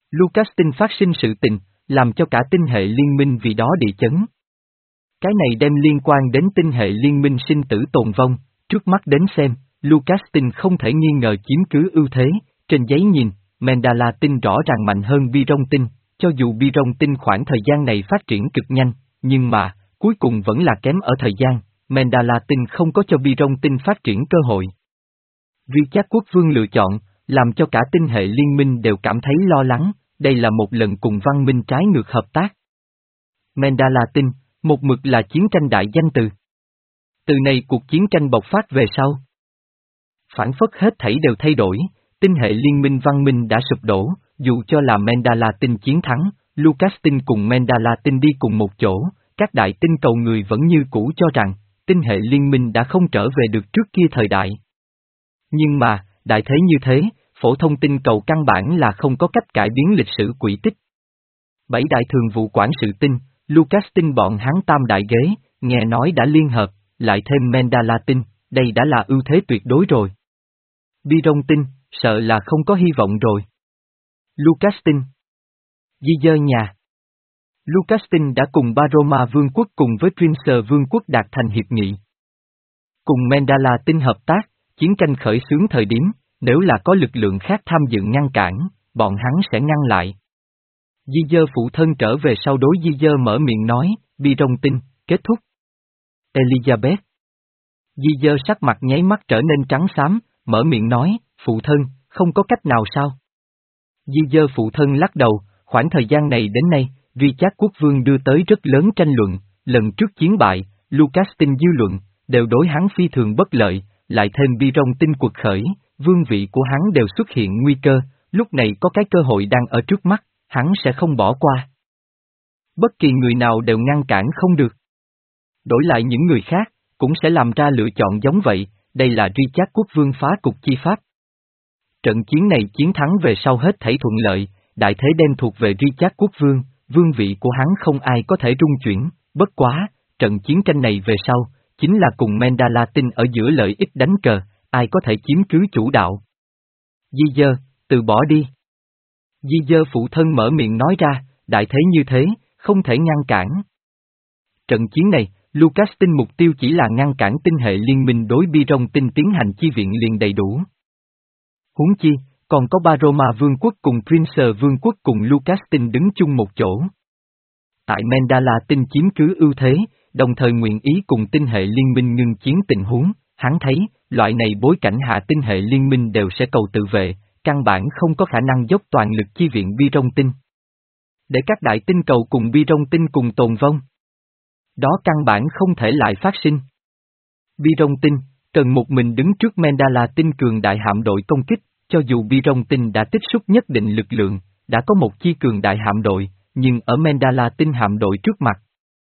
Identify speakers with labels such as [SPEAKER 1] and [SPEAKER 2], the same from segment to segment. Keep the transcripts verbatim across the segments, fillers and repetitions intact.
[SPEAKER 1] Lucas Tinh phát sinh sự tình, làm cho cả tinh hệ liên minh vì đó địa chấn. Cái này đem liên quan đến tinh hệ liên minh sinh tử tồn vong, trước mắt đến xem, Lucas Tinh không thể nghi ngờ chiếm cứ ưu thế, trên giấy nhìn, Mandala Tinh rõ ràng mạnh hơn Biron Tinh, cho dù Biron Tinh khoảng thời gian này phát triển cực nhanh, nhưng mà, cuối cùng vẫn là kém ở thời gian, Mandala Tinh không có cho Biron Tinh phát triển cơ hội. Việc Trác Quốc Vương lựa chọn, làm cho cả tinh hệ liên minh đều cảm thấy lo lắng, đây là một lần cùng văn minh trái ngược hợp tác. Mandala Tinh, một mực là chiến tranh đại danh từ. Từ này cuộc chiến tranh bộc phát về sau. Phản phất hết thảy đều thay đổi, tinh hệ liên minh văn minh đã sụp đổ, dù cho là Mandala Tinh chiến thắng, Lucas Tinh cùng Mandala Tinh đi cùng một chỗ, các đại tinh cầu người vẫn như cũ cho rằng, tinh hệ liên minh đã không trở về được trước kia thời đại. Nhưng mà, đại thế như thế, phổ thông tinh cầu căn bản là không có cách cải biến lịch sử quỹ tích. Bảy đại thường vụ quản sự tinh, Lucas Tinh bọn hắn tam đại ghế, nghe nói đã liên hợp, lại thêm Mandala Tinh, đây đã là ưu thế tuyệt đối rồi. Biron Tinh, sợ là không có hy vọng rồi. Lucas Tinh. Di dơ nhà. Lucas Tinh đã cùng Baroma Vương quốc cùng với Prince Vương quốc đạt thành hiệp nghị. Cùng Mandala Tinh hợp tác, chiến tranh khởi xướng thời điểm, nếu là có lực lượng khác tham dự ngăn cản, bọn hắn sẽ ngăn lại. Di dơ phụ thân trở về sau đối Di dơ mở miệng nói, Biron Tinh, kết thúc. Elizabeth. Di dơ sắc mặt nháy mắt trở nên trắng xám, mở miệng nói, phụ thân, không có cách nào sao? Di dơ phụ thân lắc đầu, khoảng thời gian này đến nay, vì Trác Quốc Vương đưa tới rất lớn tranh luận, lần trước chiến bại, Lucas Tinh dư luận, đều đối hắn phi thường bất lợi, lại thêm Biron Tinh quật khởi, vương vị của hắn đều xuất hiện nguy cơ, lúc này có cái cơ hội đang ở trước mắt, hắn sẽ không bỏ qua. Bất kỳ người nào đều ngăn cản không được. Đổi lại những người khác, cũng sẽ làm ra lựa chọn giống vậy, đây là Trác Quốc Vương phá cục chi pháp. Trận chiến này chiến thắng về sau hết thảy thuận lợi, đại thế đem thuộc về Trác Quốc Vương, vương vị của hắn không ai có thể rung chuyển, bất quá, trận chiến tranh này về sau, chính là cùng Mandala Tinh ở giữa lợi ích đánh cờ, ai có thể chiếm cứ chủ đạo. Di dơ, từ bỏ đi. Di dơ phụ thân mở miệng nói ra, đại thế như thế, không thể ngăn cản. Trận chiến này, Lucas Tinh mục tiêu chỉ là ngăn cản tinh hệ liên minh đối Biron Tinh tiến hành chi viện liền đầy đủ. Huống chi, còn có Baroma Vương quốc cùng Prince Vương quốc cùng Lucas Tinh đứng chung một chỗ. Tại Mandala Tinh chiếm cứ ưu thế, đồng thời nguyện ý cùng tinh hệ liên minh ngưng chiến tình huống, hắn thấy, loại này bối cảnh hạ tinh hệ liên minh đều sẽ cầu tự vệ, căn bản không có khả năng dốc toàn lực chi viện Biron Tinh. Để các đại tinh cầu cùng Biron Tinh cùng tồn vong. Đó căn bản không thể lại phát sinh. Biron Tinh, cần một mình đứng trước Mandala Tinh cường đại hạm đội công kích, cho dù Biron Tinh đã tích xúc nhất định lực lượng, đã có một chi cường đại hạm đội, nhưng ở Mandala Tinh hạm đội trước mặt,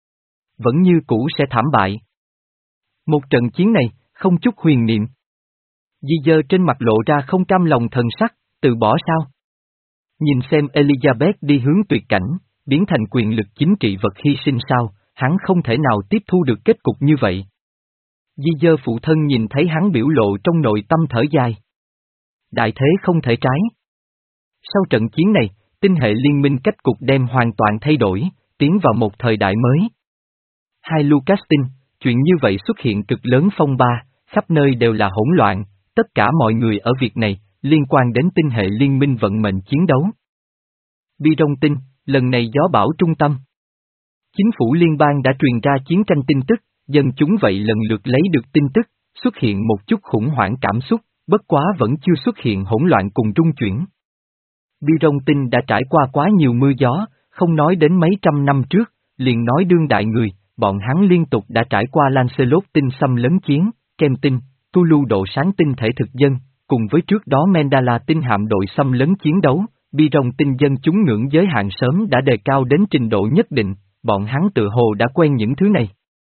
[SPEAKER 1] vẫn như cũ sẽ thảm bại. Một trận chiến này, không chút huyền niệm. Di dơ trên mặt lộ ra không cam lòng thần sắc, từ bỏ sao? Nhìn xem Elizabeth đi hướng tuyệt cảnh, biến thành quyền lực chính trị vật hy sinh sao, hắn không thể nào tiếp thu được kết cục như vậy. Di dơ phụ thân nhìn thấy hắn biểu lộ trong nội tâm thở dài. Đại thế không thể trái. Sau trận chiến này, tinh hệ liên minh cách cục đem hoàn toàn thay đổi, tiến vào một thời đại mới. Hai Lucas Tinh, chuyện như vậy xuất hiện cực lớn phong ba, khắp nơi đều là hỗn loạn, tất cả mọi người ở việc này, liên quan đến tinh hệ liên minh vận mệnh chiến đấu. Biron Tinh, lần này gió bão trung tâm. Chính phủ liên bang đã truyền ra chiến tranh tin tức, dân chúng vậy lần lượt lấy được tin tức, xuất hiện một chút khủng hoảng cảm xúc, bất quá vẫn chưa xuất hiện hỗn loạn cùng trung chuyển. Biron Tinh đã trải qua quá nhiều mưa gió, không nói đến mấy trăm năm trước, liền nói đương đại người, bọn hắn liên tục đã trải qua Lancelot Tinh xâm lấn chiến, Kem Tinh, Tulu độ sáng tinh thể thực dân, cùng với trước đó Mandala Tinh hạm đội xâm lấn chiến đấu, Biron Tinh dân chúng ngưỡng giới hạn sớm đã đề cao đến trình độ nhất định, bọn hắn tự hồ đã quen những thứ này.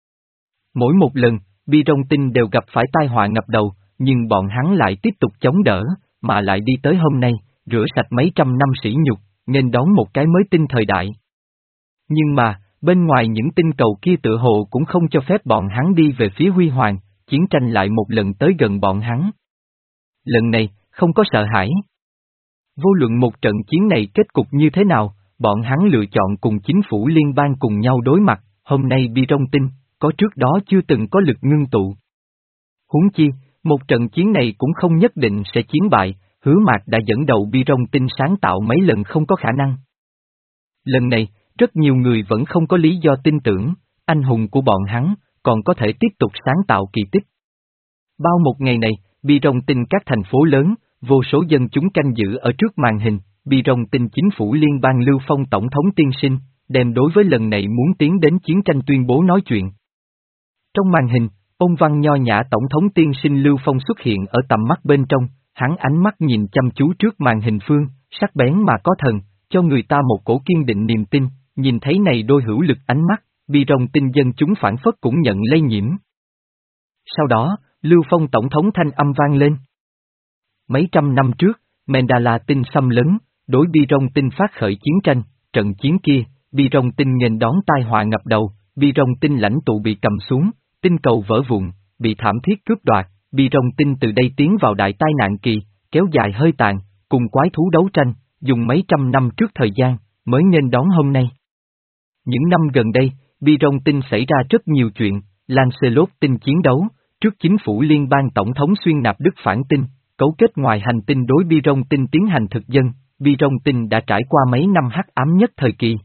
[SPEAKER 1] Mỗi một lần, Biron Tinh đều gặp phải tai họa ngập đầu, nhưng bọn hắn lại tiếp tục chống đỡ, mà lại đi tới hôm nay, rửa sạch mấy trăm năm sỉ nhục, nên đón một cái mới tinh thời đại. Nhưng mà, bên ngoài những tinh cầu kia tự hồ cũng không cho phép bọn hắn đi về phía huy hoàng, chiến tranh lại một lần tới gần bọn hắn. Lần này, không có sợ hãi. Vô luận một trận chiến này kết cục như thế nào, bọn hắn lựa chọn cùng chính phủ liên bang cùng nhau đối mặt, hôm nay Bi Rong Tinh, có trước đó chưa từng có lực ngưng tụ. Huống chi, một trận chiến này cũng không nhất định sẽ chiến bại, Hứa Mạc đã dẫn đầu Bi Rong Tinh sáng tạo mấy lần không có khả năng. Lần này, rất nhiều người vẫn không có lý do tin tưởng, anh hùng của bọn hắn, còn có thể tiếp tục sáng tạo kỳ tích. Bao một ngày này, Bi Rong Tinh các thành phố lớn, vô số dân chúng canh giữ ở trước màn hình, Bi Rong Tinh chính phủ liên bang Lưu Phong tổng thống tiên sinh, đem đối với lần này muốn tiến đến chiến tranh tuyên bố nói chuyện. Trong màn hình, ôn văn nho nhã tổng thống tiên sinh Lưu Phong xuất hiện ở tầm mắt bên trong, hắn ánh mắt nhìn chăm chú trước màn hình phương, sắc bén mà có thần, cho người ta một cổ kiên định niềm tin, nhìn thấy này đôi hữu lực ánh mắt, Bi Rong Tinh dân chúng phản phất cũng nhận lây nhiễm. Sau đó, Lưu Phong tổng thống thanh âm vang lên. Mấy trăm năm trước, Mandala Tinh xâm lấn, đối Bi Rong Tinh phát khởi chiến tranh, trận chiến kia, Bi Rong Tinh nghênh đón tai họa ngập đầu, Bi Rong Tinh lãnh tụ bị cầm xuống, tinh cầu vỡ vụn, bị thảm thiết cướp đoạt, Bi Rong Tinh từ đây tiến vào đại tai nạn kỳ, kéo dài hơi tàn, cùng quái thú đấu tranh, dùng mấy trăm năm trước thời gian, mới nghênh đón hôm nay. Những năm gần đây, Bi Rong Tinh xảy ra rất nhiều chuyện, Lancelot Tinh chiến đấu, trước chính phủ liên bang tổng thống xuyên nạp Đức phản tinh, cấu kết ngoài hành tinh đối Bi Rong Tinh tiến hành thực dân, Bi Rong Tinh đã trải qua mấy năm hắc ám nhất thời kỳ.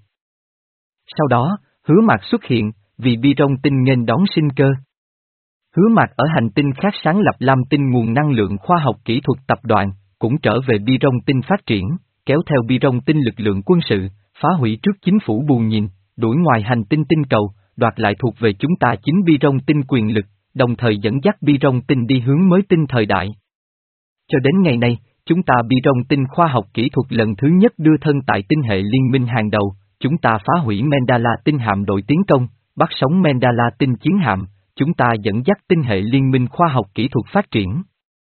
[SPEAKER 1] Sau đó, Hứa Mạc xuất hiện, vì Bi Rong Tinh nghênh đón sinh cơ. Hứa Mạc ở hành tinh khác sáng lập Lam Tinh nguồn năng lượng khoa học kỹ thuật tập đoàn, cũng trở về Bi Rong Tinh phát triển, kéo theo Bi Rong Tinh lực lượng quân sự, phá hủy trước chính phủ bù nhìn, đuổi ngoài hành tinh tinh cầu, đoạt lại thuộc về chúng ta chính Bi Rong Tinh quyền lực, đồng thời dẫn dắt Bi Rong Tinh đi hướng mới tinh thời đại. Cho đến ngày nay, chúng ta Bi Rong Tinh khoa học kỹ thuật lần thứ nhất đưa thân tại tinh hệ liên minh hàng đầu, chúng ta phá hủy Mandala Tinh hạm đội tiến công, bắt sống Mandala Tinh chiến hạm, chúng ta dẫn dắt tinh hệ liên minh khoa học kỹ thuật phát triển.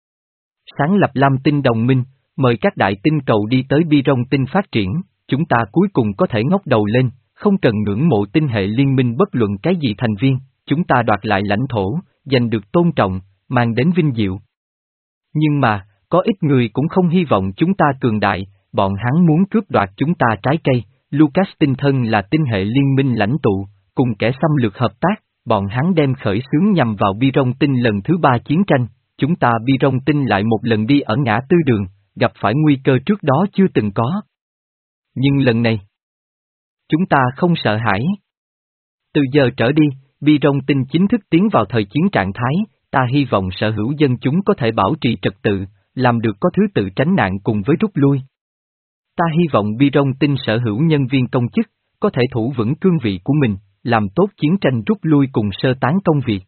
[SPEAKER 1] Sáng lập Lam Tinh đồng minh, mời các đại tinh cầu đi tới Bi Rong Tinh phát triển, chúng ta cuối cùng có thể ngóc đầu lên, không cần ngưỡng mộ tinh hệ liên minh bất luận cái gì thành viên, chúng ta đoạt lại lãnh thổ, giành được tôn trọng, mang đến vinh diệu. Nhưng mà, có ít người cũng không hy vọng chúng ta cường đại, bọn hắn muốn cướp đoạt chúng ta trái cây, Lucas Tinh thân là tinh hệ liên minh lãnh tụ, cùng kẻ xâm lược hợp tác, bọn hắn đem khởi xướng nhằm vào Bi Rong Tinh lần thứ ba chiến tranh, chúng ta Bi Rong Tinh lại một lần đi ở ngã tư đường, gặp phải nguy cơ trước đó chưa từng có. Nhưng lần này, chúng ta không sợ hãi. Từ giờ trở đi, Bi Rong Tinh chính thức tiến vào thời chiến trạng thái, ta hy vọng sở hữu dân chúng có thể bảo trì trật tự, làm được có thứ tự tránh nạn cùng với rút lui. Ta hy vọng Bi Rong Tinh sở hữu nhân viên công chức, có thể thủ vững cương vị của mình, làm tốt chiến tranh rút lui cùng sơ tán công việc.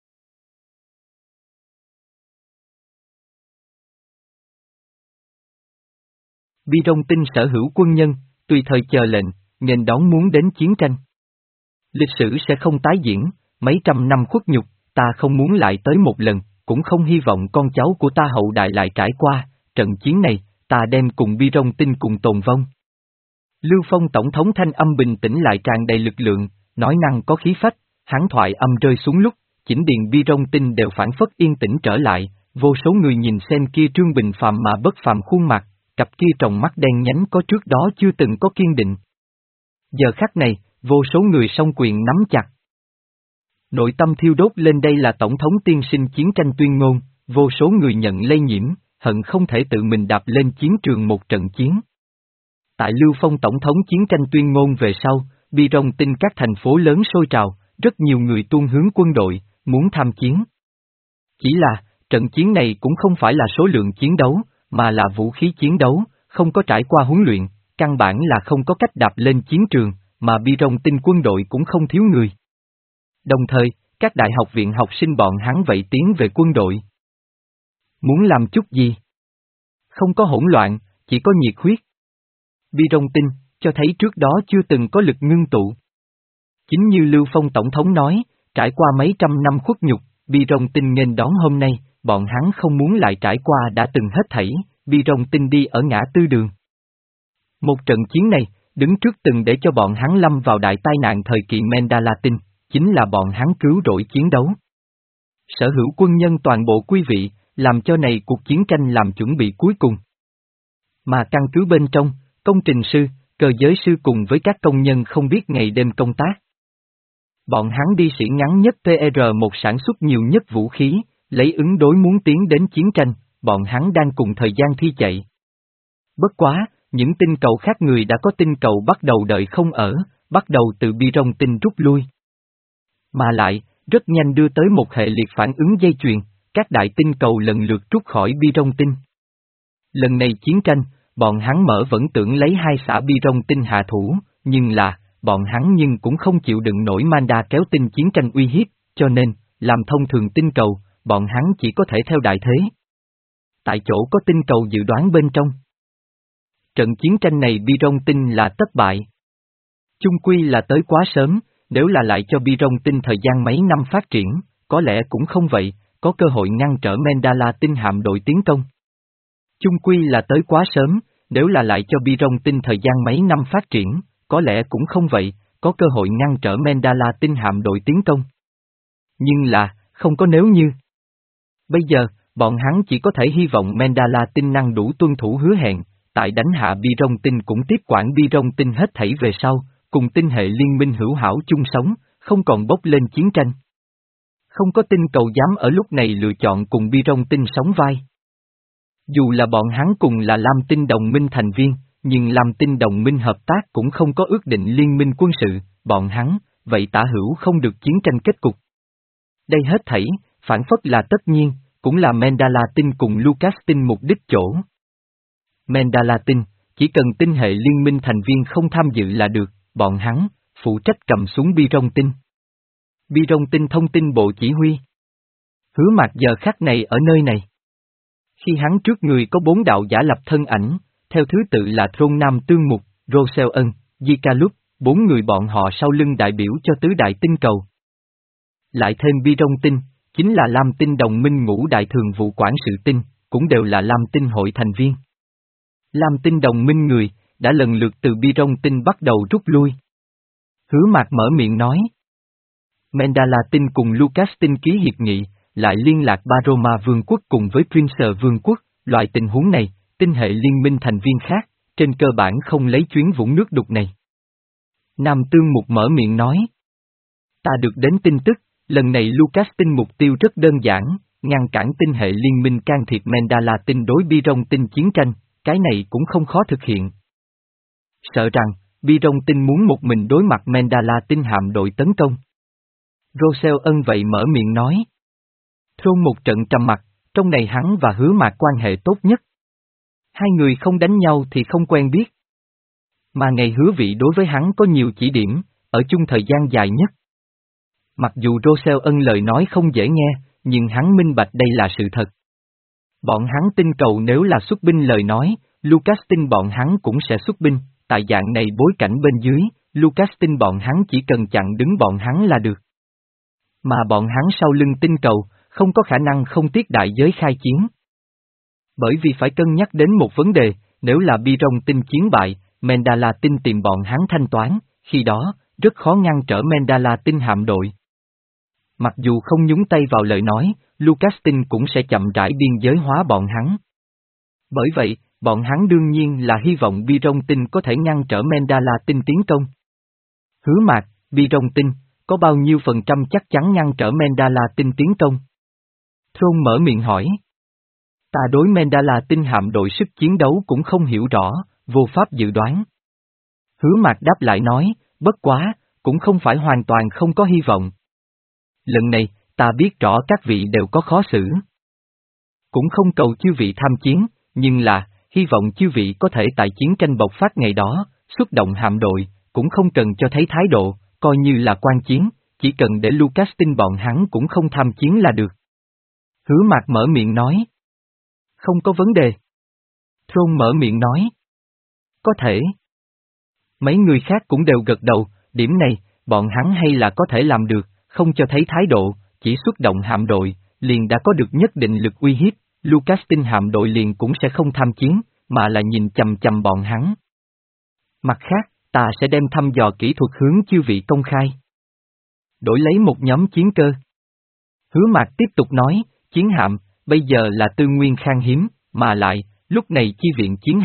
[SPEAKER 1] Bi Rong Tinh sở hữu quân nhân, tùy thời chờ lệnh, nghênh đón muốn đến chiến tranh. Lịch sử sẽ không tái diễn, mấy trăm năm khuất nhục, ta không muốn lại tới một lần, cũng không hy vọng con cháu của ta hậu đại lại trải qua, trận chiến này, ta đem cùng Bi Rong Tinh cùng tồn vong. Lưu Phong tổng thống thanh âm bình tĩnh lại tràn đầy lực lượng, nói năng có khí phách, hắn thoại âm rơi xuống lúc, chỉnh điện Bi Rong Tinh đều phản phất yên tĩnh trở lại, vô số người nhìn xem kia trương bình phàm mà bất phàm khuôn mặt, cặp kia tròng mắt đen nhánh có trước đó chưa từng có kiên định. Giờ khắc này, vô số người song quyền nắm chặt. Nội tâm thiêu đốt lên, đây là tổng thống tiên sinh chiến tranh tuyên ngôn, vô số người nhận lây nhiễm, hận không thể tự mình đạp lên chiến trường một trận chiến. Tại Lưu Phong tổng thống chiến tranh tuyên ngôn về sau, Bi Rong Tinh các thành phố lớn sôi trào, rất nhiều người tuôn hướng quân đội, muốn tham chiến. Chỉ là, trận chiến này cũng không phải là số lượng chiến đấu, mà là vũ khí chiến đấu, không có trải qua huấn luyện, căn bản là không có cách đạp lên chiến trường, mà Bi Rong Tinh quân đội cũng không thiếu người. Đồng thời, các đại học viện học sinh bọn hắn vậy tiến về quân đội. Muốn làm chút gì? Không có hỗn loạn, chỉ có nhiệt huyết. Bi Rong Tinh, cho thấy trước đó chưa từng có lực ngưng tụ. Chính như Lưu Phong tổng thống nói, trải qua mấy trăm năm khuất nhục, Bi Rong Tinh nghênh đón hôm nay, bọn hắn không muốn lại trải qua đã từng hết thảy, Bi Rong Tinh đi ở ngã tư đường. Một trận chiến này, đứng trước từng để cho bọn hắn lâm vào đại tai nạn thời kỳ Mandala Tinh, chính là bọn hắn cứu rỗi chiến đấu. Sở hữu quân nhân toàn bộ quý vị, làm cho này cuộc chiến tranh làm chuẩn bị cuối cùng. Mà căn cứ bên trong, công trình sư, cơ giới sư cùng với các công nhân không biết ngày đêm công tác. Bọn hắn đi sĩ ngắn nhất P R một sản xuất nhiều nhất vũ khí, lấy ứng đối muốn tiến đến chiến tranh, bọn hắn đang cùng thời gian thi chạy. Bất quá, những tinh cầu khác người đã có tinh cầu bắt đầu đợi không ở, bắt đầu từ bi rong tinh rút lui. Mà lại, rất nhanh đưa tới một hệ liệt phản ứng dây chuyền, các đại tinh cầu lần lượt rút khỏi bi rong tinh. Lần này chiến tranh, bọn hắn mở vẫn tưởng lấy hai xã bi rong tinh hạ thủ, nhưng là, bọn hắn nhưng cũng không chịu đựng nổi Manda kéo tinh chiến tranh uy hiếp, cho nên, làm thông thường tinh cầu, bọn hắn chỉ có thể theo đại thế. Tại chỗ có tinh cầu dự đoán bên trong. Trận chiến tranh này bi rong tinh là thất bại. Chung quy là tới quá sớm, nếu là lại cho bi rong tinh thời gian mấy năm phát triển, có lẽ cũng không vậy, có cơ hội ngăn trở Mandala tinh hạm đội tiến công. Chung quy là tới quá sớm, nếu là lại cho bi rong tinh thời gian mấy năm phát triển, có lẽ cũng không vậy, có cơ hội ngăn trở Mandala tinh hạm đội tiến công. Nhưng là, không có nếu như. Bây giờ, bọn hắn chỉ có thể hy vọng Mandala tinh năng đủ tuân thủ hứa hẹn, tại đánh hạ bi rong tinh cũng tiếp quản bi rong tinh hết thảy về sau, cùng tinh hệ liên minh hữu hảo chung sống, không còn bốc lên chiến tranh. Không có tinh cầu dám ở lúc này lựa chọn cùng bi rong tinh sống vai. Dù là bọn hắn cùng là Lam Tinh đồng minh thành viên, nhưng Lam Tinh đồng minh hợp tác cũng không có ước định liên minh quân sự, bọn hắn, vậy tả hữu không được chiến tranh kết cục. Đây hết thảy, phản phất là tất nhiên, cũng là Mandala tinh cùng Lucas tinh mục đích chỗ. Mandala tinh, chỉ cần tinh hệ liên minh thành viên không tham dự là được, bọn hắn, phụ trách cầm súng bi rong tinh. Bi rong tinh thông tin bộ chỉ huy. Hứa Mạc giờ khắc này ở nơi này. Khi hắn trước người có bốn đạo giả lập thân ảnh, theo thứ tự là Thôn Nam Tương Mục, Rosel Ân, Zikalup, bốn người bọn họ sau lưng đại biểu cho tứ đại tinh cầu. Lại thêm bi rong tinh, chính là Lam Tinh đồng minh ngũ đại thường vụ quản sự tinh, cũng đều là Lam Tinh hội thành viên. Lam Tinh đồng minh người, đã lần lượt từ bi rong tinh bắt đầu rút lui. Hứa Mạc mở miệng nói. Mandala tinh cùng Lucas tinh ký hiệp nghị, lại liên lạc Baroma Vương quốc cùng với Prince Vương quốc, loại tình huống này, tinh hệ liên minh thành viên khác, trên cơ bản không lấy chuyến vũng nước đục này. Nam Tương Mục mở miệng nói. Ta được đến tin tức, lần này Lucas tinh mục tiêu rất đơn giản, ngăn cản tinh hệ liên minh can thiệp Mandala tinh đối bi rong tinh chiến tranh, cái này cũng không khó thực hiện. Sợ rằng, bi rong tinh muốn một mình đối mặt Mandala tinh hạm đội tấn công. Rosel Ân vậy mở miệng nói. Thôn một trận trầm mặc, trong này hắn và Hứa Mạc quan hệ tốt nhất. Hai người không đánh nhau thì không quen biết. Mà ngày Hứa Vị đối với hắn có nhiều chỉ điểm, ở chung thời gian dài nhất. Mặc dù Rosel Ân lời nói không dễ nghe, nhưng hắn minh bạch đây là sự thật. Bọn hắn tinh cầu nếu là xuất binh lời nói, Lucas tin bọn hắn cũng sẽ xuất binh, tại dạng này bối cảnh bên dưới, Lucas tin bọn hắn chỉ cần chặn đứng bọn hắn là được. Mà bọn hắn sau lưng tinh cầu, không có khả năng không tiếc đại giới khai chiến. Bởi vì phải cân nhắc đến một vấn đề, nếu là bi rong tinh chiến bại, Mandala tinh tìm bọn hắn thanh toán, khi đó, rất khó ngăn trở Mandala tinh hạm đội. Mặc dù không nhúng tay vào lời nói, Lucas tinh cũng sẽ chậm rãi biên giới hóa bọn hắn. Bởi vậy, bọn hắn đương nhiên là hy vọng bi rong tinh có thể ngăn trở Mandala tinh tiến công. Hứa Mạc, bi rong tinh, có bao nhiêu phần trăm chắc chắn ngăn trở Mandala tinh tiến công? Thôn mở miệng hỏi. Ta đối Mandala tinh hạm đội sức chiến đấu cũng không hiểu rõ, vô pháp dự đoán. Hứa Mạc đáp lại nói, bất quá, cũng không phải hoàn toàn không có hy vọng. Lần này, ta biết rõ các vị đều có khó xử. Cũng không cầu chư vị tham chiến, nhưng là, hy vọng chư vị có thể tại chiến tranh bộc phát ngày đó, xuất động hạm đội, cũng không cần cho thấy thái độ, coi như là quan chiến, chỉ cần để Lucas tin bọn hắn cũng không tham chiến là được. Hứa Mạc mở miệng nói. Không có vấn đề. Thôn mở miệng nói. Có thể. Mấy người khác cũng đều gật đầu, điểm này, bọn hắn hay là có thể làm được, không cho thấy thái độ, chỉ xuất động hạm đội, liền đã có được nhất định lực uy hiếp, Lucas tin hạm đội liền cũng sẽ không tham chiến, mà là nhìn chằm chằm bọn hắn. Mặt khác, ta sẽ đem thăm dò kỹ thuật hướng chư vị công khai. Đổi lấy một nhóm chiến cơ. Hứa Mạc tiếp tục nói, chiến hạm, bây giờ là tư nguyên khan hiếm, mà lại, lúc này chi viện chiến hạm,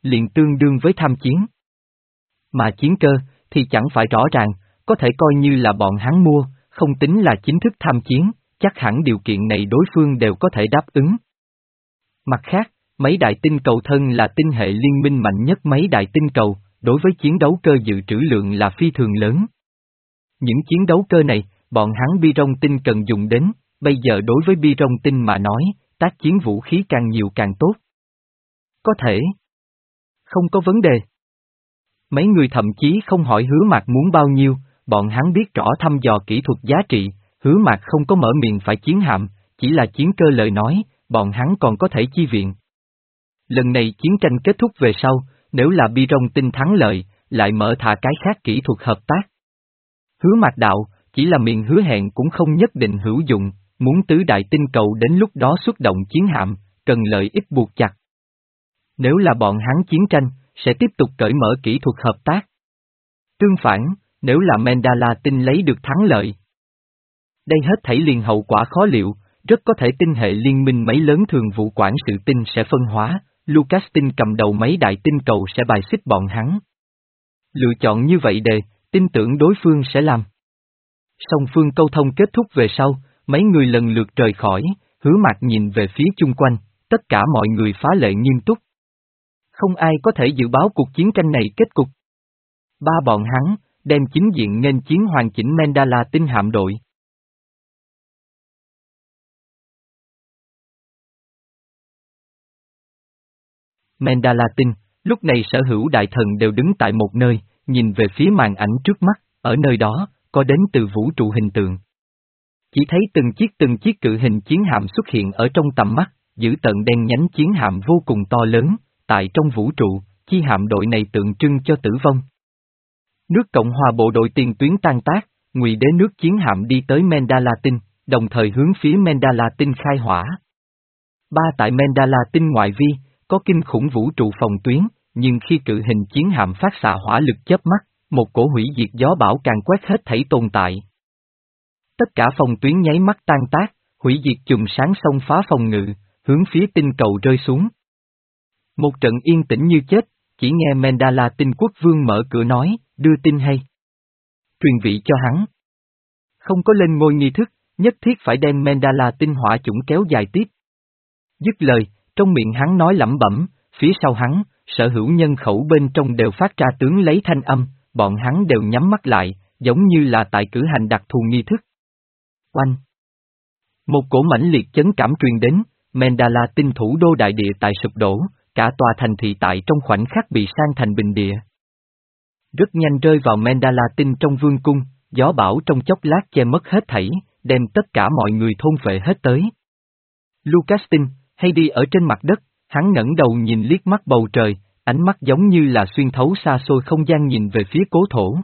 [SPEAKER 1] liền tương đương với tham chiến. Mà chiến cơ, thì chẳng phải rõ ràng, có thể coi như là bọn hắn mua, không tính là chính thức tham chiến, chắc hẳn điều kiện này đối phương đều có thể đáp ứng. Mặt khác, mấy đại tinh cầu thân là tinh hệ liên minh mạnh nhất mấy đại tinh cầu, đối với chiến đấu cơ dự trữ lượng là phi thường lớn. Những chiến đấu cơ này, bọn hắn bi rong tinh cần dùng đến, bây giờ đối với bi rong tinh mà nói, tác chiến vũ khí càng nhiều càng tốt. Có thể. Không có vấn đề. Mấy người thậm chí không hỏi Hứa Mạc muốn bao nhiêu, bọn hắn biết rõ thăm dò kỹ thuật giá trị, Hứa Mạc không có mở miệng phải chiến hạm, chỉ là chiến cơ lời nói, bọn hắn còn có thể chi viện. Lần này chiến tranh kết thúc về sau, nếu là bi rong tinh thắng lợi, lại mở thả cái khác kỹ thuật hợp tác. Hứa Mạc đạo, chỉ là miệng hứa hẹn cũng không nhất định hữu dụng, muốn tứ đại tinh cầu đến lúc đó xuất động chiến hạm, cần lợi ích buộc chặt. Nếu là bọn hắn chiến tranh, sẽ tiếp tục cởi mở kỹ thuật hợp tác. Tương phản, nếu là Mandala tinh lấy được thắng lợi. Đây hết thảy liền hậu quả khó liệu, rất có thể tinh hệ liên minh mấy lớn thường vụ quản sự tinh sẽ phân hóa, Lucas tinh cầm đầu mấy đại tinh cầu sẽ bài xích bọn hắn. Lựa chọn như vậy đề, tin tưởng đối phương sẽ làm. Song phương câu thông kết thúc về sau, mấy người lần lượt rời khỏi, Hứa Mạc nhìn về phía chung quanh, tất cả mọi người phá lệ nghiêm túc. Không ai có thể dự báo cuộc chiến tranh này kết cục. Ba bọn hắn, đem chính diện nghênh chiến hoàn chỉnh Mandala tinh hạm đội. Mandala tinh, lúc này sở hữu đại thần đều đứng tại một nơi, nhìn về phía màn ảnh trước mắt, ở nơi đó, có đến từ vũ trụ hình tượng. Chỉ thấy từng chiếc từng chiếc cự hình chiến hạm xuất hiện ở trong tầm mắt, giữ tận đen nhánh chiến hạm vô cùng to lớn, tại trong vũ trụ, chi hạm đội này tượng trưng cho tử vong. Nước Cộng hòa bộ đội tiền tuyến tan tác, ngụy đế nước chiến hạm đi tới Mandala tinh, đồng thời hướng phía Mandala tinh khai hỏa. Ba tại Mandala tinh ngoại vi, có kinh khủng vũ trụ phòng tuyến, nhưng khi cự hình chiến hạm phát xạ hỏa lực chớp mắt, một cổ hủy diệt gió bão càng quét hết thảy tồn tại. Tất cả phòng tuyến nháy mắt tan tác, hủy diệt chùm sáng xông phá phòng ngự, hướng phía tinh cầu rơi xuống. Một trận yên tĩnh như chết, chỉ nghe Mandala tinh quốc vương mở cửa nói, đưa tin hay. Truyền vị cho hắn. Không có lên ngôi nghi thức, nhất thiết phải đem Mandala tinh hỏa chủng kéo dài tiếp. Dứt lời, trong miệng hắn nói lẩm bẩm, phía sau hắn, sở hữu nhân khẩu bên trong đều phát ra tướng lấy thanh âm, bọn hắn đều nhắm mắt lại, giống như là tại cử hành đặc thù nghi thức. Oanh! Một cổ mãnh liệt chấn cảm truyền đến, Mandala tinh thủ đô đại địa tại sụp đổ, cả tòa thành thị tại trong khoảnh khắc bị san thành bình địa. Rất nhanh rơi vào Mandala tinh trong vương cung, gió bão trong chốc lát che mất hết thảy, đem tất cả mọi người thôn phệ hết tới. Lucas tinh, hay đi ở trên mặt đất, hắn ngẩng đầu nhìn liếc mắt bầu trời, ánh mắt giống như là xuyên thấu xa xôi không gian nhìn về phía cố thổ.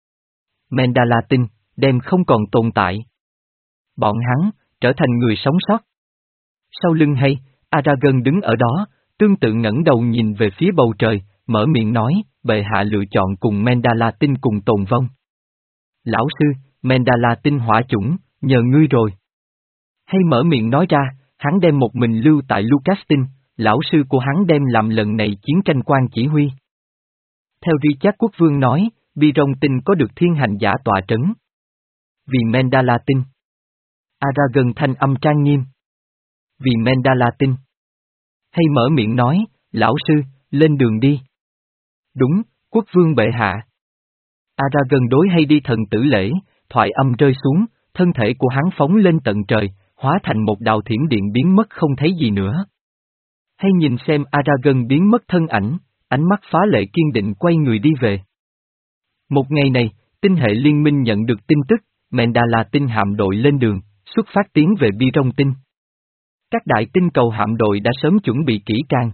[SPEAKER 1] Mandala tinh, đem không còn tồn tại. Bọn hắn, trở thành người sống sót. Sau lưng hay, Aragon đứng ở đó, tương tự ngẩng đầu nhìn về phía bầu trời, mở miệng nói, bệ hạ lựa chọn cùng Mandala tinh cùng tồn vong. Lão sư, Mandala tinh hỏa chủng, nhờ ngươi rồi. Hay mở miệng nói ra, hắn đem một mình lưu tại Lucas tinh, lão sư của hắn đem làm lần này chiến tranh quan chỉ huy. Theo Richard quốc vương nói, bi rong tinh có được thiên hành giả tọa trấn. Vì Mandala tinh. Aragon thanh âm trang nghiêm. Vì Mandala tinh. Hay mở miệng nói, lão sư, lên đường đi. Đúng, quốc vương bệ hạ. Aragon đối hay đi thần tử lễ, thoại âm rơi xuống, thân thể của hắn phóng lên tận trời, hóa thành một đạo thiểm điện biến mất không thấy gì nữa. Hay nhìn xem Aragon biến mất thân ảnh, ánh mắt phá lệ kiên định quay người đi về. Một ngày này, tinh hệ liên minh nhận được tin tức, Mandala tinh hạm đội lên đường, xuất phát tiến về bi rong tinh. Các đại tinh cầu hạm đội đã sớm chuẩn bị kỹ càng.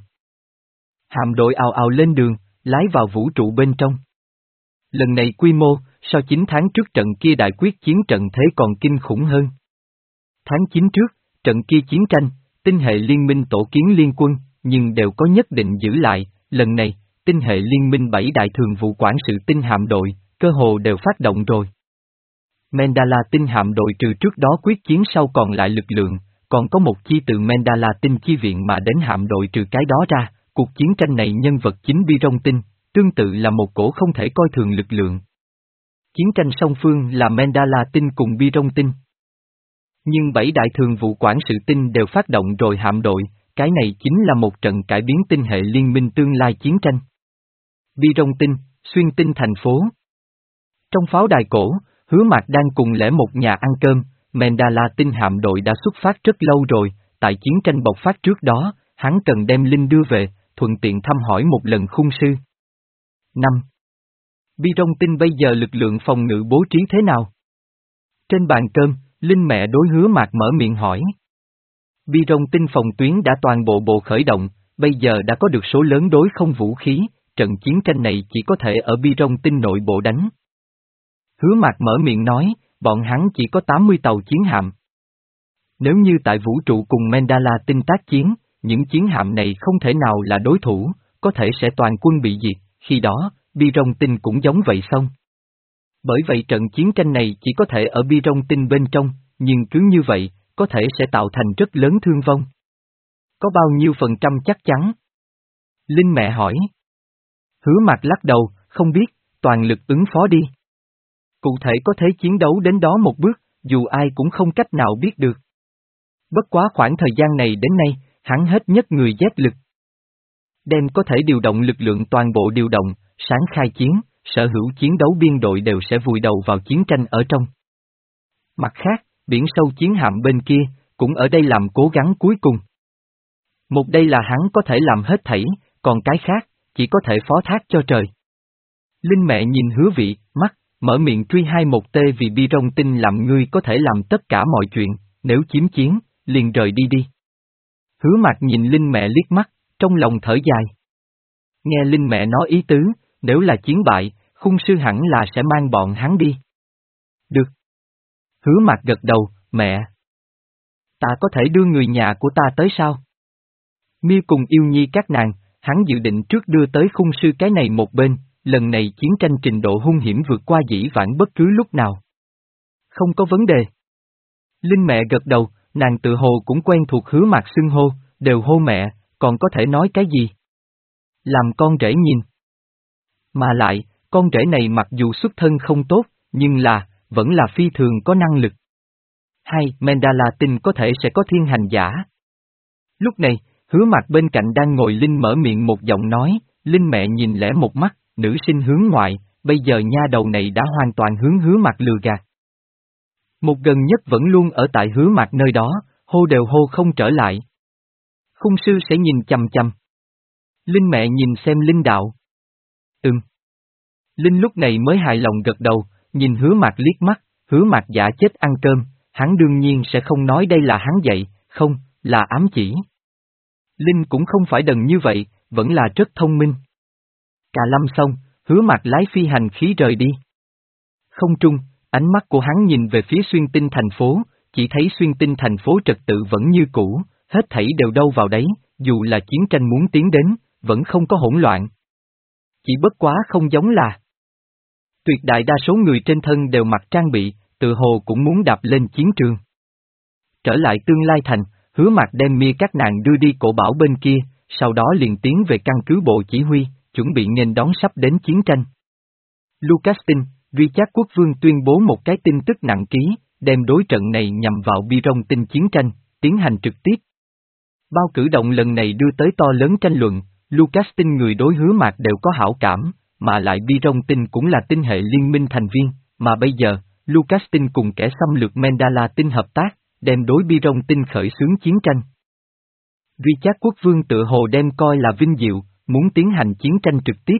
[SPEAKER 1] Hạm đội ào ào lên đường, lái vào vũ trụ bên trong. Lần này quy mô, so chín tháng trước trận kia đại quyết chiến trận thế còn kinh khủng hơn. Tháng chín trước, trận kia chiến tranh, tinh hệ liên minh tổ kiến liên quân, nhưng đều có nhất định giữ lại, lần này, tinh hệ liên minh bảy đại thường vụ quản sự tinh hạm đội, cơ hồ đều phát động rồi. Mandala tinh hạm đội trừ trước đó quyết chiến sau còn lại lực lượng, còn có một chi từ Mandala tinh chi viện mà đến hạm đội trừ cái đó ra, cuộc chiến tranh này nhân vật chính Bi-rong Tinh, tương tự là một cổ không thể coi thường lực lượng. Chiến tranh song phương là Mandala Tinh cùng Bi-rong Tinh. Nhưng bảy đại thường vụ quản sự tinh đều phát động rồi hạm đội, cái này chính là một trận cải biến tinh hệ liên minh tương lai chiến tranh. Bi-rong Tinh, xuyên tinh thành phố. Trong pháo đài cổ, Hứa Mạc đang cùng lễ một nhà ăn cơm, Mandala Tinh hạm đội đã xuất phát rất lâu rồi, tại chiến tranh bộc phát trước đó, hắn cần đem Linh đưa về, thuận tiện thăm hỏi một lần khung sư. năm. Bi-rong Tinh bây giờ lực lượng phòng ngự bố trí thế nào? Trên bàn cơm, Linh mẹ đối Hứa Mạc mở miệng hỏi. Bi-rong Tinh phòng tuyến đã toàn bộ bộ khởi động, bây giờ đã có được số lớn đối không vũ khí, trận chiến tranh này chỉ có thể ở Bi-rong Tinh nội bộ đánh. Hứa Mạc mở miệng nói, bọn hắn chỉ có tám mươi tàu chiến hạm. Nếu như tại vũ trụ cùng Mandala Tinh tác chiến, những chiến hạm này không thể nào là đối thủ, có thể sẽ toàn quân bị diệt, khi đó, Bi-rong Tinh cũng giống vậy xong. Bởi vậy trận chiến tranh này chỉ có thể ở Bi-rong Tinh bên trong, nhưng cứ như vậy, có thể sẽ tạo thành rất lớn thương vong. Có bao nhiêu phần trăm chắc chắn? Linh mẹ hỏi. Hứa Mạc lắc đầu, không biết, toàn lực ứng phó đi. Cụ thể có thể chiến đấu đến đó một bước, dù ai cũng không cách nào biết được. Bất quá khoảng thời gian này đến nay, hắn hết nhất người dét lực. Đem có thể điều động lực lượng toàn bộ điều động, sáng khai chiến, sở hữu chiến đấu biên đội đều sẽ vùi đầu vào chiến tranh ở trong. Mặt khác, biển sâu chiến hạm bên kia, cũng ở đây làm cố gắng cuối cùng. Một đây là hắn có thể làm hết thảy, còn cái khác, chỉ có thể phó thác cho trời. Linh mẹ nhìn Hứa Vị, mắt, mở miệng truy hai một tê vì Bi-rong Tinh làm ngươi có thể làm tất cả mọi chuyện, nếu chiếm chiến, liền rời đi đi. Hứa Mạc nhìn Linh mẹ liếc mắt, trong lòng thở dài. Nghe Linh mẹ nói ý tứ, nếu là chiến bại, khung sư hẳn là sẽ mang bọn hắn đi. Được. Hứa Mạc gật đầu, mẹ. Ta có thể đưa người nhà của ta tới sao? Miêu cùng Yêu Nhi các nàng, hắn dự định trước đưa tới khung sư cái này một bên, lần này chiến tranh trình độ hung hiểm vượt qua dĩ vãng bất cứ lúc nào. Không có vấn đề. Linh mẹ gật đầu, nàng tự hồ cũng quen thuộc Hứa Mạc xưng hô, đều hô mẹ, còn có thể nói cái gì? Làm con rể nhìn. Mà lại, con rể này mặc dù xuất thân không tốt, nhưng là, vẫn là phi thường có năng lực. Hay, Mandala Tinh có thể sẽ có thiên hành giả. Lúc này, Hứa Mạc bên cạnh đang ngồi Linh mở miệng một giọng nói, Linh mẹ nhìn lẽ một mắt, nữ sinh hướng ngoại, bây giờ nha đầu này đã hoàn toàn hướng Hứa Mạc lừa gạt. Một gần nhất vẫn luôn ở tại Hứa Mạc nơi đó, hô đều hô không trở lại. Khung sư sẽ nhìn chằm chằm. Linh mẹ nhìn xem Linh đạo. Ừm. Linh lúc này mới hài lòng gật đầu, nhìn Hứa Mạc liếc mắt, Hứa Mạc giả chết ăn cơm, hắn đương nhiên sẽ không nói đây là hắn dạy, không, là ám chỉ. Linh cũng không phải đần như vậy, vẫn là rất thông minh. Cà lâm xong, Hứa Mạc lái phi hành khí rời đi. Không trung, ánh mắt của hắn nhìn về phía xuyên tinh thành phố, chỉ thấy xuyên tinh thành phố trật tự vẫn như cũ, hết thảy đều đâu vào đấy, dù là chiến tranh muốn tiến đến, vẫn không có hỗn loạn. Chỉ bất quá không giống là. Tuyệt đại đa số người trên thân đều mặc trang bị, tự hồ cũng muốn đạp lên chiến trường. Trở lại tương lai thành, Hứa Mạc đem Mia các nàng đưa đi cổ bảo bên kia, sau đó liền tiến về căn cứ bộ chỉ huy, chuẩn bị nghênh đón sắp đến chiến tranh. Lucas tin, Richard Quốc Vương tuyên bố một cái tin tức nặng ký, đem đối trận này nhằm vào Bi-rong Tinh chiến tranh, tiến hành trực tiếp. Bao cử động lần này đưa tới to lớn tranh luận, Lucas tin người đối Hứa Mạc đều có hảo cảm, mà lại Bi-rong Tinh cũng là tinh hệ liên minh thành viên, mà bây giờ, Lucas tin cùng kẻ xâm lược Mandala Tinh hợp tác, đem đối Bi-rong Tinh khởi xướng chiến tranh. Richard Quốc Vương tự hồ đem coi là vinh diệu, muốn tiến hành chiến tranh trực tiếp.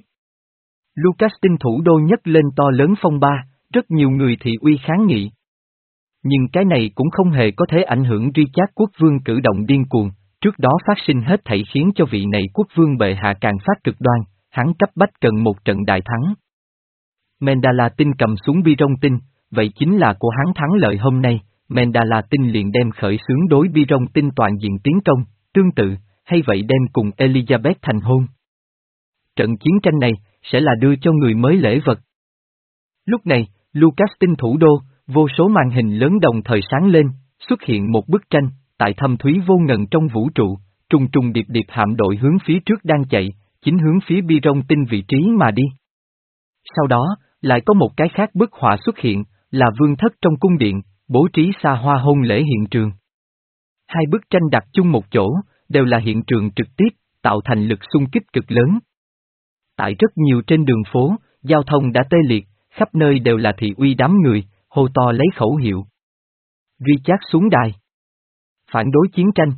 [SPEAKER 1] Lucas Tinh thủ đô nhất lên to lớn phong ba, rất nhiều người thị uy kháng nghị. Nhưng cái này cũng không hề có thể ảnh hưởng Richard Quốc Vương cử động điên cuồng, trước đó phát sinh hết thảy khiến cho vị này quốc vương bệ hạ càng phát cực đoan, hắn cấp bách cần một trận đại thắng. Mandala Tinh cầm súng Bi-rong Tinh, vậy chính là của hắn thắng lợi hôm nay, Mandala Tinh liền đem khởi xướng đối Bi-rong Tinh toàn diện tiến công, tương tự, hay vậy đem cùng Elizabeth thành hôn. Trận chiến tranh này, sẽ là đưa cho người mới lễ vật. Lúc này, Lucas Tinh thủ đô, vô số màn hình lớn đồng thời sáng lên, xuất hiện một bức tranh, tại thâm thúy vô ngần trong vũ trụ, trùng trùng điệp điệp hạm đội hướng phía trước đang chạy, chính hướng phía bi rong tinh vị trí mà đi. Sau đó, lại có một cái khác bức họa xuất hiện, là vương thất trong cung điện, bố trí xa hoa hôn lễ hiện trường. Hai bức tranh đặt chung một chỗ, đều là hiện trường trực tiếp, tạo thành lực xung kích cực lớn. Tại rất nhiều trên đường phố, giao thông đã tê liệt, khắp nơi đều là thị uy đám người, hô to lấy khẩu hiệu. Richard xuống đài. Phản đối chiến tranh.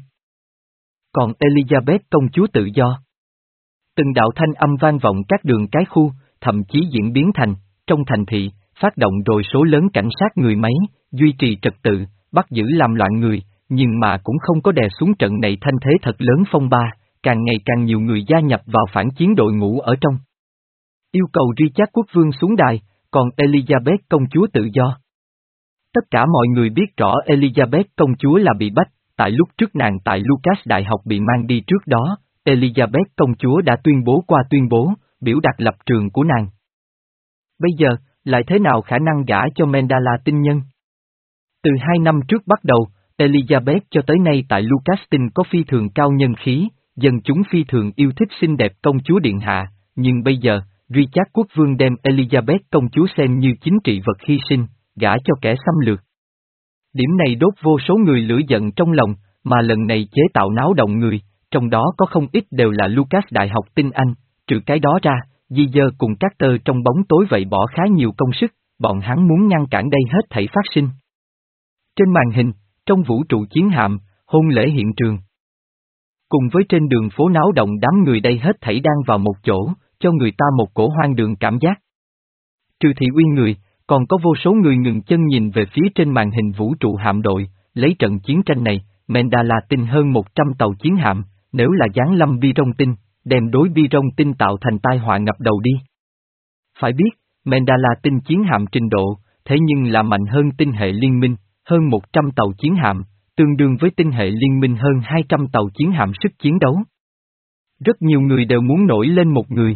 [SPEAKER 1] Còn Elizabeth công chúa tự do. Từng đạo thanh âm vang vọng các đường cái khu, thậm chí diễn biến thành, trong thành thị, phát động rồi số lớn cảnh sát người máy, duy trì trật tự, bắt giữ làm loạn người, nhưng mà cũng không có đè xuống trận này thanh thế thật lớn phong ba, càng ngày càng nhiều người gia nhập vào phản chiến đội ngũ ở trong. Yêu cầu Richard quốc vương xuống đài, còn Elizabeth công chúa tự do. Tất cả mọi người biết rõ Elizabeth công chúa là bị bắt, tại lúc trước nàng tại Lucas Đại học bị mang đi trước đó, Elizabeth công chúa đã tuyên bố qua tuyên bố, biểu đạt lập trường của nàng. Bây giờ, lại thế nào khả năng gả cho Mendala tinh nhân? Từ hai năm trước bắt đầu, Elizabeth cho tới nay tại Lucastin có phi thường cao nhân khí, dân chúng phi thường yêu thích xinh đẹp công chúa điện hạ, nhưng bây giờ, Richard quốc vương đem Elizabeth công chúa xem như chính trị vật hy sinh, gả cho kẻ xâm lược. Điểm này đốt vô số người lửa giận trong lòng, mà lần này chế tạo náo động người, trong đó có không ít đều là Lucas Đại học tinh Anh, trừ cái đó ra, Di Dơ cùng các tơ trong bóng tối vậy bỏ khá nhiều công sức, bọn hắn muốn ngăn cản đây hết thảy phát sinh. Trên màn hình, trong vũ trụ chiến hạm, hôn lễ hiện trường. Cùng với trên đường phố náo động đám người đây hết thảy đang vào một chỗ, cho người ta một cổ hoang đường cảm giác. Trừ thị uy người, còn có vô số người ngừng chân nhìn về phía trên màn hình vũ trụ hạm đội, lấy trận chiến tranh này, Mendala tinh hơn một trăm tàu chiến hạm, nếu là giáng lâm bi rong tinh, đem đối bi rong tinh tạo thành tai họa ngập đầu đi. Phải biết, Mendala tinh chiến hạm trình độ, thế nhưng là mạnh hơn tinh hệ liên minh, hơn một trăm tàu chiến hạm, tương đương với tinh hệ liên minh hơn hai trăm tàu chiến hạm sức chiến đấu. Rất nhiều người đều muốn nổi lên một người.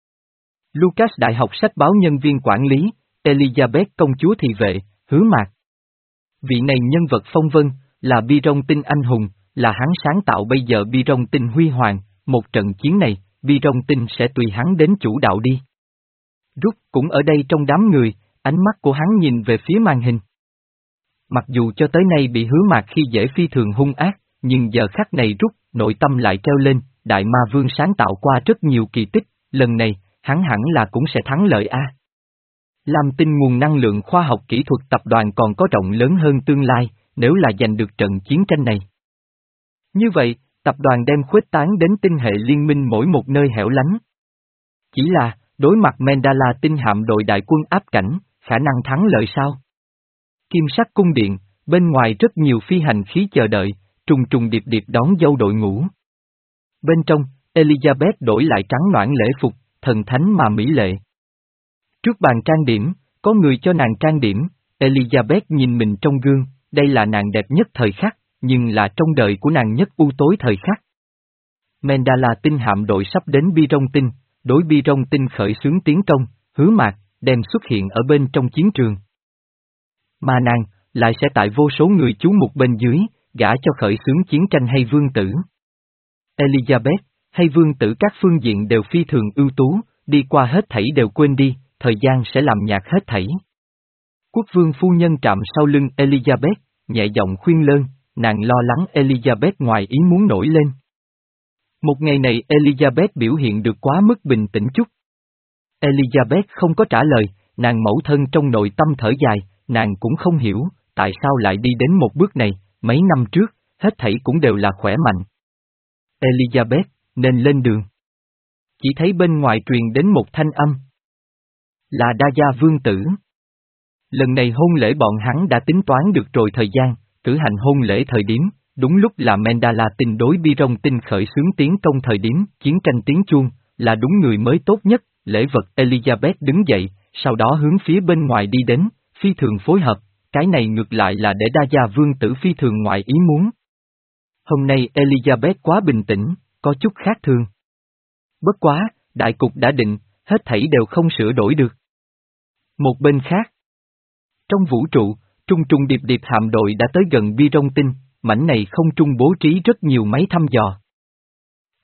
[SPEAKER 1] Lucas Đại học sách báo nhân viên quản lý, Elizabeth công chúa thị vệ, Hứa Mạc. Vị này nhân vật phong vân, là bi rong tinh anh hùng, là hắn sáng tạo bây giờ bi rong tinh huy hoàng, một trận chiến này, bi rong tinh sẽ tùy hắn đến chủ đạo đi. Rút cũng ở đây trong đám người, ánh mắt của hắn nhìn về phía màn hình. Mặc dù cho tới nay bị Hứa Mạc khi dễ phi thường hung ác, nhưng giờ khắc này Rút, nội tâm lại treo lên, Đại Ma Vương sáng tạo qua rất nhiều kỳ tích, lần này, hắn hẳn là cũng sẽ thắng lợi a. Lam Tinh nguồn năng lượng khoa học kỹ thuật tập đoàn còn có rộng lớn hơn tương lai, nếu là giành được trận chiến tranh này. Như vậy, tập đoàn đem khuếch tán đến tinh hệ liên minh mỗi một nơi hẻo lánh. Chỉ là, đối mặt Mendala tinh hạm đội đại quân áp cảnh, khả năng thắng lợi sao? Kim sắc cung điện, bên ngoài rất nhiều phi hành khí chờ đợi, trùng trùng điệp điệp đón dâu đội ngũ. Bên trong, Elizabeth đổi lại trắng noãn lễ phục, thần thánh mà mỹ lệ. Trước bàn trang điểm, có người cho nàng trang điểm, Elizabeth nhìn mình trong gương, đây là nàng đẹp nhất thời khắc, nhưng là trong đời của nàng nhất u tối thời khắc. Mendala tinh hạm đội sắp đến bi rong tinh, đối bi rong tinh khởi xướng tiến công, Hứa Mạc, đem xuất hiện ở bên trong chiến trường. Mà nàng, lại sẽ tại vô số người chú mục bên dưới, gả cho khởi xướng chiến tranh hay vương tử. Elizabeth, hay vương tử các phương diện đều phi thường ưu tú, đi qua hết thảy đều quên đi, thời gian sẽ làm nhạt hết thảy. Quốc vương phu nhân trạm sau lưng Elizabeth, nhẹ giọng khuyên lơn, nàng lo lắng Elizabeth ngoài ý muốn nổi lên. Một ngày này Elizabeth biểu hiện được quá mức bình tĩnh chút. Elizabeth không có trả lời, nàng mẫu thân trong nội tâm thở dài, nàng cũng không hiểu, tại sao lại đi đến một bước này, mấy năm trước, hết thảy cũng đều là khỏe mạnh. Elizabeth, nên lên đường. Chỉ thấy bên ngoài truyền đến một thanh âm. Là Đa Gia Vương Tử. Lần này hôn lễ bọn hắn đã tính toán được rồi thời gian, cử hành hôn lễ thời điểm, đúng lúc là Mendala tinh đối bi rong tinh khởi xướng tiến công thời điểm, chiến tranh tiếng chuông, là đúng người mới tốt nhất, lễ vật Elizabeth đứng dậy, sau đó hướng phía bên ngoài đi đến, phi thường phối hợp, cái này ngược lại là để Đa Gia Vương Tử phi thường ngoại ý muốn. Hôm nay Elizabeth quá bình tĩnh, có chút khác thường. Bất quá, đại cục đã định, hết thảy đều không sửa đổi được. Một bên khác, trong vũ trụ, trung trung điệp điệp hạm đội đã tới gần bi rong tinh, mảnh này không trung bố trí rất nhiều máy thăm dò.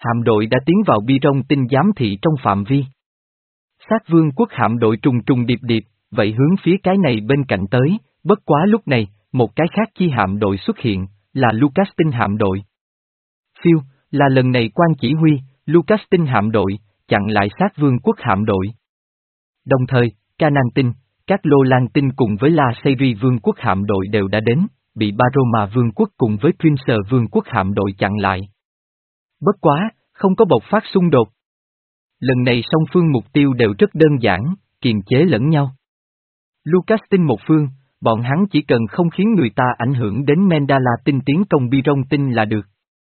[SPEAKER 1] Hạm đội đã tiến vào bi rong tinh giám thị trong phạm vi. Sát vương quốc hạm đội trùng trùng điệp điệp, vậy hướng phía cái này bên cạnh tới, bất quá lúc này, một cái khác chi hạm đội xuất hiện, là Lucas tinh hạm đội. Phiêu, là lần này quan chỉ huy, Lucas tinh hạm đội, chặn lại sát vương quốc hạm đội. Đồng thời, Canaan tinh, các Lô Lan tinh cùng với La Seyri vương quốc hạm đội đều đã đến, bị Baroma vương quốc cùng với Prince vương quốc hạm đội chặn lại. Bất quá, không có bộc phát xung đột. Lần này song phương mục tiêu đều rất đơn giản, kiềm chế lẫn nhau. Lucas tinh một phương, bọn hắn chỉ cần không khiến người ta ảnh hưởng đến Mendala tinh tiến công Biron tinh là được.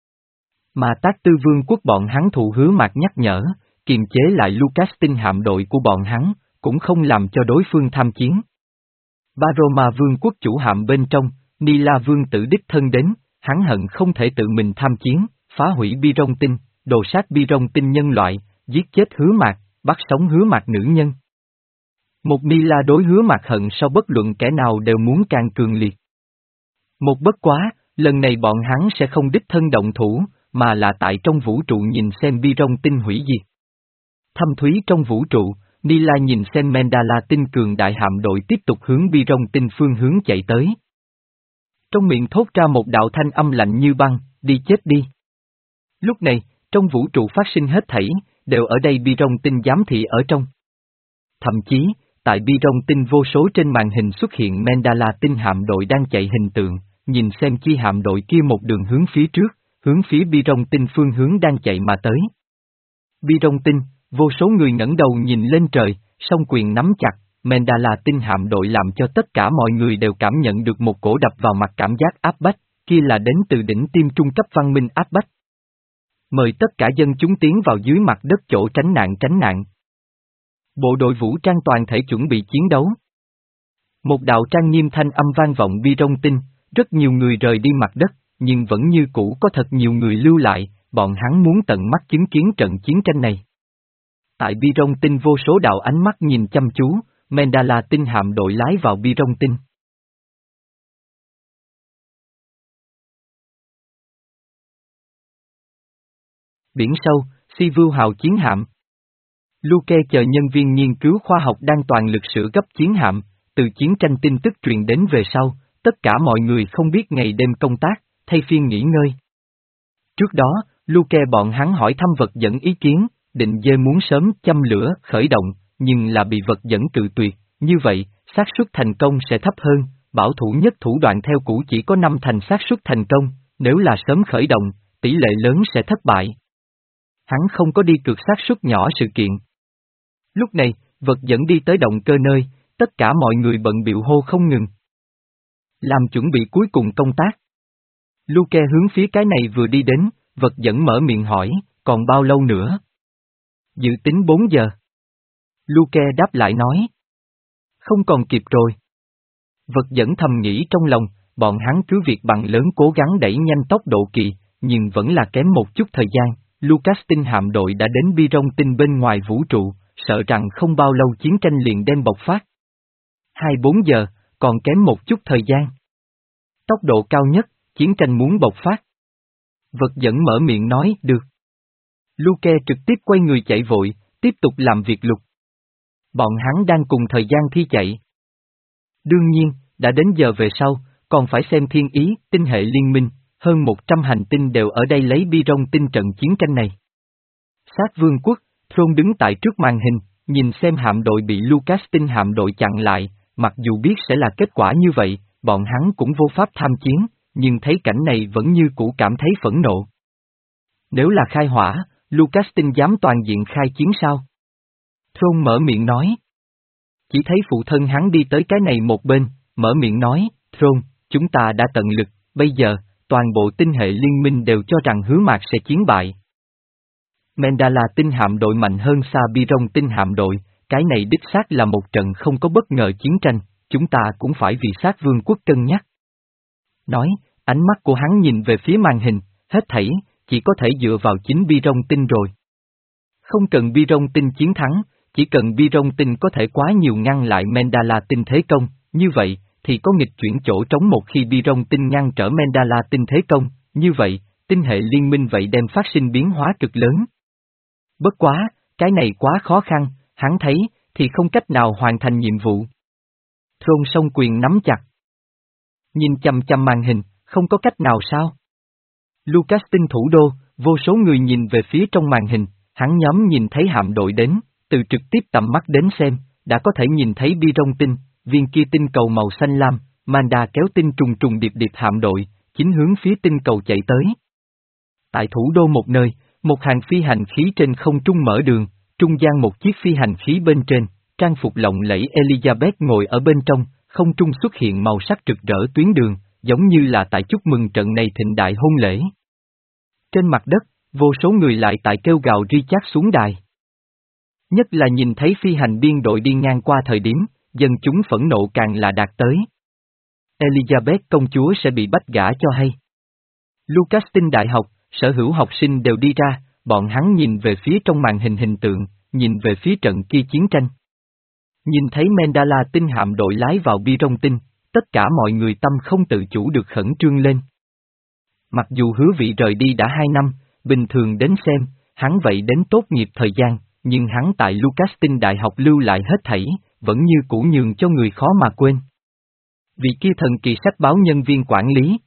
[SPEAKER 1] Mà Tác Tư vương quốc bọn hắn thụ hứa mạc nhắc nhở, kiềm chế lại Lucas tinh hạm đội của bọn hắn, cũng không làm cho đối phương tham chiến. Baroma vương quốc chủ hạm bên trong, Nila vương tử đích thân đến, hắn hận không thể tự mình tham chiến, phá hủy Biron tinh, đồ sát Biron tinh nhân loại, giết chết hứa mạc, bắt sống hứa mạc nữ nhân. Một Nila đối hứa mạc hận sau bất luận kẻ nào đều muốn càng cường liệt. Một bất quá, lần này bọn hắn sẽ không đích thân động thủ, mà là tại trong vũ trụ nhìn xem Biron tinh hủy diệt. Thâm thúy trong vũ trụ, Nila nhìn xem Mendala tinh cường đại hạm đội tiếp tục hướng Biron tinh phương hướng chạy tới. Trong miệng thốt ra một đạo thanh âm lạnh như băng, đi chết đi. Lúc này, trong vũ trụ phát sinh hết thảy, đều ở đây Biron tinh giám thị ở trong. Thậm chí, tại Biron tinh vô số trên màn hình xuất hiện Mendala tinh hạm đội đang chạy hình tượng, nhìn xem chi hạm đội kia một đường hướng phía trước, hướng phía Biron tinh phương hướng đang chạy mà tới. Biron tinh, vô số người ngẩng đầu nhìn lên trời, song quyền nắm chặt, Mendala tinh hạm đội làm cho tất cả mọi người đều cảm nhận được một cổ đập vào mặt cảm giác áp bách, kia là đến từ đỉnh tiêm trung cấp văn minh áp bách. Mời tất cả dân chúng tiến vào dưới mặt đất chỗ tránh nạn tránh nạn. Bộ đội vũ trang toàn thể chuẩn bị chiến đấu. Một đạo trang nghiêm thanh âm vang vọng Biron tinh, rất nhiều người rời đi mặt đất, nhưng vẫn như cũ có thật nhiều người lưu lại, bọn hắn muốn tận mắt chứng kiến trận chiến tranh này. Tại Biron tinh vô số đạo ánh mắt nhìn chăm chú, Mendala tinh hạm đội lái vào Biron tinh. Biển sâu, Si Vưu hào chiến hạm. Luke chờ nhân viên nghiên cứu khoa học đang toàn lực sửa gấp chiến hạm, từ chiến tranh tin tức truyền đến về sau, tất cả mọi người không biết ngày đêm công tác, thay phiên nghỉ ngơi. Trước đó, Luke bọn hắn hỏi thăm vật dẫn ý kiến, định dê muốn sớm châm lửa, khởi động, nhưng là bị vật dẫn cự tuyệt, như vậy, xác suất thành công sẽ thấp hơn, bảo thủ nhất thủ đoạn theo cũ chỉ có năm thành xác suất thành công, nếu là sớm khởi động, tỷ lệ lớn sẽ thất bại. Hắn không có đi cược xác suất nhỏ sự kiện. Lúc này, vật dẫn đi tới động cơ nơi, tất cả mọi người bận bịu hô không ngừng. Làm chuẩn bị cuối cùng công tác. Luke hướng phía cái này vừa đi đến, vật dẫn mở miệng hỏi, còn bao lâu nữa? Dự tính bốn giờ. Luke đáp lại nói. Không còn kịp rồi. Vật dẫn thầm nghĩ trong lòng, bọn hắn cứ việc bằng lớn cố gắng đẩy nhanh tốc độ kỳ, nhưng vẫn là kém một chút thời gian. Lucas tinh hạm đội đã đến Biron tinh bên ngoài vũ trụ, sợ rằng không bao lâu chiến tranh liền đem bộc phát. hai mươi bốn giờ, còn kém một chút thời gian. Tốc độ cao nhất, chiến tranh muốn bộc phát. Vật dẫn mở miệng nói, được. Luke trực tiếp quay người chạy vội, tiếp tục làm việc lục. Bọn hắn đang cùng thời gian thi chạy. Đương nhiên, đã đến giờ về sau, còn phải xem thiên ý, tinh hệ liên minh, hơn một trăm hành tinh đều ở đây lấy Biron tinh trận chiến tranh này. Sát vương quốc, Throne đứng tại trước màn hình, nhìn xem hạm đội bị Lucas tinh hạm đội chặn lại, mặc dù biết sẽ là kết quả như vậy, bọn hắn cũng vô pháp tham chiến, nhưng thấy cảnh này vẫn như cũ cảm thấy phẫn nộ. Nếu là khai hỏa, Lucas tinh dám toàn diện khai chiến sao? Throne mở miệng nói. Chỉ thấy phụ thân hắn đi tới cái này một bên, mở miệng nói, Throne, chúng ta đã tận lực, bây giờ, toàn bộ tinh hệ liên minh đều cho rằng hứa mạc sẽ chiến bại. Mendala tinh hạm đội mạnh hơn xa Biron tinh hạm đội, cái này đích xác là một trận không có bất ngờ chiến tranh, chúng ta cũng phải vì sát vương quốc cân nhắc. Nói, ánh mắt của hắn nhìn về phía màn hình, hết thảy, chỉ có thể dựa vào chính Biron tinh rồi. Không cần Biron tinh chiến thắng, chỉ cần Biron tinh có thể quá nhiều ngăn lại Mendala tinh thế công, như vậy, thì có nghịch chuyển chỗ trống một khi Biron tinh ngăn trở Mendala tinh thế công, như vậy, tinh hệ liên minh vậy đem phát sinh biến hóa cực lớn. Bất quá, cái này quá khó khăn, hắn thấy, thì không cách nào hoàn thành nhiệm vụ. Throne song quyền nắm chặt. Nhìn chằm chằm màn hình, không có cách nào sao? Lucas tinh thủ đô, vô số người nhìn về phía trong màn hình, hắn nhóm nhìn thấy hạm đội đến, từ trực tiếp tầm mắt đến xem, đã có thể nhìn thấy bi rong tinh, viên kia tinh cầu màu xanh lam, Manda kéo tinh trùng trùng điệp điệp hạm đội, chính hướng phía tinh cầu chạy tới. Tại thủ đô một nơi, một hàng phi hành khí trên không trung mở đường, trung gian một chiếc phi hành khí bên trên, trang phục lộng lẫy Elizabeth ngồi ở bên trong, không trung xuất hiện màu sắc rực rỡ tuyến đường, giống như là tại chúc mừng trận này thịnh đại hôn lễ. Trên mặt đất, vô số người lại tại kêu gào Richard xuống đài. Nhất là nhìn thấy phi hành biên đội đi ngang qua thời điểm, dân chúng phẫn nộ càng là đạt tới. Elizabeth công chúa sẽ bị bắt gả cho hay. Lucas tinh đại học, sở hữu học sinh đều đi ra, bọn hắn nhìn về phía trong màn hình hình tượng, nhìn về phía trận kia chiến tranh. Nhìn thấy Mandala tinh hạm đội lái vào bi rong tinh, tất cả mọi người tâm không tự chủ được khẩn trương lên. Mặc dù hứa vị rời đi đã hai năm, bình thường đến xem, hắn vậy đến tốt nghiệp thời gian, nhưng hắn tại Lucas tinh đại học lưu lại hết thảy, vẫn như cũ nhường cho người khó mà quên. Vị kia thần kỳ sách báo nhân viên quản lý.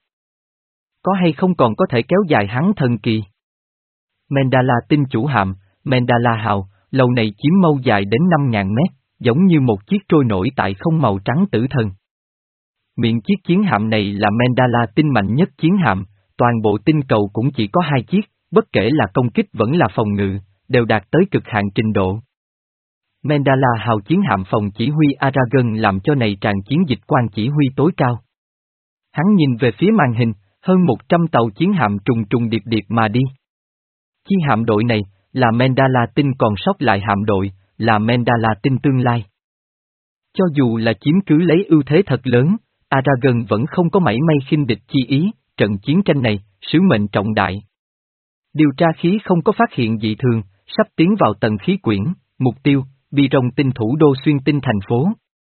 [SPEAKER 1] Có hay không còn có thể kéo dài hắn thần kỳ? Mandala tinh chủ hạm, Mandala hào, lầu này chiếm mâu dài đến năm ngàn mét, giống như một chiếc trôi nổi tại không màu trắng tử thần. Miệng chiếc chiến hạm này là Mandala tinh mạnh nhất chiến hạm, toàn bộ tinh cầu cũng chỉ có hai chiếc, bất kể là công kích vẫn là phòng ngự, đều đạt tới cực hạn trình độ. Mandala hào chiến hạm phòng chỉ huy Aragon làm cho này tràn chiến dịch quan chỉ huy tối cao. Hắn nhìn về phía màn hình, hơn một trăm tàu chiến hạm trùng trùng điệp điệp mà đi. Chi hạm đội này, là Mandala tinh còn sót lại hạm đội, là Mandala tinh tương lai. Cho dù là chiếm cứ lấy ưu thế thật lớn, Aragon vẫn không có mảy may khinh địch chi ý, trận chiến tranh này, sứ mệnh trọng đại. Điều tra khí không có phát hiện dị thường, sắp tiến vào tầng khí quyển, mục tiêu, bi rong tinh thủ đô xuyên tinh thành phố.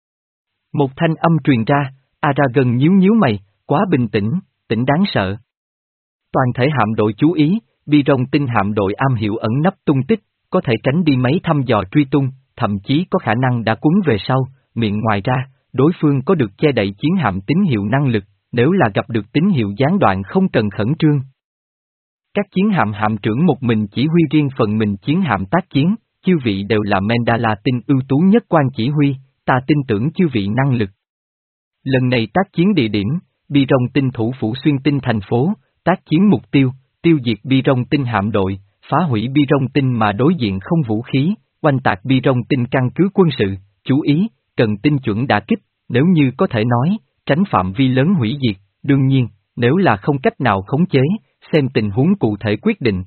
[SPEAKER 1] Một thanh âm truyền ra, Aragon nhíu nhíu mày, quá bình tĩnh, tỉnh đáng sợ. Toàn thể hạm đội chú ý, bi rong tinh hạm đội am hiểu ẩn nấp tung tích, có thể tránh đi máy thăm dò truy tung, thậm chí có khả năng đã cuốn về sau, miệng ngoài ra, đối phương có được che đậy chiến hạm tín hiệu năng lực, nếu là gặp được tín hiệu gián đoạn không cần khẩn trương. Các chiến hạm hạm trưởng một mình chỉ huy riêng phần mình chiến hạm tác chiến, chư vị đều là Mandala tinh ưu tú nhất quan chỉ huy, ta tin tưởng chư vị năng lực. Lần này tác chiến địa điểm, bi rong tinh thủ phủ xuyên tinh thành phố, tác chiến mục tiêu, tiêu diệt bi rong tinh hạm đội, phá hủy bi rong tinh mà đối diện không vũ khí, oanh tạc bi rong tinh căn cứ quân sự, chú ý, cần tinh chuẩn đả kích, nếu như có thể nói, tránh phạm vi lớn hủy diệt, đương nhiên, nếu là không cách nào khống chế, xem tình huống cụ thể quyết định.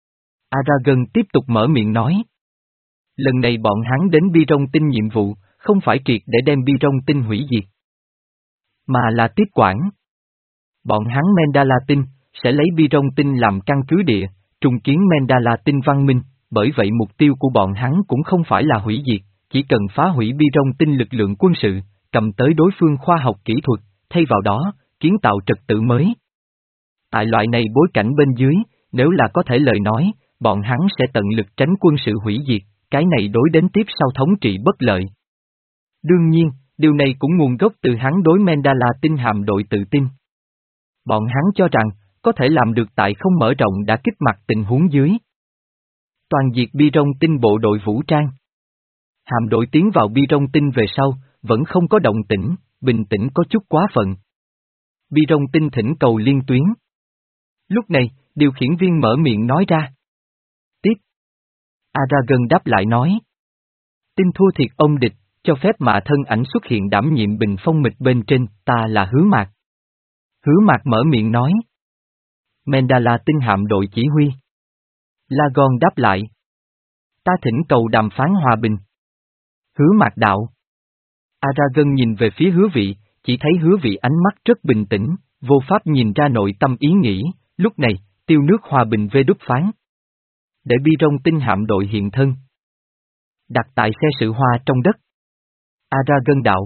[SPEAKER 1] Aragon tiếp tục mở miệng nói. Lần này bọn hắn đến bi rong tinh nhiệm vụ, không phải triệt để đem bi rong tinh hủy diệt, mà là tiếp quản. Bọn hắn Mandala tinh, sẽ lấy bi rong tinh làm căn cứ địa, trùng kiến Mandala tinh văn minh, bởi vậy mục tiêu của bọn hắn cũng không phải là hủy diệt, chỉ cần phá hủy bi rong tinh lực lượng quân sự, cầm tới đối phương khoa học kỹ thuật, thay vào đó, kiến tạo trật tự mới. Tại loại này bối cảnh bên dưới, nếu là có thể lời nói, bọn hắn sẽ tận lực tránh quân sự hủy diệt, cái này đối đến tiếp sau thống trị bất lợi. Đương nhiên, điều này cũng nguồn gốc từ hắn đối Mandala tinh hạm đội tự tin. Bọn hắn cho rằng, có thể làm được tại không mở rộng đã kích mặt tình huống dưới. Toàn diệt bi rong tinh bộ đội vũ trang. Hạm đội tiến vào bi rong tinh về sau, vẫn không có động tĩnh, bình tĩnh có chút quá phận. Bi rong tinh thỉnh cầu liên tuyến. Lúc này, điều khiển viên mở miệng nói ra. Tiếp. Aragon đáp lại nói. Tin thua thiệt ông địch, cho phép mạ thân ảnh xuất hiện đảm nhiệm bình phong mịch bên trên, ta là Hứa Mạc. Hứa Mạc mở miệng nói. Mandala tinh hạm đội chỉ huy. Lagon đáp lại. Ta thỉnh cầu đàm phán hòa bình. Hứa Mạc đạo. Aragon nhìn về phía Hứa Vị, chỉ thấy Hứa Vị ánh mắt rất bình tĩnh, vô pháp nhìn ra nội tâm ý nghĩ, lúc này, tiêu nước hòa bình về đúc phán. Để bi rong tinh hạm đội hiện thân. Đặt tại xe sự hoa trong đất. Aragon đạo.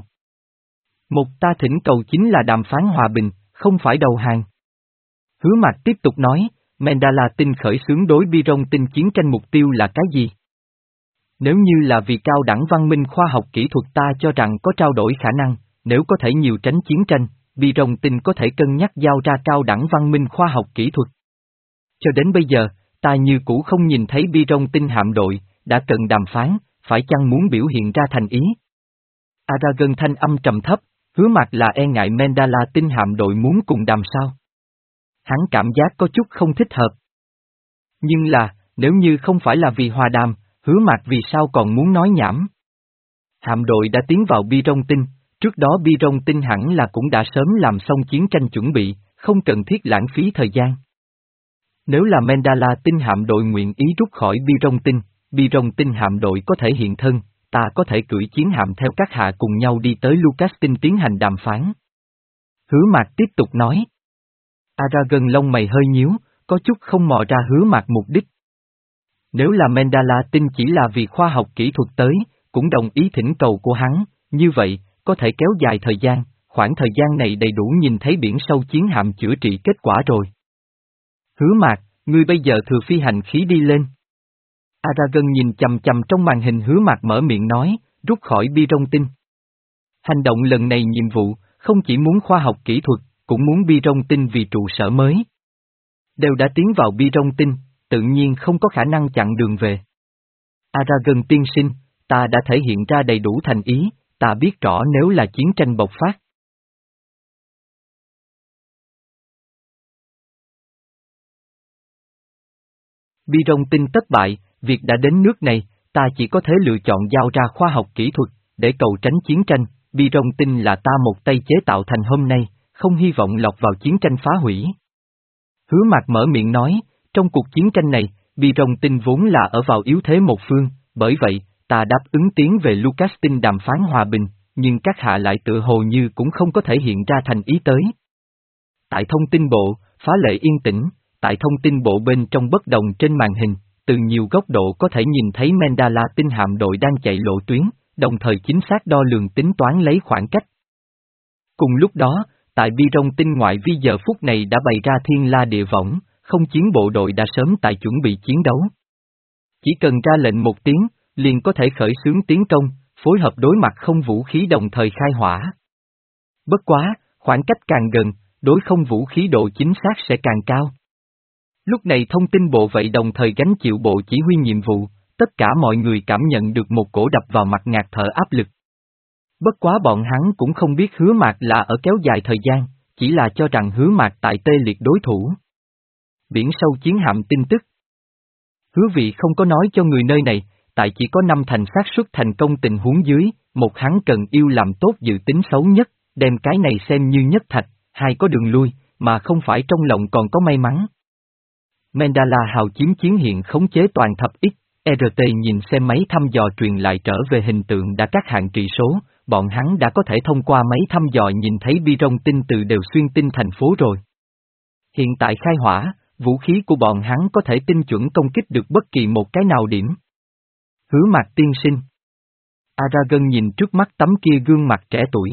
[SPEAKER 1] Một ta thỉnh cầu chính là đàm phán hòa bình, không phải đầu hàng. Hứa Mạc tiếp tục nói, Mandala tinh khởi xướng đối Biron tinh chiến tranh mục tiêu là cái gì? Nếu như là vì cao đẳng văn minh khoa học kỹ thuật ta cho rằng có trao đổi khả năng, nếu có thể nhiều tránh chiến tranh, Biron tinh có thể cân nhắc giao ra cao đẳng văn minh khoa học kỹ thuật. Cho đến bây giờ, ta như cũ không nhìn thấy Biron tinh hạm đội, đã cần đàm phán, phải chăng muốn biểu hiện ra thành ý? Aragon thanh âm trầm thấp, Hứa Mạc là e ngại Mandala tinh hạm đội muốn cùng đàm sao? Hắn cảm giác có chút không thích hợp. Nhưng là, nếu như không phải là vì hòa đàm, Hứa Mạc vì sao còn muốn nói nhảm? Hạm đội đã tiến vào Biron tinh, trước đó Biron tinh hẳn là cũng đã sớm làm xong chiến tranh chuẩn bị, không cần thiết lãng phí thời gian. Nếu là Mandala tinh hạm đội nguyện ý rút khỏi Biron tinh, Biron tinh hạm đội có thể hiện thân, ta có thể cưỡi chiến hạm theo các hạ cùng nhau đi tới Lucas tinh tiến hành đàm phán. Hứa Mạc tiếp tục nói. Aragon lông mày hơi nhíu, có chút không mò ra Hứa Mạc mục đích. Nếu là Mandala tinh chỉ là vì khoa học kỹ thuật tới, cũng đồng ý thỉnh cầu của hắn, như vậy, có thể kéo dài thời gian, khoảng thời gian này đầy đủ nhìn thấy biển sâu chiến hạm chữa trị kết quả rồi. Hứa Mạc, ngươi bây giờ thừa phi hành khí đi lên. Aragon nhìn chầm chầm trong màn hình Hứa Mạc mở miệng nói, rút khỏi Biron tinh. Hành động lần này nhiệm vụ, không chỉ muốn khoa học kỹ thuật, cũng muốn Biron tinh vì trụ sở mới. Đều đã tiến vào Biron tinh, tự nhiên không có khả năng chặn đường về. Aragon tiên sinh, ta đã thể hiện ra đầy đủ thành ý, ta biết rõ nếu là chiến tranh bộc phát. Biron tinh thất bại, việc đã đến nước này, ta chỉ có thể lựa chọn giao ra khoa học kỹ thuật, để cầu tránh chiến tranh. Biron tinh là ta một tay chế tạo thành hôm nay, không hy vọng lọt vào chiến tranh phá hủy. Hứa Mạc mở miệng nói, trong cuộc chiến tranh này, Biron tinh vốn là ở vào yếu thế một phương, bởi vậy, ta đáp ứng tiến về Lucas tinh đàm phán hòa bình, nhưng các hạ lại tự hồ như cũng không có thể hiện ra thành ý tới. Tại thông tin bộ, phá lệ yên tĩnh, tại thông tin bộ bên trong bất đồng trên màn hình, từ nhiều góc độ có thể nhìn thấy Mandala tinh hạm đội đang chạy lộ tuyến, đồng thời chính xác đo lường tính toán lấy khoảng cách. Cùng lúc đó, tại Biron tinh ngoại vi giờ phút này đã bày ra thiên la địa võng, không chiến bộ đội đã sớm tại chuẩn bị chiến đấu. Chỉ cần ra lệnh một tiếng, liền có thể khởi xướng tiến công, phối hợp đối mặt không vũ khí đồng thời khai hỏa. Bất quá, khoảng cách càng gần, đối không vũ khí độ chính xác sẽ càng cao. Lúc này thông tin bộ vậy đồng thời gánh chịu bộ chỉ huy nhiệm vụ, tất cả mọi người cảm nhận được một cổ đập vào mặt ngạt thở áp lực. Bất quá bọn hắn cũng không biết Hứa Mạc là ở kéo dài thời gian, chỉ là cho rằng Hứa Mạc tại tê liệt đối thủ. Biển sâu chiến hạm tin tức. Hứa vị không có nói cho người nơi này, tại chỉ có năm thành xác suất thành công tình huống dưới, một hắn cần yêu làm tốt dự tính xấu nhất, đem cái này xem như nhất thạch, hai có đường lui, mà không phải trong lòng còn có may mắn. Mandala hào chiếm chiến hiện khống chế toàn thập X, rờ tê nhìn xem máy thăm dò truyền lại trở về hình tượng đã các hạng trị số, bọn hắn đã có thể thông qua máy thăm dò nhìn thấy Biron tinh từ đều xuyên tinh thành phố rồi. Hiện tại khai hỏa, vũ khí của bọn hắn có thể tinh chuẩn công kích được bất kỳ một cái nào điểm. Hứa Mạc tiên sinh. Aragon nhìn trước mắt tấm kia gương mặt trẻ tuổi.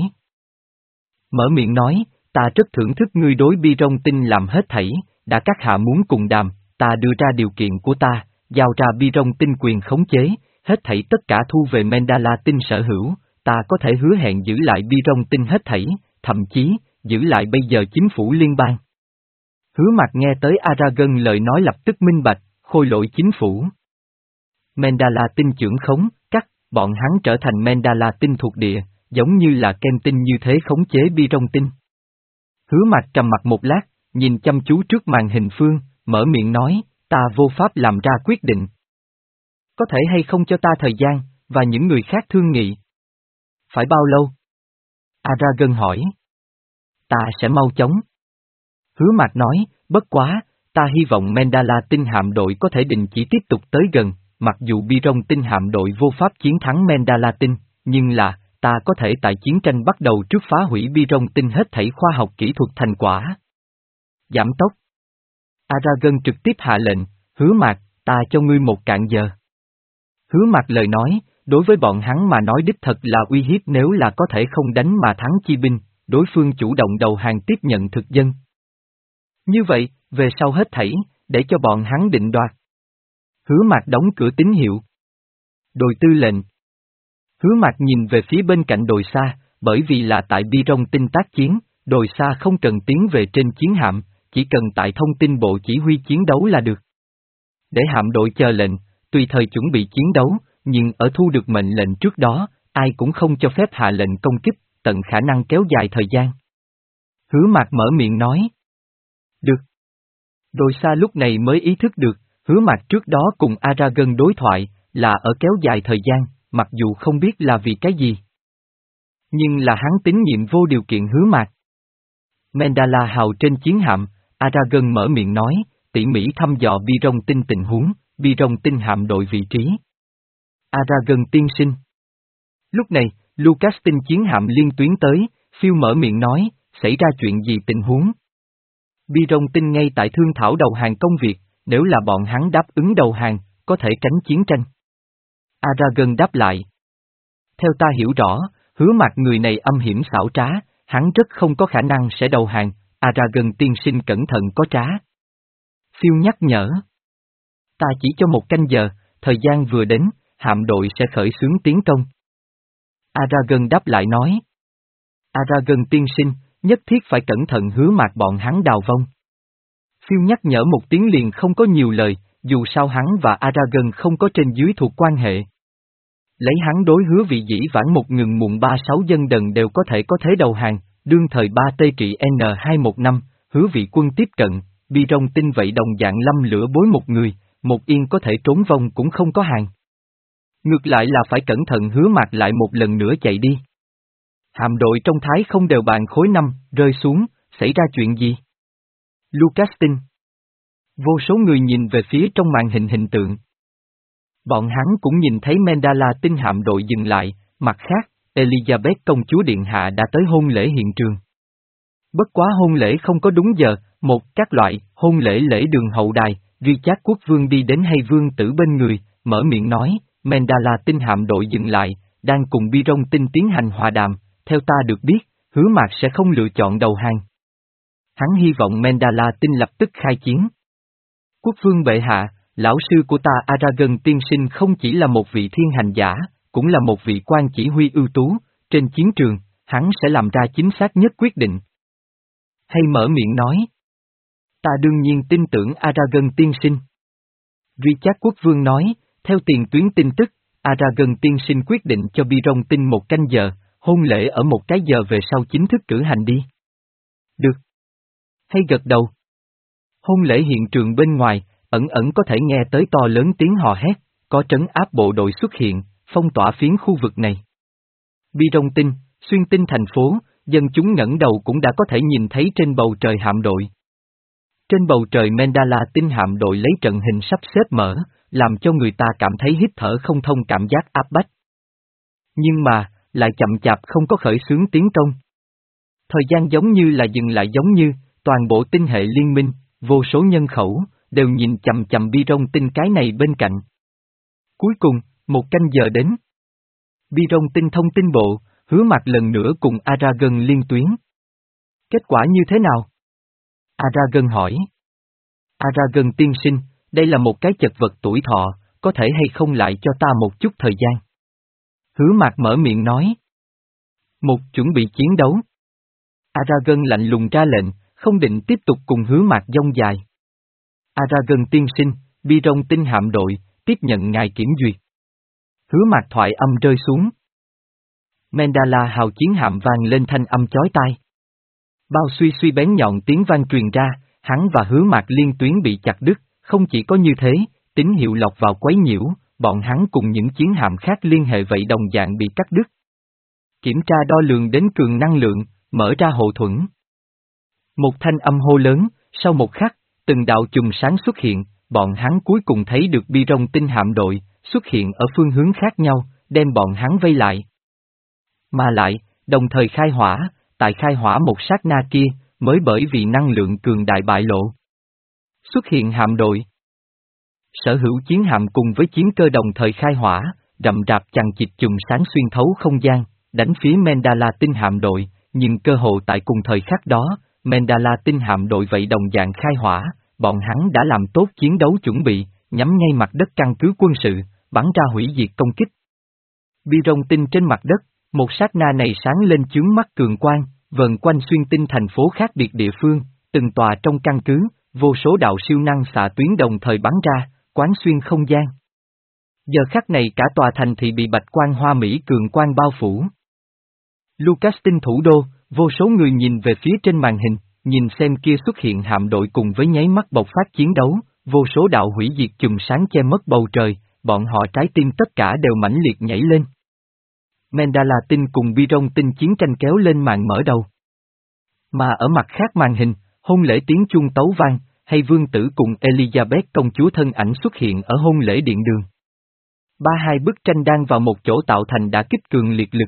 [SPEAKER 1] Mở miệng nói, ta rất thưởng thức ngươi đối Biron tinh làm hết thảy, đã các hạ muốn cùng đàm, ta đưa ra điều kiện của ta, giao ra Biron tinh quyền khống chế, hết thảy tất cả thu về Mandala tinh sở hữu, ta có thể hứa hẹn giữ lại Biron tinh hết thảy, thậm chí, giữ lại bây giờ chính phủ liên bang. Hứa Mạc nghe tới Aragon lời nói lập tức minh bạch, khôi lỗi chính phủ. Mandala tinh trưởng khống, cắt, bọn hắn trở thành Mandala tinh thuộc địa, giống như là kem tinh như thế khống chế Biron tinh. Hứa Mạc trầm mặt một lát, nhìn chăm chú trước màn hình phương, mở miệng nói, ta vô pháp làm ra quyết định. Có thể hay không cho ta thời gian, và những người khác thương nghị. Phải bao lâu? Aragon hỏi. Ta sẽ mau chóng. Hứa Mạc nói, bất quá, ta hy vọng Mandala tinh hạm đội có thể đình chỉ tiếp tục tới gần, mặc dù Biron tinh hạm đội vô pháp chiến thắng Mandala tinh, nhưng là, ta có thể tại chiến tranh bắt đầu trước phá hủy Biron tinh hết thảy khoa học kỹ thuật thành quả. Giảm tốc. Aragon trực tiếp hạ lệnh, Hứa Mạc, ta cho ngươi một cạn giờ. Hứa Mạc lời nói, đối với bọn hắn mà nói đích thật là uy hiếp nếu là có thể không đánh mà thắng chi binh, đối phương chủ động đầu hàng tiếp nhận thực dân. Như vậy, về sau hết thảy, để cho bọn hắn định đoạt. Hứa Mạc đóng cửa tín hiệu. Đội tư lệnh. Hứa Mạc nhìn về phía bên cạnh đồi xa, bởi vì là tại Bi Rong Tinh tác chiến, đồi xa không cần tiến về trên chiến hạm, chỉ cần tại thông tin bộ chỉ huy chiến đấu là được. Để hạm đội chờ lệnh, tùy thời chuẩn bị chiến đấu, nhưng ở thu được mệnh lệnh trước đó, ai cũng không cho phép hạ lệnh công kích, tận khả năng kéo dài thời gian. Hứa Mạc mở miệng nói. Được. Đồi xa lúc này mới ý thức được, Hứa Mạc trước đó cùng Aragon đối thoại, là ở kéo dài thời gian, mặc dù không biết là vì cái gì. Nhưng là hắn tín nhiệm vô điều kiện Hứa Mạc. Mandala hào trên chiến hạm, Aragon mở miệng nói, tỉ mỉ thăm dò Bi Rong Tinh tình huống, Bi Rong Tinh hạm đội vị trí. Aragon tiên sinh. Lúc này, Lucas Tinh chiến hạm liên tuyến tới, phiêu mở miệng nói, xảy ra chuyện gì tình huống? Bi Rong Tinh ngay tại thương thảo đầu hàng công việc, nếu là bọn hắn đáp ứng đầu hàng, có thể tránh chiến tranh. Aragon đáp lại. Theo ta hiểu rõ, Hứa Mạc người này âm hiểm xảo trá, hắn rất không có khả năng sẽ đầu hàng, Aragon tiên sinh cẩn thận có trá. Phiêu nhắc nhở. Ta chỉ cho một canh giờ, thời gian vừa đến, hạm đội sẽ khởi xướng tiến công. Aragon đáp lại nói. Aragon tiên sinh, nhất thiết phải cẩn thận Hứa Mạc bọn hắn đào vong. Phiêu nhắc nhở một tiếng liền không có nhiều lời, dù sao hắn và Aragon không có trên dưới thuộc quan hệ. Lấy hắn đối Hứa vị dĩ vãng một ngừng mụn ba sáu dân đần đều có thể có thế đầu hàng, đương thời ba tê trị N hai một năm, Hứa vị quân tiếp cận, Bi Rong Tinh vậy đồng dạng lâm lửa bối một người, một yên có thể trốn vong cũng không có hàng. Ngược lại là phải cẩn thận Hứa Mạc lại một lần nữa chạy đi. Hạm đội trong thái không đều bàn khối năm, rơi xuống, xảy ra chuyện gì? Lucas Tinh. Vô số người nhìn về phía trong màn hình hình tượng. Bọn hắn cũng nhìn thấy Mandala Tinh hạm đội dừng lại, mặt khác, Elizabeth công chúa điện hạ đã tới hôn lễ hiện trường. Bất quá hôn lễ không có đúng giờ, một các loại, hôn lễ lễ đường hậu đài, Richard quốc vương đi đến hay vương tử bên người, mở miệng nói, Mandala Tinh hạm đội dừng lại, đang cùng Bi Rong Tinh tiến hành hòa đàm, theo ta được biết, Hứa Mạc sẽ không lựa chọn đầu hàng. Hắn hy vọng Mandala Tinh lập tức khai chiến. Quốc vương bệ hạ, lão sư của ta Aragon tiên sinh không chỉ là một vị thiên hành giả, cũng là một vị quan chỉ huy ưu tú, trên chiến trường, hắn sẽ làm ra chính xác nhất quyết định. Hay mở miệng nói. Ta đương nhiên tin tưởng Aragon tiên sinh. Richard quốc vương nói, theo tiền tuyến tin tức, Aragon tiên sinh quyết định cho Bi Rong Tinh một canh giờ, hôn lễ ở một cái giờ về sau chính thức cử hành đi. Được. Hay gật đầu. Hôn lễ hiện trường bên ngoài, ẩn ẩn có thể nghe tới to lớn tiếng hò hét, có trấn áp bộ đội xuất hiện, phong tỏa phiến khu vực này. Bi Rong Tinh, xuyên tinh thành phố, dân chúng ngẩng đầu cũng đã có thể nhìn thấy trên bầu trời hạm đội. Trên bầu trời Mandala Tinh hạm đội lấy trận hình sắp xếp mở, làm cho người ta cảm thấy hít thở không thông cảm giác áp bách. Nhưng mà, lại chậm chạp không có khởi xướng tiến công. Thời gian giống như là dừng lại giống như, toàn bộ tinh hệ liên minh, vô số nhân khẩu, đều nhìn chằm chằm Bi Rong Tinh cái này bên cạnh. Cuối cùng, một canh giờ đến. Bi Rong Tinh thông tin bộ, Hứa Mạc lần nữa cùng Aragon liên tuyến. Kết quả như thế nào? Aragon hỏi. Aragon tiên sinh, đây là một cái chật vật tuổi thọ, có thể hay không lại cho ta một chút thời gian? Hứa Mạc mở miệng nói. Một chuẩn bị chiến đấu. Aragon lạnh lùng ra lệnh, không định tiếp tục cùng Hứa Mạc dông dài. Aragon tiên sinh, Bi Rong Tinh hạm đội, tiếp nhận ngài kiểm duyệt. Hứa Mạc thoại âm rơi xuống. Mandala hào chiến hạm vang lên thanh âm chói tai. Bao suy suy bén nhọn tiếng vang truyền ra, hắn và Hứa Mạc liên tuyến bị chặt đứt, không chỉ có như thế, tín hiệu lọc vào quấy nhiễu, bọn hắn cùng những chiến hạm khác liên hệ vậy đồng dạng bị cắt đứt. Kiểm tra đo lường đến cường năng lượng, mở ra hộ thuẫn. Một thanh âm hô lớn, sau một khắc, từng đạo chùm sáng xuất hiện, bọn hắn cuối cùng thấy được Bi Rong Tinh hạm đội, xuất hiện ở phương hướng khác nhau, đem bọn hắn vây lại. Mà lại, đồng thời khai hỏa, tại khai hỏa một sát na kia, mới bởi vì năng lượng cường đại bại lộ. Xuất hiện hạm đội. Sở hữu chiến hạm cùng với chiến cơ đồng thời khai hỏa, rậm rạp chằng chịt chùm sáng xuyên thấu không gian, đánh phía Mandala Tinh hạm đội, nhưng cơ hội tại cùng thời khắc đó, Mandala Tinh hạm đội vậy đồng dạng khai hỏa, bọn hắn đã làm tốt chiến đấu chuẩn bị, nhắm ngay mặt đất căn cứ quân sự, bắn ra hủy diệt công kích. Bi-rong tinh trên mặt đất, một sát na này sáng lên chướng mắt cường quang, vần quanh xuyên tinh thành phố khác biệt địa phương, từng tòa trong căn cứ, vô số đạo siêu năng xạ tuyến đồng thời bắn ra, quán xuyên không gian. Giờ khắc này cả tòa thành thị bị bạch quang hoa mỹ cường quang bao phủ. Lucas tinh thủ đô, vô số người nhìn về phía trên màn hình, nhìn xem kia xuất hiện hạm đội cùng với nháy mắt bộc phát chiến đấu, vô số đạo hủy diệt chùm sáng che mất bầu trời, bọn họ trái tim tất cả đều mãnh liệt nhảy lên. Mandala tinh cùng Bi-rong tinh chiến tranh kéo lên màn mở đầu. Mà ở mặt khác màn hình, hôn lễ tiếng chuông tấu vang, hay vương tử cùng Elizabeth công chúa thân ảnh xuất hiện ở hôn lễ điện đường. Ba hai bức tranh đang vào một chỗ tạo thành đả kích cường liệt lực.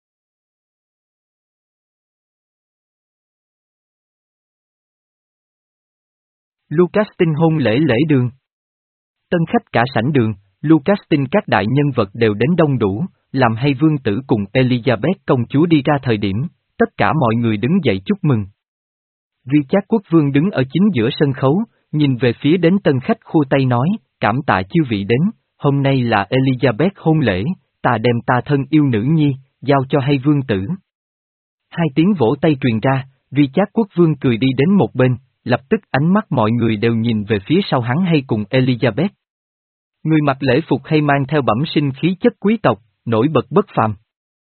[SPEAKER 1] Lucas tinh hôn lễ lễ đường. Tân khách cả sảnh đường, Lucas tinh các đại nhân vật đều đến đông đủ, làm hay vương tử cùng Elizabeth công chúa đi ra thời điểm, tất cả mọi người đứng dậy chúc mừng. Richard quốc vương đứng ở chính giữa sân khấu, nhìn về phía đến tân khách khua tay nói, cảm tạ chư vị đến, hôm nay là Elizabeth hôn lễ, ta đem ta thân yêu nữ nhi, giao cho hay vương tử. Hai tiếng vỗ tay truyền ra, Richard quốc vương cười đi đến một bên, lập tức ánh mắt mọi người đều nhìn về phía sau hắn hay cùng Elizabeth. Người mặc lễ phục hay mang theo bẩm sinh khí chất quý tộc, nổi bật bất phàm.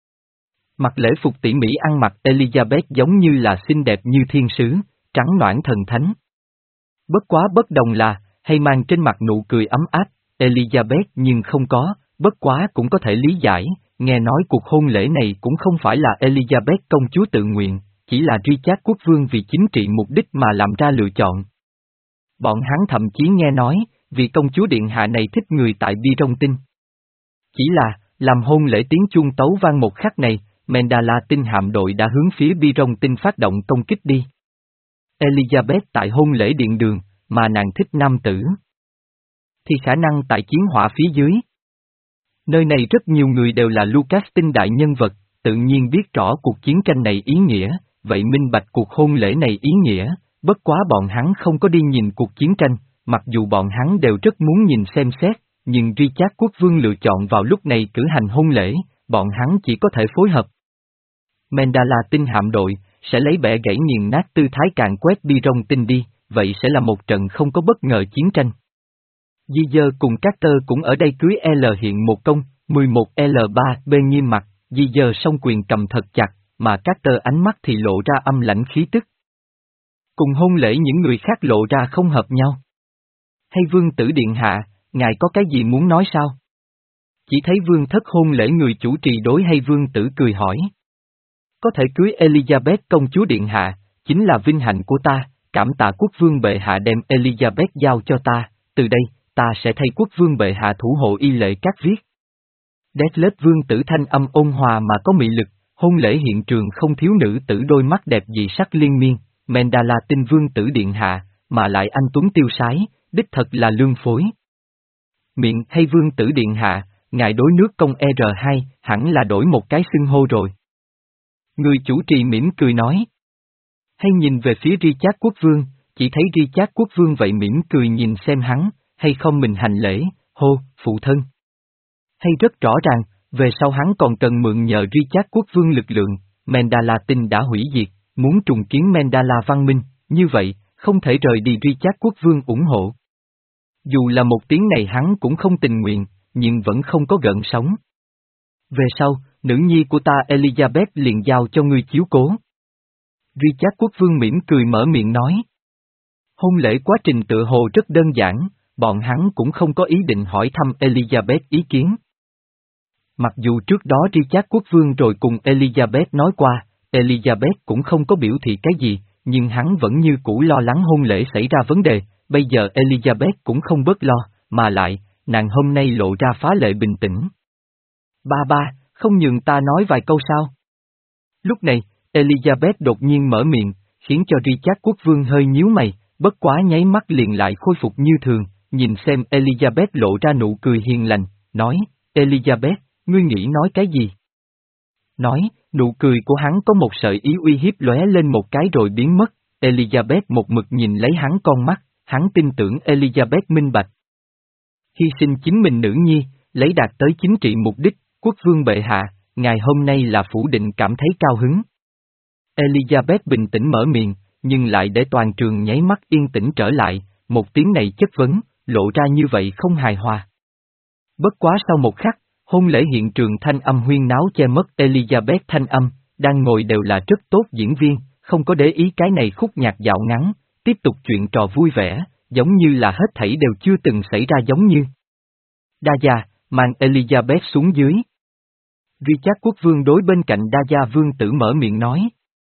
[SPEAKER 1] Mặc lễ phục tỉ mỉ ăn mặc Elizabeth giống như là xinh đẹp như thiên sứ, trắng noãn thần thánh. Bất quá bất đồng là, hay mang trên mặt nụ cười ấm áp, Elizabeth nhưng không có, bất quá cũng có thể lý giải, nghe nói cuộc hôn lễ này cũng không phải là Elizabeth công chúa tự nguyện, chỉ là Richard quốc vương vì chính trị mục đích mà làm ra lựa chọn. Bọn hắn thậm chí nghe nói, vì công chúa điện hạ này thích người tại Bi-rong tinh. Chỉ là, làm hôn lễ tiếng chuông tấu vang một khắc này, Mandala tinh hạm đội đã hướng phía Bi-rong tinh phát động công kích đi. Elizabeth tại hôn lễ điện đường, mà nàng thích nam tử. Thì khả năng tại chiến hỏa phía dưới. Nơi này rất nhiều người đều là Lucas tinh đại nhân vật, tự nhiên biết rõ cuộc chiến tranh này ý nghĩa, vậy minh bạch cuộc hôn lễ này ý nghĩa, bất quá bọn hắn không có đi nhìn cuộc chiến tranh, mặc dù bọn hắn đều rất muốn nhìn xem xét, nhưng Richard quốc vương lựa chọn vào lúc này cử hành hôn lễ, bọn hắn chỉ có thể phối hợp. Mandala tinh hạm đội, sẽ lấy bẻ gãy nghiền nát tư thái càn quét Bi-rong tinh đi, vậy sẽ là một trận không có bất ngờ chiến tranh. Di Dơ cùng Carter cũng ở đây cưới L hiện một công, mười một L ba bên nghiêm mặt, Di Dơ song quyền cầm thật chặt, mà Carter ánh mắt thì lộ ra âm lãnh khí tức. Cùng hôn lễ những người khác lộ ra không hợp nhau. Hay vương tử điện hạ, ngài có cái gì muốn nói sao? Chỉ thấy vương thất hôn lễ người chủ trì đối hay vương tử cười hỏi. Có thể cưới Elizabeth công chúa điện hạ, chính là vinh hạnh của ta, cảm tạ quốc vương bệ hạ đem Elizabeth giao cho ta, từ đây, ta sẽ thay quốc vương bệ hạ thủ hộ y lệ các viết. Deathlet vương tử thanh âm ôn hòa mà có mị lực, hôn lễ hiện trường không thiếu nữ tử đôi mắt đẹp dị sắc liên miên, Mandala tinh vương tử điện hạ, mà lại anh tuấn tiêu sái, đích thật là lương phối. Miệng hay vương tử điện hạ, ngài đối nước công R hai, hẳn là đổi một cái xưng hô rồi. Người chủ trì mỉm cười nói. Hay nhìn về phía Richard quốc vương, chỉ thấy Richard quốc vương vậy mỉm cười nhìn xem hắn, hay không mình hành lễ, hô, phụ thân. Hay rất rõ ràng, về sau hắn còn cần mượn nhờ Richard quốc vương lực lượng, Mandala tinh đã hủy diệt, muốn trùng kiến Mandala văn minh, như vậy, không thể rời đi Richard quốc vương ủng hộ. Dù là một tiếng này hắn cũng không tình nguyện, nhưng vẫn không có gợn sóng. Về sau, nữ nhi của ta Elizabeth liền giao cho ngươi chiếu cố. Richard quốc vương mỉm cười mở miệng nói. Hôn lễ quá trình tự hồ rất đơn giản, bọn hắn cũng không có ý định hỏi thăm Elizabeth ý kiến. Mặc dù trước đó Richard quốc vương rồi cùng Elizabeth nói qua, Elizabeth cũng không có biểu thị cái gì, nhưng hắn vẫn như cũ lo lắng hôn lễ xảy ra vấn đề, bây giờ Elizabeth cũng không bớt lo, mà lại, nàng hôm nay lộ ra phá lệ bình tĩnh. Ba ba, không nhường ta nói vài câu sao? Lúc này, Elizabeth đột nhiên mở miệng, khiến cho Richard quốc vương hơi nhíu mày, bất quá nháy mắt liền lại khôi phục như thường, nhìn xem Elizabeth lộ ra nụ cười hiền lành, nói, Elizabeth, ngươi nghĩ nói cái gì? Nói, nụ cười của hắn có một sợi ý uy hiếp lóe lên một cái rồi biến mất, Elizabeth một mực nhìn lấy hắn con mắt, hắn tin tưởng Elizabeth minh bạch. Hy sinh chính mình nữ nhi, lấy đạt tới chính trị mục đích, quốc vương bệ hạ, ngài hôm nay là phủ định cảm thấy cao hứng. Elizabeth bình tĩnh mở miệng, nhưng lại để toàn trường nháy mắt yên tĩnh trở lại, một tiếng này chất vấn, lộ ra như vậy không hài hòa. Bất quá sau một khắc, hôn lễ hiện trường thanh âm huyên náo che mất Elizabeth thanh âm, đang ngồi đều là rất tốt diễn viên, không có để ý cái này khúc nhạc dạo ngắn, tiếp tục chuyện trò vui vẻ, giống như là hết thảy đều chưa từng xảy ra giống như. Đa gia, mang Elizabeth xuống dưới. Richard quốc vương đối bên cạnh Đa gia vương tử mở miệng nói.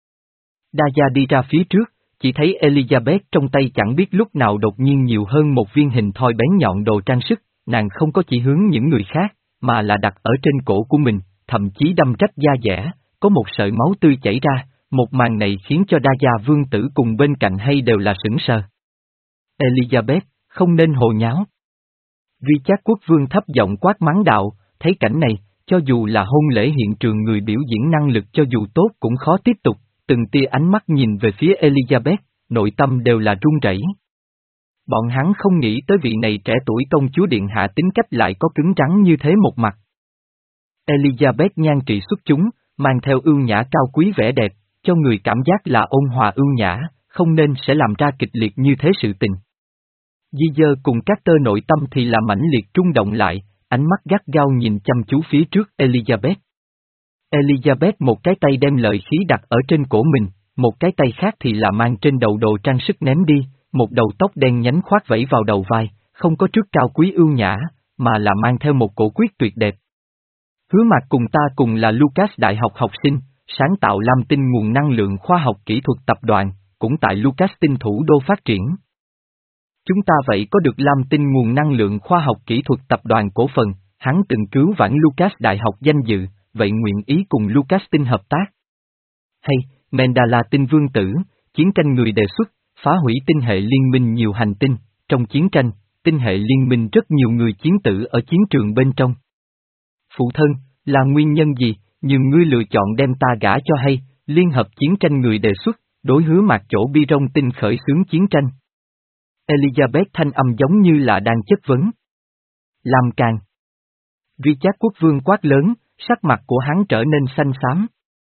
[SPEAKER 1] Đa gia đi ra phía trước, chỉ thấy Elizabeth trong tay chẳng biết lúc nào đột nhiên nhiều hơn một viên hình thoi bén nhọn đồ trang sức, nàng không có chỉ hướng những người khác, mà là đặt ở trên cổ của mình, thậm chí đâm rách da dẻ, có một sợi máu tươi chảy ra, một màn này khiến cho Đa gia vương tử cùng bên cạnh hay đều là sững sờ. Elizabeth, không nên hồ nháo. Richard quốc vương thấp giọng quát mắng đạo, thấy cảnh này, cho dù là hôn lễ hiện trường người biểu diễn năng lực cho dù tốt cũng khó tiếp tục, từng tia ánh mắt nhìn về phía Elizabeth, nội tâm đều là run rẩy. Bọn hắn không nghĩ tới vị này trẻ tuổi công chúa điện hạ tính cách lại có cứng rắn như thế một mặt. Elizabeth nhan trị xuất chúng, mang theo ưu nhã cao quý vẻ đẹp, cho người cảm giác là ôn hòa ưu nhã, không nên sẽ làm ra kịch liệt như thế sự tình. Di dơ cùng các tơ nội tâm thì là mãnh liệt trung động lại, ánh mắt gắt gao nhìn chăm chú phía trước Elizabeth. Elizabeth một cái tay đem lợi khí đặt ở trên cổ mình, một cái tay khác thì là mang trên đầu đồ trang sức ném đi, một đầu tóc đen nhánh khoác vẫy vào đầu vai, không có trước cao quý ưu nhã, mà là mang theo một cổ quyết tuyệt đẹp. Hứa Mạc cùng ta cùng là Lucas Đại học học sinh, sáng tạo Lam Tinh nguồn năng lượng khoa học kỹ thuật tập đoàn, cũng tại Lucas Tinh thủ đô phát triển. Chúng ta vậy có được Lam Tinh nguồn năng lượng khoa học kỹ thuật tập đoàn cổ phần, hắn từng cứu vãn Lucas Đại học danh dự, vậy nguyện ý cùng Lucas Tinh hợp tác. Hay, Mandala Tinh vương tử, chiến tranh người đề xuất, phá hủy tinh hệ liên minh nhiều hành tinh, trong chiến tranh, tinh hệ liên minh rất nhiều người chiến tử ở chiến trường bên trong. Phụ thân, là nguyên nhân gì, nhưng ngươi lựa chọn đem ta gả cho hay, liên hợp chiến tranh người đề xuất, đối Hứa Mạc chỗ bi rong tinh khởi xướng chiến tranh. Elizabeth thanh âm giống như là đang chất vấn. Làm càng. Richard quốc vương quát lớn, sắc mặt của hắn trở nên xanh xám.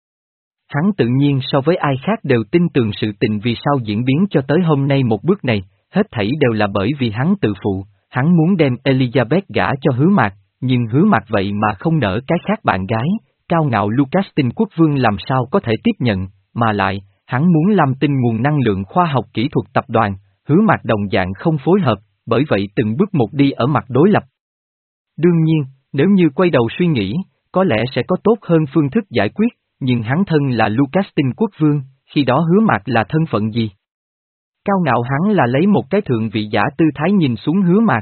[SPEAKER 1] Hắn tự nhiên so với ai khác đều tin tưởng sự tình vì sao diễn biến cho tới hôm nay một bước này, hết thảy đều là bởi vì hắn tự phụ, hắn muốn đem Elizabeth gả cho Hứa Mạc, nhưng Hứa Mạc vậy mà không nỡ cái khác bạn gái, cao ngạo Lucas Tinh quốc vương làm sao có thể tiếp nhận, mà lại, hắn muốn Lam Tinh nguồn năng lượng khoa học kỹ thuật tập đoàn, Hứa Mạc đồng dạng không phối hợp, bởi vậy từng bước một đi ở mặt đối lập. Đương nhiên, nếu như quay đầu suy nghĩ, có lẽ sẽ có tốt hơn phương thức giải quyết, nhưng hắn thân là Lucas Tinh quốc vương, khi đó Hứa Mạc là thân phận gì? Cao ngạo hắn là lấy một cái thượng vị giả tư thái nhìn xuống Hứa Mạc.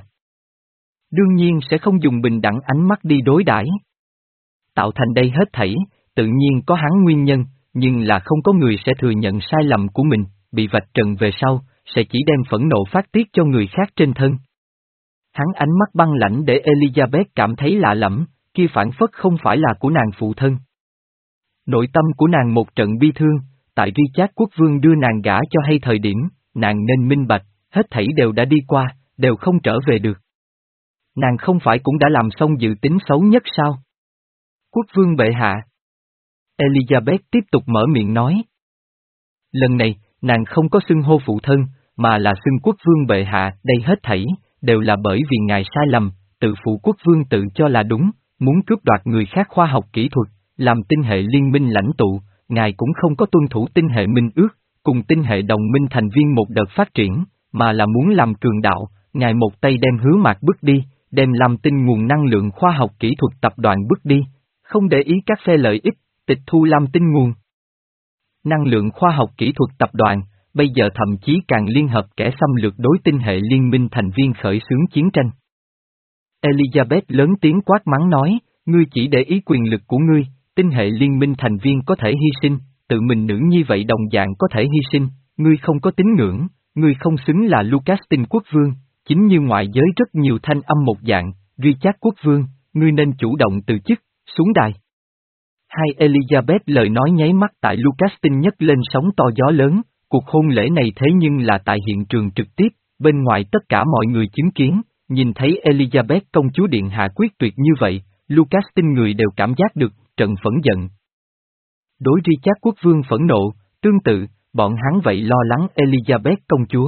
[SPEAKER 1] Đương nhiên sẽ không dùng bình đẳng ánh mắt đi đối đãi. Tạo thành đây hết thảy, tự nhiên có hắn nguyên nhân, nhưng là không có người sẽ thừa nhận sai lầm của mình, bị vạch trần về sau, sẽ chỉ đem phẫn nộ phát tiết cho người khác trên thân. Hắn ánh mắt băng lãnh để Elizabeth cảm thấy lạ lẫm, kia phản phất không phải là của nàng phụ thân. Nội tâm của nàng một trận bi thương, tại Richard quốc vương đưa nàng gả cho hay thời điểm, nàng nên minh bạch, hết thảy đều đã đi qua, đều không trở về được. Nàng không phải cũng đã làm xong dự tính xấu nhất sao? Quốc vương bệ hạ. Elizabeth tiếp tục mở miệng nói. Lần này, nàng không có xưng hô phụ thân, mà là xưng quốc vương bệ hạ, đây hết thảy, đều là bởi vì ngài sai lầm, tự phụ quốc vương tự cho là đúng, muốn cướp đoạt người khác khoa học kỹ thuật, làm tinh hệ liên minh lãnh tụ, ngài cũng không có tuân thủ tinh hệ minh ước, cùng tinh hệ đồng minh thành viên một đợt phát triển, mà là muốn làm cường đạo, ngài một tay đem Hứa Mạc bước đi, đem làm tinh nguồn năng lượng khoa học kỹ thuật tập đoàn bước đi, không để ý các phe lợi ích, tịch thu làm tinh nguồn năng lượng khoa học kỹ thuật tập đoàn, bây giờ thậm chí càng liên hợp kẻ xâm lược đối tinh hệ liên minh thành viên khởi xướng chiến tranh. Elizabeth lớn tiếng quát mắng nói, ngươi chỉ để ý quyền lực của ngươi, tinh hệ liên minh thành viên có thể hy sinh, tự mình nữ như vậy đồng dạng có thể hy sinh, ngươi không có tín ngưỡng, ngươi không xứng là Lucas Tinh quốc vương, chính như ngoại giới rất nhiều thanh âm một dạng, Richard quốc vương, ngươi nên chủ động từ chức, xuống đài. Hai Elizabeth lời nói nháy mắt tại Lucas Tinh nhấc lên sóng to gió lớn, cuộc hôn lễ này thế nhưng là tại hiện trường trực tiếp, bên ngoài tất cả mọi người chứng kiến, nhìn thấy Elizabeth công chúa điện hạ quyết tuyệt như vậy, Lucas tin người đều cảm giác được trận phẫn giận. Đối Richard quốc vương phẫn nộ, tương tự, bọn hắn vậy lo lắng Elizabeth công chúa.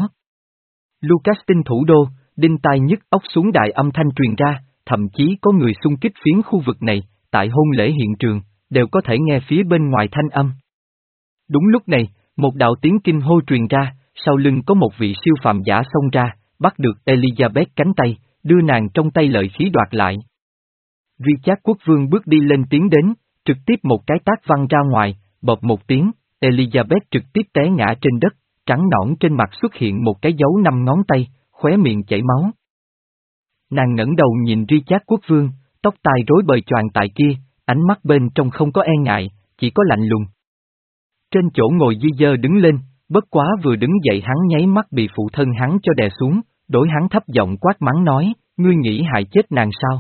[SPEAKER 1] Lucas tin thủ đô, đinh tai nhức óc xuống đại âm thanh truyền ra, thậm chí có người xung kích phiến khu vực này, tại hôn lễ hiện trường, đều có thể nghe phía bên ngoài thanh âm. Đúng lúc này, một đạo tiếng kinh hô truyền ra, sau lưng có một vị siêu phàm giả xông ra, bắt được Elizabeth cánh tay, đưa nàng trong tay lợi khí đoạt lại. Richard quốc vương bước đi lên tiến đến, trực tiếp một cái tát văng ra ngoài, bộp một tiếng, Elizabeth trực tiếp té ngã trên đất, trắng nõn trên mặt xuất hiện một cái dấu năm ngón tay, khóe miệng chảy máu. Nàng ngẩng đầu nhìn Richard quốc vương, tóc tai rối bời choàng tại kia, ánh mắt bên trong không có e ngại, chỉ có lạnh lùng. Trên chỗ ngồi Di Dơ đứng lên, bất quá vừa đứng dậy hắn nháy mắt bị phụ thân hắn cho đè xuống, đối hắn thấp giọng quát mắng nói, ngươi nghĩ hại chết nàng sao?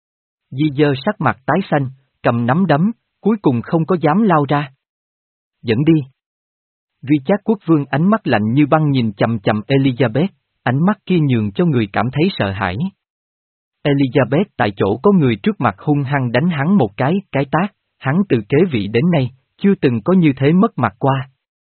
[SPEAKER 1] Di Dơ sắc mặt tái xanh, cầm nắm đấm, cuối cùng không có dám lao ra. Dẫn đi. Richard quốc vương ánh mắt lạnh như băng nhìn chầm chầm Elizabeth, ánh mắt kia nhường cho người cảm thấy sợ hãi. Elizabeth tại chỗ có người trước mặt hung hăng đánh hắn một cái, cái tát, hắn từ kế vị đến nay, chưa từng có như thế mất mặt qua.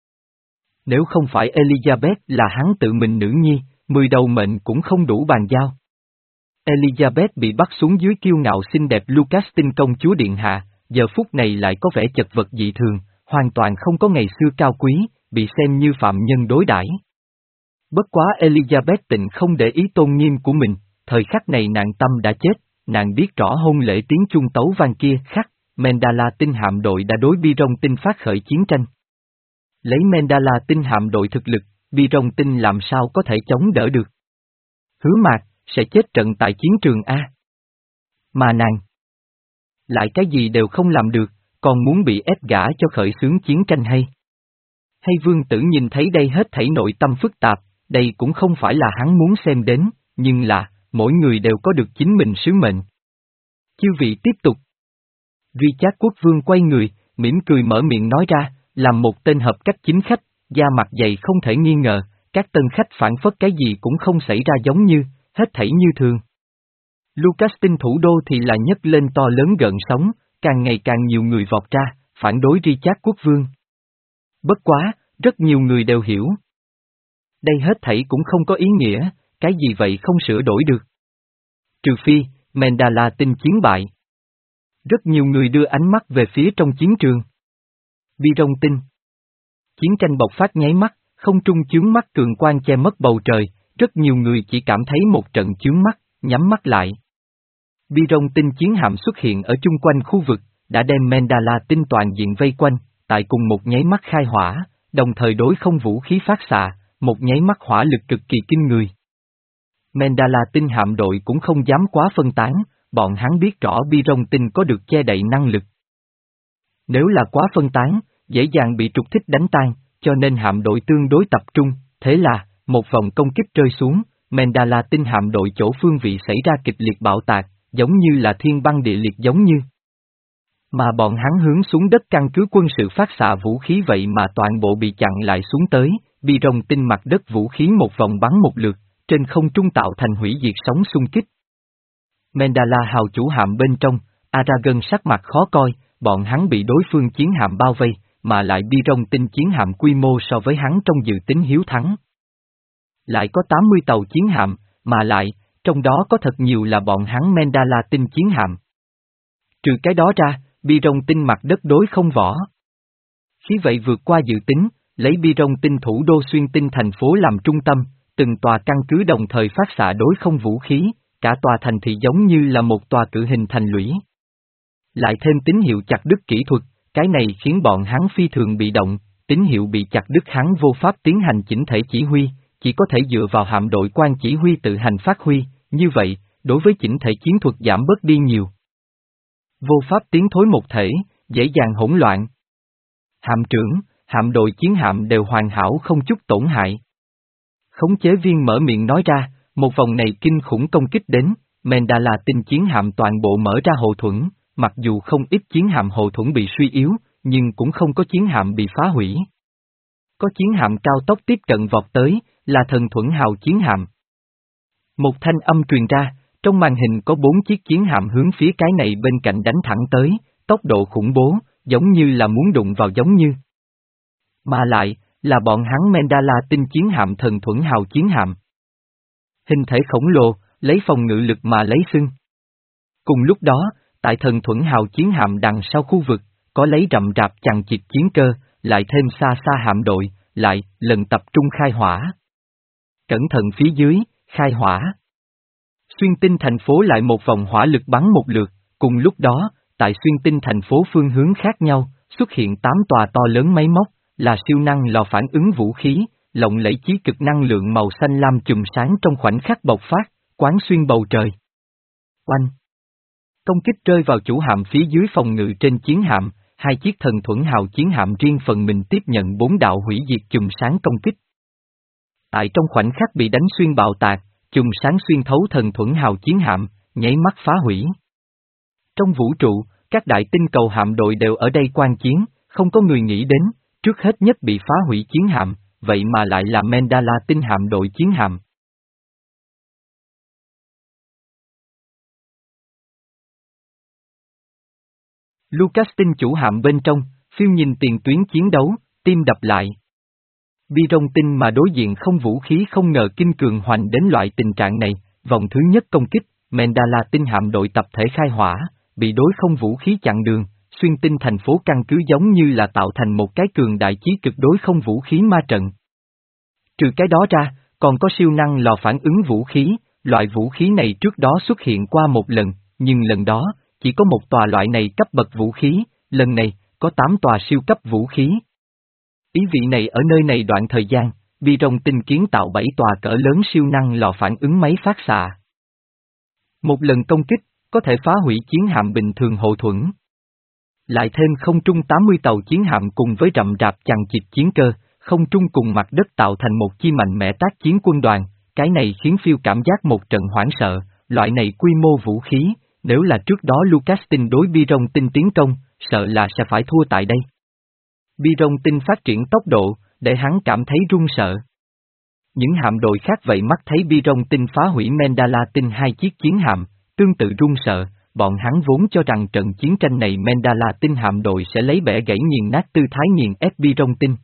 [SPEAKER 1] Nếu không phải Elizabeth là hắn tự mình nữ nhi, mười đầu mệnh cũng không đủ bàn giao. Elizabeth bị bắt xuống dưới kiêu ngạo xinh đẹp Lucas tin công chúa điện hạ, giờ phút này lại có vẻ chật vật dị thường, hoàn toàn không có ngày xưa cao quý, bị xem như phạm nhân đối đãi. Bất quá Elizabeth tịnh không để ý tôn nghiêm của mình, thời khắc này nàng tâm đã chết, nàng biết rõ hôn lễ tiếng chuông tấu vang kia khắc, Mandala tinh hạm đội đã đối Bi-rong tinh phát khởi chiến tranh. Lấy Mandala tinh hạm đội thực lực, Bi-rong tinh làm sao có thể chống đỡ được. Hứa Mạc, sẽ chết trận tại chiến trường A. Mà nàng, lại cái gì đều không làm được, còn muốn bị ép gả cho khởi xướng chiến tranh hay. Hay vương tử nhìn thấy đây hết thảy nội tâm phức tạp, đây cũng không phải là hắn muốn xem đến, nhưng là, mỗi người đều có được chính mình sứ mệnh. Chư vị tiếp tục. Richard quốc vương quay người, mỉm cười mở miệng nói ra, làm một tên hợp cách chính khách, da mặt dày không thể nghi ngờ, các tân khách phản phất cái gì cũng không xảy ra giống như, hết thảy như thường. Lucas tin thủ đô thì là nhấc lên to lớn gợn sóng, càng ngày càng nhiều người vọt ra, phản đối Richard quốc vương. Bất quá, rất nhiều người đều hiểu. Đây hết thảy cũng không có ý nghĩa, cái gì vậy không sửa đổi được. Trừ phi, Mandala tinh chiến bại. Rất nhiều người đưa ánh mắt về phía trong chiến trường. Bi-rong tinh. Chiến tranh bộc phát nháy mắt, không trung chướng mắt cường quang che mất bầu trời, rất nhiều người chỉ cảm thấy một trận chướng mắt, nhắm mắt lại. Bi-rong tinh chiến hạm xuất hiện ở chung quanh khu vực, đã đem Mandala tinh toàn diện vây quanh, tại cùng một nháy mắt khai hỏa, đồng thời đối không vũ khí phát xạ, một nháy mắt hỏa lực cực kỳ kinh người. Mandala tinh hạm đội cũng không dám quá phân tán, bọn hắn biết rõ Bi-rong tinh có được che đậy năng lực. Nếu là quá phân tán, dễ dàng bị trục thích đánh tan, cho nên hạm đội tương đối tập trung, thế là, một vòng công kích rơi xuống, Mandala tinh hạm đội chỗ phương vị xảy ra kịch liệt bạo tạc, giống như là thiên băng địa liệt giống như. Mà bọn hắn hướng xuống đất căn cứ quân sự phát xạ vũ khí vậy mà toàn bộ bị chặn lại xuống tới, Bi-rong tinh mặt đất vũ khí một vòng bắn một lượt, trên không trung tạo thành hủy diệt sóng xung kích. Mandala hào chủ hạm bên trong, Aragon sắc mặt khó coi, bọn hắn bị đối phương chiến hạm bao vây, mà lại Bi-rong tinh chiến hạm quy mô so với hắn trong dự tính hiếu thắng. Lại có tám mươi tàu chiến hạm, mà lại, trong đó có thật nhiều là bọn hắn Mandala tinh chiến hạm. Trừ cái đó ra, Bi-rong tinh mặt đất đối không võ. Khí vậy vượt qua dự tính, lấy Bi-rong tinh thủ đô xuyên tinh thành phố làm trung tâm, từng tòa căn cứ đồng thời phát xạ đối không vũ khí, cả tòa thành thị giống như là một tòa cự hình thành lũy. Lại thêm tín hiệu chặt đứt kỹ thuật, cái này khiến bọn hắn phi thường bị động, tín hiệu bị chặt đứt hắn vô pháp tiến hành chỉnh thể chỉ huy, chỉ có thể dựa vào hạm đội quan chỉ huy tự hành phát huy, như vậy, đối với chỉnh thể chiến thuật giảm bớt đi nhiều. Vô pháp tiến thối một thể, dễ dàng hỗn loạn. Hạm trưởng, hạm đội chiến hạm đều hoàn hảo không chút tổn hại. Khống chế viên mở miệng nói ra, một vòng này kinh khủng công kích đến, Mandala tinh chiến hạm toàn bộ mở ra hộ thuẫn, mặc dù không ít chiến hạm hộ thuẫn bị suy yếu, nhưng cũng không có chiến hạm bị phá hủy. Có chiến hạm cao tốc tiếp cận vọt tới, là thần thuẫn hào chiến hạm, Một thanh âm truyền ra, trong màn hình có bốn chiếc chiến hạm hướng phía cái này bên cạnh đánh thẳng tới, tốc độ khủng bố, giống như là muốn đụng vào giống như. Mà lại, là bọn hắn Mandala tinh chiến hạm thần thuẫn hào chiến hạm. Hình thể khổng lồ, lấy phòng ngự lực mà lấy xưng. Cùng lúc đó, tại thần thuẫn hào chiến hạm đằng sau khu vực, có lấy rậm rạp chằng chịt chiến cơ, lại thêm xa xa hạm đội, lại, lần tập trung khai hỏa. Cẩn thận phía dưới, khai hỏa. Xuyên tinh thành phố lại một vòng hỏa lực bắn một lượt, cùng lúc đó, tại xuyên tinh thành phố phương hướng khác nhau, xuất hiện tám tòa to lớn máy móc, là siêu năng lò phản ứng vũ khí, lộng lẫy chí cực năng lượng màu xanh lam chùm sáng trong khoảnh khắc bộc phát, quán xuyên bầu trời. Oanh! Công kích rơi vào chủ hạm phía dưới phòng ngự trên chiến hạm, hai chiếc thần thuẫn hào chiến hạm riêng phần mình tiếp nhận bốn đạo hủy diệt chùm sáng công kích. Tại trong khoảnh khắc bị đánh xuyên bạo tạc, chùm sáng xuyên thấu thần thuẫn hào chiến hạm, nháy mắt phá hủy. Trong vũ trụ, các đại tinh cầu hạm đội đều ở đây quan chiến, không có người nghĩ đến, trước hết nhất bị phá hủy chiến hạm, vậy mà lại là Mandala tinh hạm đội chiến hạm. Lucas tinh chủ hạm bên trong, phiêu nhìn tiền tuyến chiến đấu, tim đập lại. Bi-rong tinh mà đối diện không vũ khí không ngờ kinh cường hoành đến loại tình trạng này, vòng thứ nhất công kích, Mandala tinh hạm đội tập thể khai hỏa, bị đối không vũ khí chặn đường, xuyên tinh thành phố căn cứ giống như là tạo thành một cái cường đại chí cực đối không vũ khí ma trận. Trừ cái đó ra, còn có siêu năng lò phản ứng vũ khí, loại vũ khí này trước đó xuất hiện qua một lần, nhưng lần đó, chỉ có một tòa loại này cấp bậc vũ khí, lần này, có tám tòa siêu cấp vũ khí. Ý vị này ở nơi này đoạn thời gian, Bi-rong tinh kiến tạo bảy tòa cỡ lớn siêu năng lò phản ứng máy phát xạ. Một lần công kích, có thể phá hủy chiến hạm bình thường hộ thuẫn. Lại thêm không trung tám mươi tàu chiến hạm cùng với rậm rạp chằng chịt chiến cơ, không trung cùng mặt đất tạo thành một chi mạnh mẽ tác chiến quân đoàn, cái này khiến phiêu cảm giác một trận hoảng sợ, loại này quy mô vũ khí, nếu là trước đó Lucas tinh đối Bi-rong tinh tiến công, sợ là sẽ phải thua tại đây. Bi-rong tinh phát triển tốc độ, để hắn cảm thấy run sợ. Những hạm đội khác vậy mắt thấy Bi-rong tinh phá hủy Mandala tinh hai chiếc chiến hạm, tương tự run sợ, bọn hắn vốn cho rằng trận chiến tranh này Mandala tinh hạm đội sẽ lấy bẻ gãy nghiền nát tư thái nghiền ép Bi-rong tinh.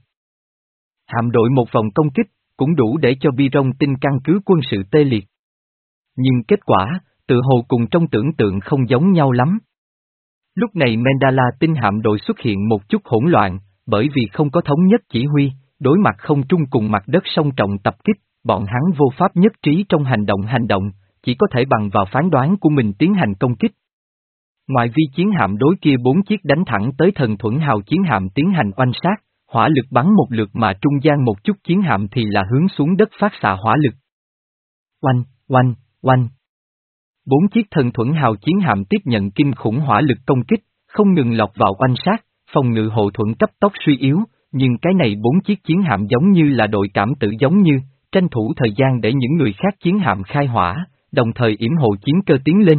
[SPEAKER 1] Hạm đội một vòng công kích, cũng đủ để cho Bi-rong tinh căn cứ quân sự tê liệt. Nhưng kết quả, tự hồ cùng trong tưởng tượng không giống nhau lắm. Lúc này Mandala tinh hạm đội xuất hiện một chút hỗn loạn, bởi vì không có thống nhất chỉ huy, đối mặt không trung cùng mặt đất song trọng tập kích, bọn hắn vô pháp nhất trí trong hành động hành động, chỉ có thể bằng vào phán đoán của mình tiến hành công kích. Ngoại vi chiến hạm đối kia bốn chiếc đánh thẳng tới thần thuẫn hào chiến hạm tiến hành oanh sát, hỏa lực bắn một lượt mà trung gian một chút chiến hạm thì là hướng xuống đất phát xạ hỏa lực. Oanh, oanh, oanh. Bốn chiếc thần thuẫn hào chiến hạm tiếp nhận kinh khủng hỏa lực công kích, không ngừng lọt vào oanh sát, phòng ngự hộ thuẫn cấp tốc suy yếu, nhưng cái này bốn chiếc chiến hạm giống như là đội cảm tử giống như, tranh thủ thời gian để những người khác chiến hạm khai hỏa, đồng thời yểm hộ chiến cơ tiến lên.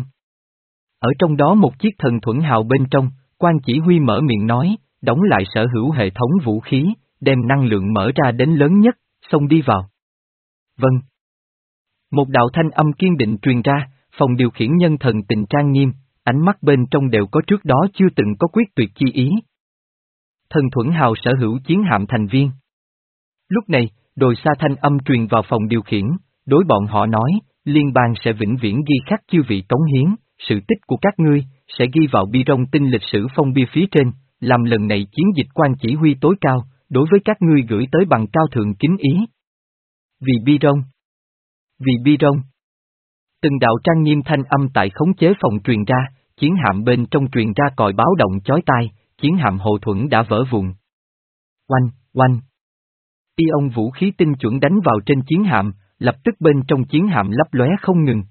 [SPEAKER 1] Ở trong đó một chiếc thần thuẫn hào bên trong, quan chỉ huy mở miệng nói, đóng lại sở hữu hệ thống vũ khí, đem năng lượng mở ra đến lớn nhất, xông đi vào. Vâng. Một đạo thanh âm kiên định truyền ra, phòng điều khiển nhân thần tình trang nghiêm, ánh mắt bên trong đều có trước đó chưa từng có quyết tuyệt chi ý. Thần thuẫn hào sở hữu chiến hạm thành viên. Lúc này, đồi xa thanh âm truyền vào phòng điều khiển, đối bọn họ nói, liên bang sẽ vĩnh viễn ghi khắc chư vị cống hiến, sự tích của các ngươi, sẽ ghi vào Bi-rong tinh lịch sử phong bia phía trên, làm lần này chiến dịch quan chỉ huy tối cao, đối với các ngươi gửi tới bằng cao thượng kính ý. Vì Bi-rong. Vì Bi-rong. Từng đạo trang nghiêm thanh âm tại khống chế phòng truyền ra, chiến hạm bên trong truyền ra còi báo động chói tai, chiến hạm hộ thuẫn đã vỡ vụn. Oanh, oanh. Ion vũ khí tinh chuẩn đánh vào trên chiến hạm, lập tức bên trong chiến hạm lấp lóe không ngừng.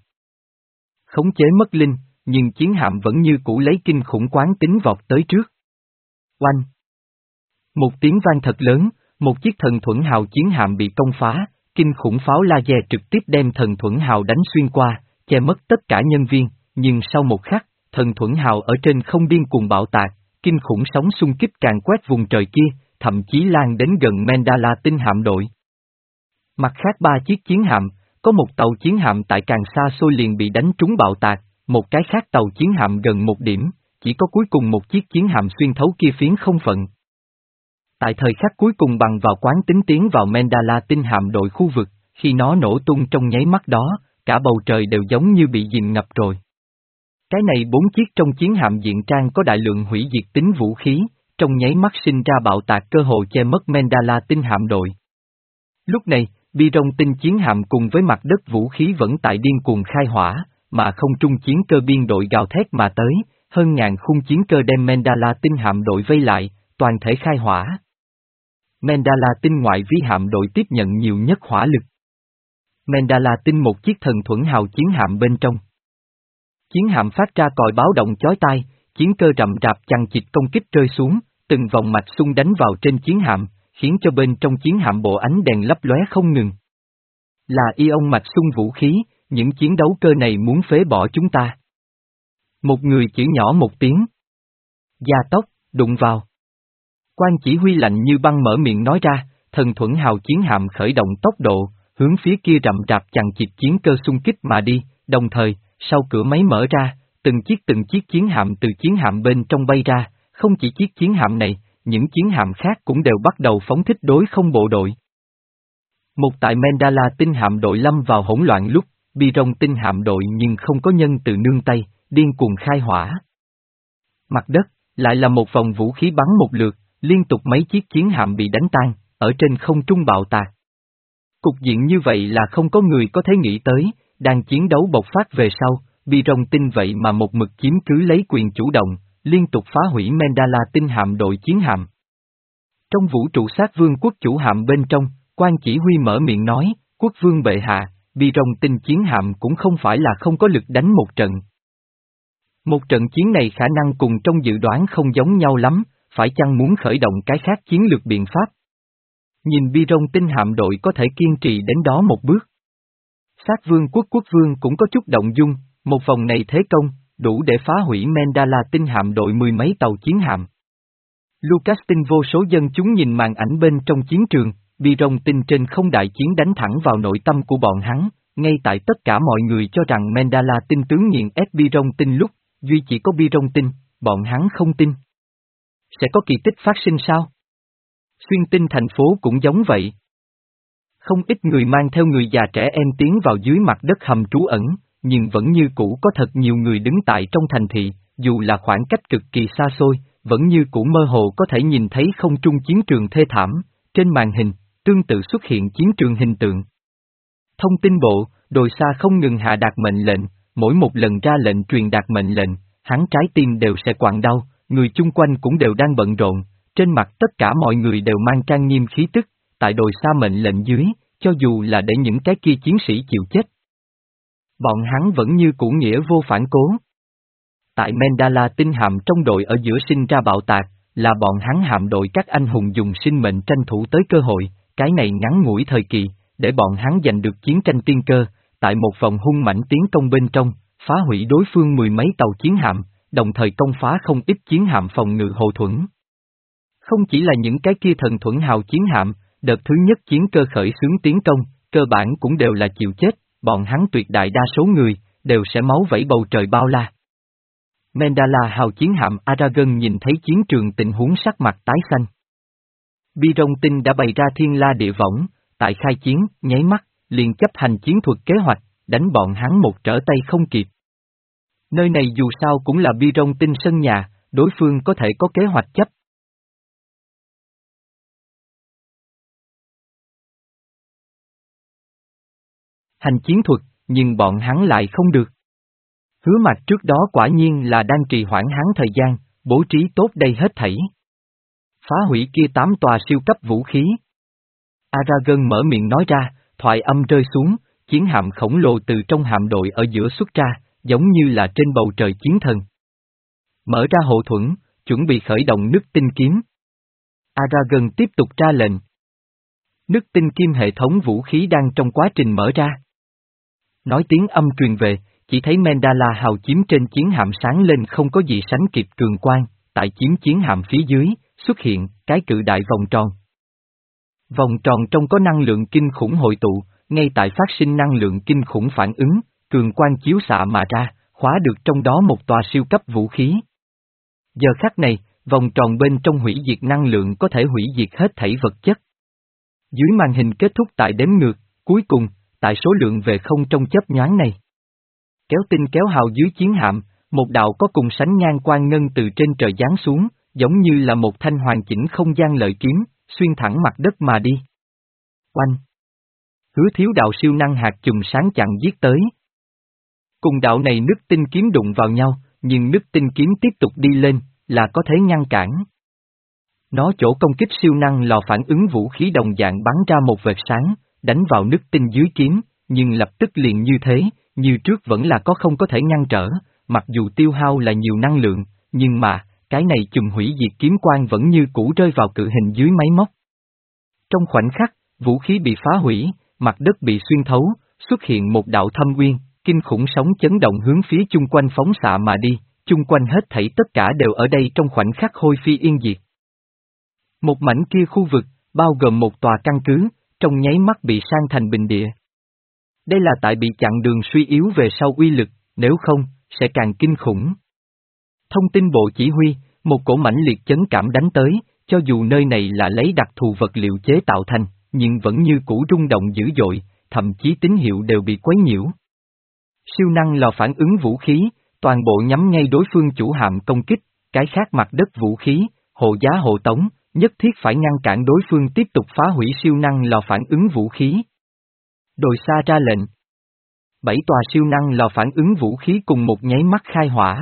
[SPEAKER 1] Khống chế mất linh, nhưng chiến hạm vẫn như cũ lấy kinh khủng quán tính vọt tới trước. Oanh. Một tiếng vang thật lớn, một chiếc thần thuẫn hào chiến hạm bị công phá, kinh khủng pháo laser trực tiếp đem thần thuẫn hào đánh xuyên qua, che mất tất cả nhân viên, nhưng sau một khắc, thần thuẫn hào ở trên không điên cuồng bạo tạc, kinh khủng sóng xung kích càn quét vùng trời kia, thậm chí lan đến gần Mandala tinh hạm đội. Mặt khác ba chiếc chiến hạm, có một tàu chiến hạm tại càng xa xôi liền bị đánh trúng bạo tạc, một cái khác tàu chiến hạm gần một điểm, chỉ có cuối cùng một chiếc chiến hạm xuyên thấu kia phiến không phận. Tại thời khắc cuối cùng bằng vào quán tính tiến vào Mandala tinh hạm đội khu vực, khi nó nổ tung trong nháy mắt đó, cả bầu trời đều giống như bị dìm ngập rồi. Cái này bốn chiếc trong chiến hạm diện trang có đại lượng hủy diệt tính vũ khí, trong nháy mắt sinh ra bạo tạc cơ hồ che mất Mandala tinh hạm đội. Lúc này, Bi-rong tinh chiến hạm cùng với mặt đất vũ khí vẫn tại điên cuồng khai hỏa, mà không trung chiến cơ biên đội gào thét mà tới, hơn ngàn khung chiến cơ đem Mandala tinh hạm đội vây lại, toàn thể khai hỏa. Mandala tinh ngoại vi hạm đội tiếp nhận nhiều nhất hỏa lực. Mandala tinh một chiếc thần thuẫn hào chiến hạm bên trong. Chiến hạm phát ra còi báo động chói tai, chiến cơ rậm rạp chằng chịt công kích rơi xuống, từng vòng mạch xung đánh vào trên chiến hạm, khiến cho bên trong chiến hạm bộ ánh đèn lấp lóe không ngừng. Là ion mạch xung vũ khí, những chiến đấu cơ này muốn phế bỏ chúng ta. Một người chỉ nhỏ một tiếng. Gia tốc, đụng vào. Quan chỉ huy lạnh như băng mở miệng nói ra, thần thuẫn hào chiến hạm khởi động tốc độ, hướng phía kia rậm rạp chằng chịt chiến cơ xung kích mà đi, đồng thời, sau cửa máy mở ra, từng chiếc từng chiếc chiến hạm từ chiến hạm bên trong bay ra, không chỉ chiếc chiến hạm này, những chiến hạm khác cũng đều bắt đầu phóng thích đối không bộ đội. Một tại Mandala tinh hạm đội lâm vào hỗn loạn lúc, Bi-rong tinh hạm đội nhưng không có nhân từ nương tay, điên cuồng khai hỏa. Mặt đất, lại là một vòng vũ khí bắn một lượt, liên tục mấy chiếc chiến hạm bị đánh tan, ở trên không trung bạo tạc. Cục diện như vậy là không có người có thể nghĩ tới, đang chiến đấu bộc phát về sau, Bi-rong tinh vậy mà một mực chiếm cứ lấy quyền chủ động, liên tục phá hủy Mandala tinh hạm đội chiến hạm. Trong vũ trụ sát vương quốc chủ hạm bên trong, quan chỉ huy mở miệng nói, quốc vương bệ hạ, Bi-rong tinh chiến hạm cũng không phải là không có lực đánh một trận. Một trận chiến này khả năng cùng trong dự đoán không giống nhau lắm, phải chăng muốn khởi động cái khác chiến lược biện pháp? Nhìn Bi-rong tinh hạm đội có thể kiên trì đến đó một bước. Sát vương quốc quốc vương cũng có chút động dung, một vòng này thế công, đủ để phá hủy Mandala tinh hạm đội mười mấy tàu chiến hạm. Lucas tinh vô số dân chúng nhìn màn ảnh bên trong chiến trường, Bi-rong tinh trên không đại chiến đánh thẳng vào nội tâm của bọn hắn, ngay tại tất cả mọi người cho rằng Mandala tinh tướng nghiền ép Bi-rong tinh lúc, duy chỉ có Bi-rong tinh, bọn hắn không tin. Sẽ có kỳ tích phát sinh sao? Xuyên tinh thành phố cũng giống vậy. Không ít người mang theo người già trẻ em tiến vào dưới mặt đất hầm trú ẩn, nhưng vẫn như cũ có thật nhiều người đứng tại trong thành thị, dù là khoảng cách cực kỳ xa xôi, vẫn như cũ mơ hồ có thể nhìn thấy không trung chiến trường thê thảm, trên màn hình, tương tự xuất hiện chiến trường hình tượng. Thông tin bộ, đồi xa không ngừng hạ đạt mệnh lệnh, mỗi một lần ra lệnh truyền đạt mệnh lệnh, hắn trái tim đều sẽ quặn đau, người chung quanh cũng đều đang bận rộn, trên mặt tất cả mọi người đều mang trang nghiêm khí tức, tại đồi xa mệnh lệnh dưới, cho dù là để những cái kia chiến sĩ chịu chết. Bọn hắn vẫn như cũ nghĩa vô phản cố. Tại Mandala tinh hạm trong đội ở giữa sinh ra bạo tạc, là bọn hắn hạm đội các anh hùng dùng sinh mệnh tranh thủ tới cơ hội, cái này ngắn ngủi thời kỳ, để bọn hắn giành được chiến tranh tiên cơ, tại một vòng hung mãnh tiến công bên trong, phá hủy đối phương mười mấy tàu chiến hạm, đồng thời công phá không ít chiến hạm phòng ngự hộ thuẫn. Không chỉ là những cái kia thần thuẫn hào chiến hạm, đợt thứ nhất chiến cơ khởi xướng tiến công, cơ bản cũng đều là chịu chết, bọn hắn tuyệt đại đa số người, đều sẽ máu vẩy bầu trời bao la. Mandala hào chiến hạm Aragon nhìn thấy chiến trường tình huống sắc mặt tái xanh. Bi-rong tinh đã bày ra thiên la địa võng, tại khai chiến, nháy mắt, liền chấp hành chiến thuật kế hoạch, đánh bọn hắn một trở tay không kịp. Nơi này dù sao cũng là Bi-rong tinh sân nhà, đối phương có thể có kế hoạch chấp. Hành chiến thuật, nhưng bọn hắn lại không được. Hứa Mạc trước đó quả nhiên là đang trì hoãn hắn thời gian, bố trí tốt đây hết thảy. Phá hủy kia tám tòa siêu cấp vũ khí. Aragon mở miệng nói ra, thoại âm rơi xuống, chiến hạm khổng lồ từ trong hạm đội ở giữa xuất ra, giống như là trên bầu trời chiến thần. Mở ra hộ thuẫn, chuẩn bị khởi động nước tinh kiếm. Aragon tiếp tục ra lệnh. Nước tinh kim hệ thống vũ khí đang trong quá trình mở ra. Nói tiếng âm truyền về, chỉ thấy Mandala hào chiếm trên chiến hạm sáng lên không có gì sánh kịp cường quang, tại chiếm chiến hạm phía dưới, xuất hiện cái cự đại vòng tròn. Vòng tròn trong có năng lượng kinh khủng hội tụ, ngay tại phát sinh năng lượng kinh khủng phản ứng, cường quang chiếu xạ mà ra, khóa được trong đó một tòa siêu cấp vũ khí. Giờ khắc này, vòng tròn bên trong hủy diệt năng lượng có thể hủy diệt hết thảy vật chất. Dưới màn hình kết thúc tại đếm ngược, cuối cùng, tại số lượng về không trong chớp nhoáng này. Kéo tinh kéo hào dưới chiến hạm, một đạo có cùng sánh ngang quang ngân từ trên trời giáng xuống, giống như là một thanh hoàn chỉnh không gian lợi kiếm, xuyên thẳng mặt đất mà đi. Oanh! Hứa Thiếu đạo siêu năng hạt chùm sáng chặn giết tới. Cùng đạo này nước tinh kiếm đụng vào nhau, nhưng nước tinh kiếm tiếp tục đi lên, là có thể ngăn cản. Nó chỗ công kích siêu năng lò phản ứng vũ khí đồng dạng bắn ra một vệt sáng, đánh vào nước tinh dưới kiếm, nhưng lập tức liền như thế, như trước vẫn là có không có thể ngăn trở, mặc dù tiêu hao là nhiều năng lượng, nhưng mà, cái này chùm hủy diệt kiếm quang vẫn như cũ rơi vào cự hình dưới máy móc. Trong khoảnh khắc, vũ khí bị phá hủy, mặt đất bị xuyên thấu, xuất hiện một đạo thâm uyên, kinh khủng sóng chấn động hướng phía chung quanh phóng xạ mà đi, chung quanh hết thảy tất cả đều ở đây trong khoảnh khắc hôi phi yên diệt. Một mảnh kia khu vực, bao gồm một tòa căn cứ, trong nháy mắt bị san thành bình địa. Đây là tại bị chặn đường suy yếu về sau uy lực, nếu không, sẽ càng kinh khủng. Thông tin bộ chỉ huy, một cổ mãnh liệt chấn cảm đánh tới, cho dù nơi này là lấy đặc thù vật liệu chế tạo thành, nhưng vẫn như cũ rung động dữ dội, thậm chí tín hiệu đều bị quấy nhiễu. Siêu năng lò phản ứng vũ khí, toàn bộ nhắm ngay đối phương chủ hạm công kích, cái khác mặt đất vũ khí, hộ giá hộ tống, nhất thiết phải ngăn cản đối phương tiếp tục phá hủy siêu năng lò phản ứng vũ khí. Đồi xa ra lệnh. Bảy tòa siêu năng lò phản ứng vũ khí cùng một nháy mắt khai hỏa.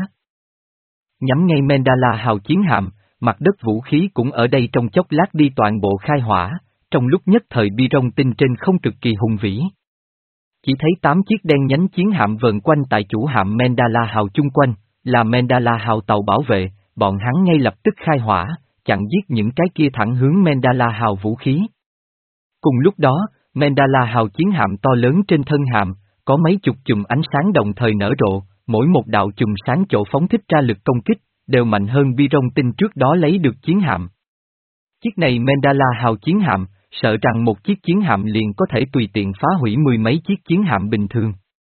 [SPEAKER 1] Nhắm ngay Mandala hào chiến hạm, mặt đất vũ khí cũng ở đây trong chốc lát đi toàn bộ khai hỏa, trong lúc nhất thời bi rong tinh trên không cực kỳ hùng vĩ. Chỉ thấy tám chiếc đen nhánh chiến hạm vờn quanh tại chủ hạm Mandala hào chung quanh, là Mandala hào tàu bảo vệ, bọn hắn ngay lập tức khai hỏa, chặn giết những cái kia thẳng hướng Mandala hào vũ khí. Cùng lúc đó, Mandala hào chiến hạm to lớn trên thân hạm, có mấy chục chùm ánh sáng đồng thời nở rộ, mỗi một đạo chùm sáng chỗ phóng thích ra lực công kích, đều mạnh hơn bi rong tinh trước đó lấy được chiến hạm. Chiếc này Mandala hào chiến hạm, sợ rằng một chiếc chiến hạm liền có thể tùy tiện phá hủy mười mấy chiếc chiến hạm bình thường.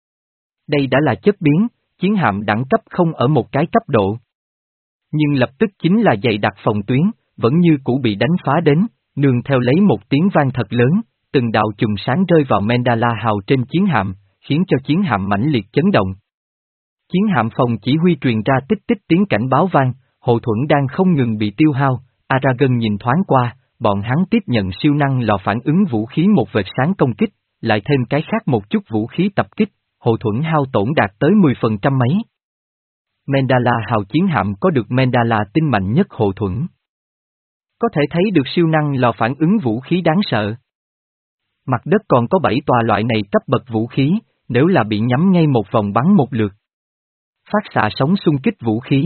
[SPEAKER 1] Đây đã là chất biến, chiến hạm đẳng cấp không ở một cái cấp độ. Nhưng lập tức chính là dày đặc phòng tuyến, vẫn như cũ bị đánh phá đến, nương theo lấy một tiếng vang thật lớn, từng đạo chùm sáng rơi vào Mandala hào trên chiến hạm, khiến cho chiến hạm mãnh liệt chấn động. Chiến hạm phòng chỉ huy truyền ra tích tích tiếng cảnh báo vang, hộ thuẫn đang không ngừng bị tiêu hao, Aragon nhìn thoáng qua, bọn hắn tiếp nhận siêu năng lò phản ứng vũ khí một vệt sáng công kích, lại thêm cái khác một chút vũ khí tập kích, hộ thuẫn hao tổn đạt tới mười phần trăm mấy. Mandala hào chiến hạm có được Mandala tinh mạnh nhất hộ thuẫn. Có thể thấy được siêu năng lò phản ứng vũ khí đáng sợ. Mặt đất còn có bảy tòa loại này cấp bậc vũ khí, nếu là bị nhắm ngay một vòng bắn một lượt. Phát xạ sóng xung kích vũ khí.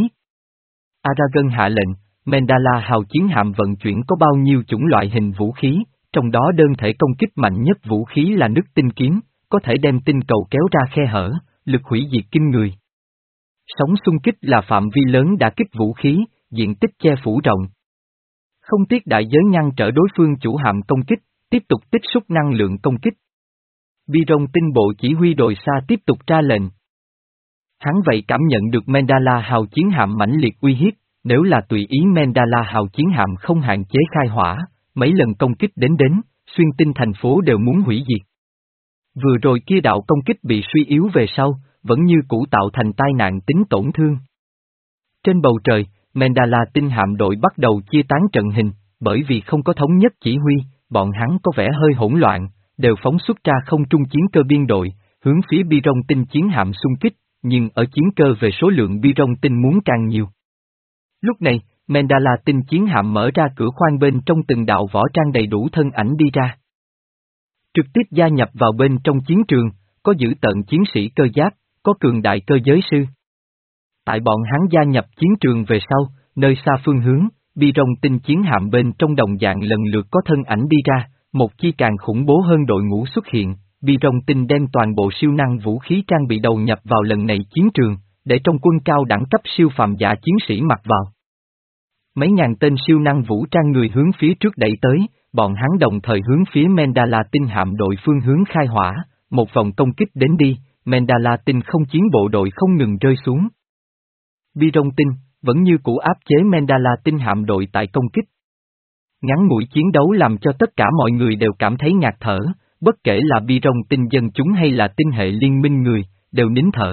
[SPEAKER 1] Aragon hạ lệnh, Mandala hào chiến hạm vận chuyển có bao nhiêu chủng loại hình vũ khí, trong đó đơn thể công kích mạnh nhất vũ khí là nước tinh kiếm, có thể đem tinh cầu kéo ra khe hở, lực hủy diệt kinh người. Sóng xung kích là phạm vi lớn đả kích vũ khí, diện tích che phủ rộng. Không tiếc đại giới ngăn trở đối phương chủ hạm công kích, tiếp tục tích xúc năng lượng công kích. Bi rong tinh bộ chỉ huy đồi xa tiếp tục ra lệnh. Hắn vậy cảm nhận được Mandala hào chiến hạm mãnh liệt uy hiếp, nếu là tùy ý Mandala hào chiến hạm không hạn chế khai hỏa, mấy lần công kích đến đến, xuyên tinh thành phố đều muốn hủy diệt. Vừa rồi kia đạo công kích bị suy yếu về sau, vẫn như cũ tạo thành tai nạn tính tổn thương. Trên bầu trời, Mandala tinh hạm đội bắt đầu chia tán trận hình, bởi vì không có thống nhất chỉ huy, bọn hắn có vẻ hơi hỗn loạn, đều phóng xuất ra không trung chiến cơ biên đội, hướng phía bi rong tinh chiến hạm xung kích, nhưng ở chiến cơ về số lượng bi rong tinh muốn càng nhiều. Lúc này, Mandala tinh chiến hạm mở ra cửa khoang bên trong từng đạo võ trang đầy đủ thân ảnh đi ra. Trực tiếp gia nhập vào bên trong chiến trường, có giữ tận chiến sĩ cơ giáp, có cường đại cơ giới sư. Tại bọn hắn gia nhập chiến trường về sau, nơi xa phương hướng, bi rong tinh chiến hạm bên trong đồng dạng lần lượt có thân ảnh đi ra, một chi càng khủng bố hơn đội ngũ xuất hiện, bi rong tinh đem toàn bộ siêu năng vũ khí trang bị đầu nhập vào lần này chiến trường, để trong quân cao đẳng cấp siêu phàm giả chiến sĩ mặc vào. Mấy ngàn tên siêu năng vũ trang người hướng phía trước đẩy tới, bọn hắn đồng thời hướng phía Mandala tinh hạm đội phương hướng khai hỏa, một vòng công kích đến đi, Mandala tinh không chiến bộ đội không ngừng rơi xuống. Birong tinh, vẫn như cũ áp chế Mandala tinh hạm đội tại công kích. Ngắn ngủi chiến đấu làm cho tất cả mọi người đều cảm thấy ngạt thở, bất kể là Birong tinh dân chúng hay là tinh hệ liên minh người, đều nín thở.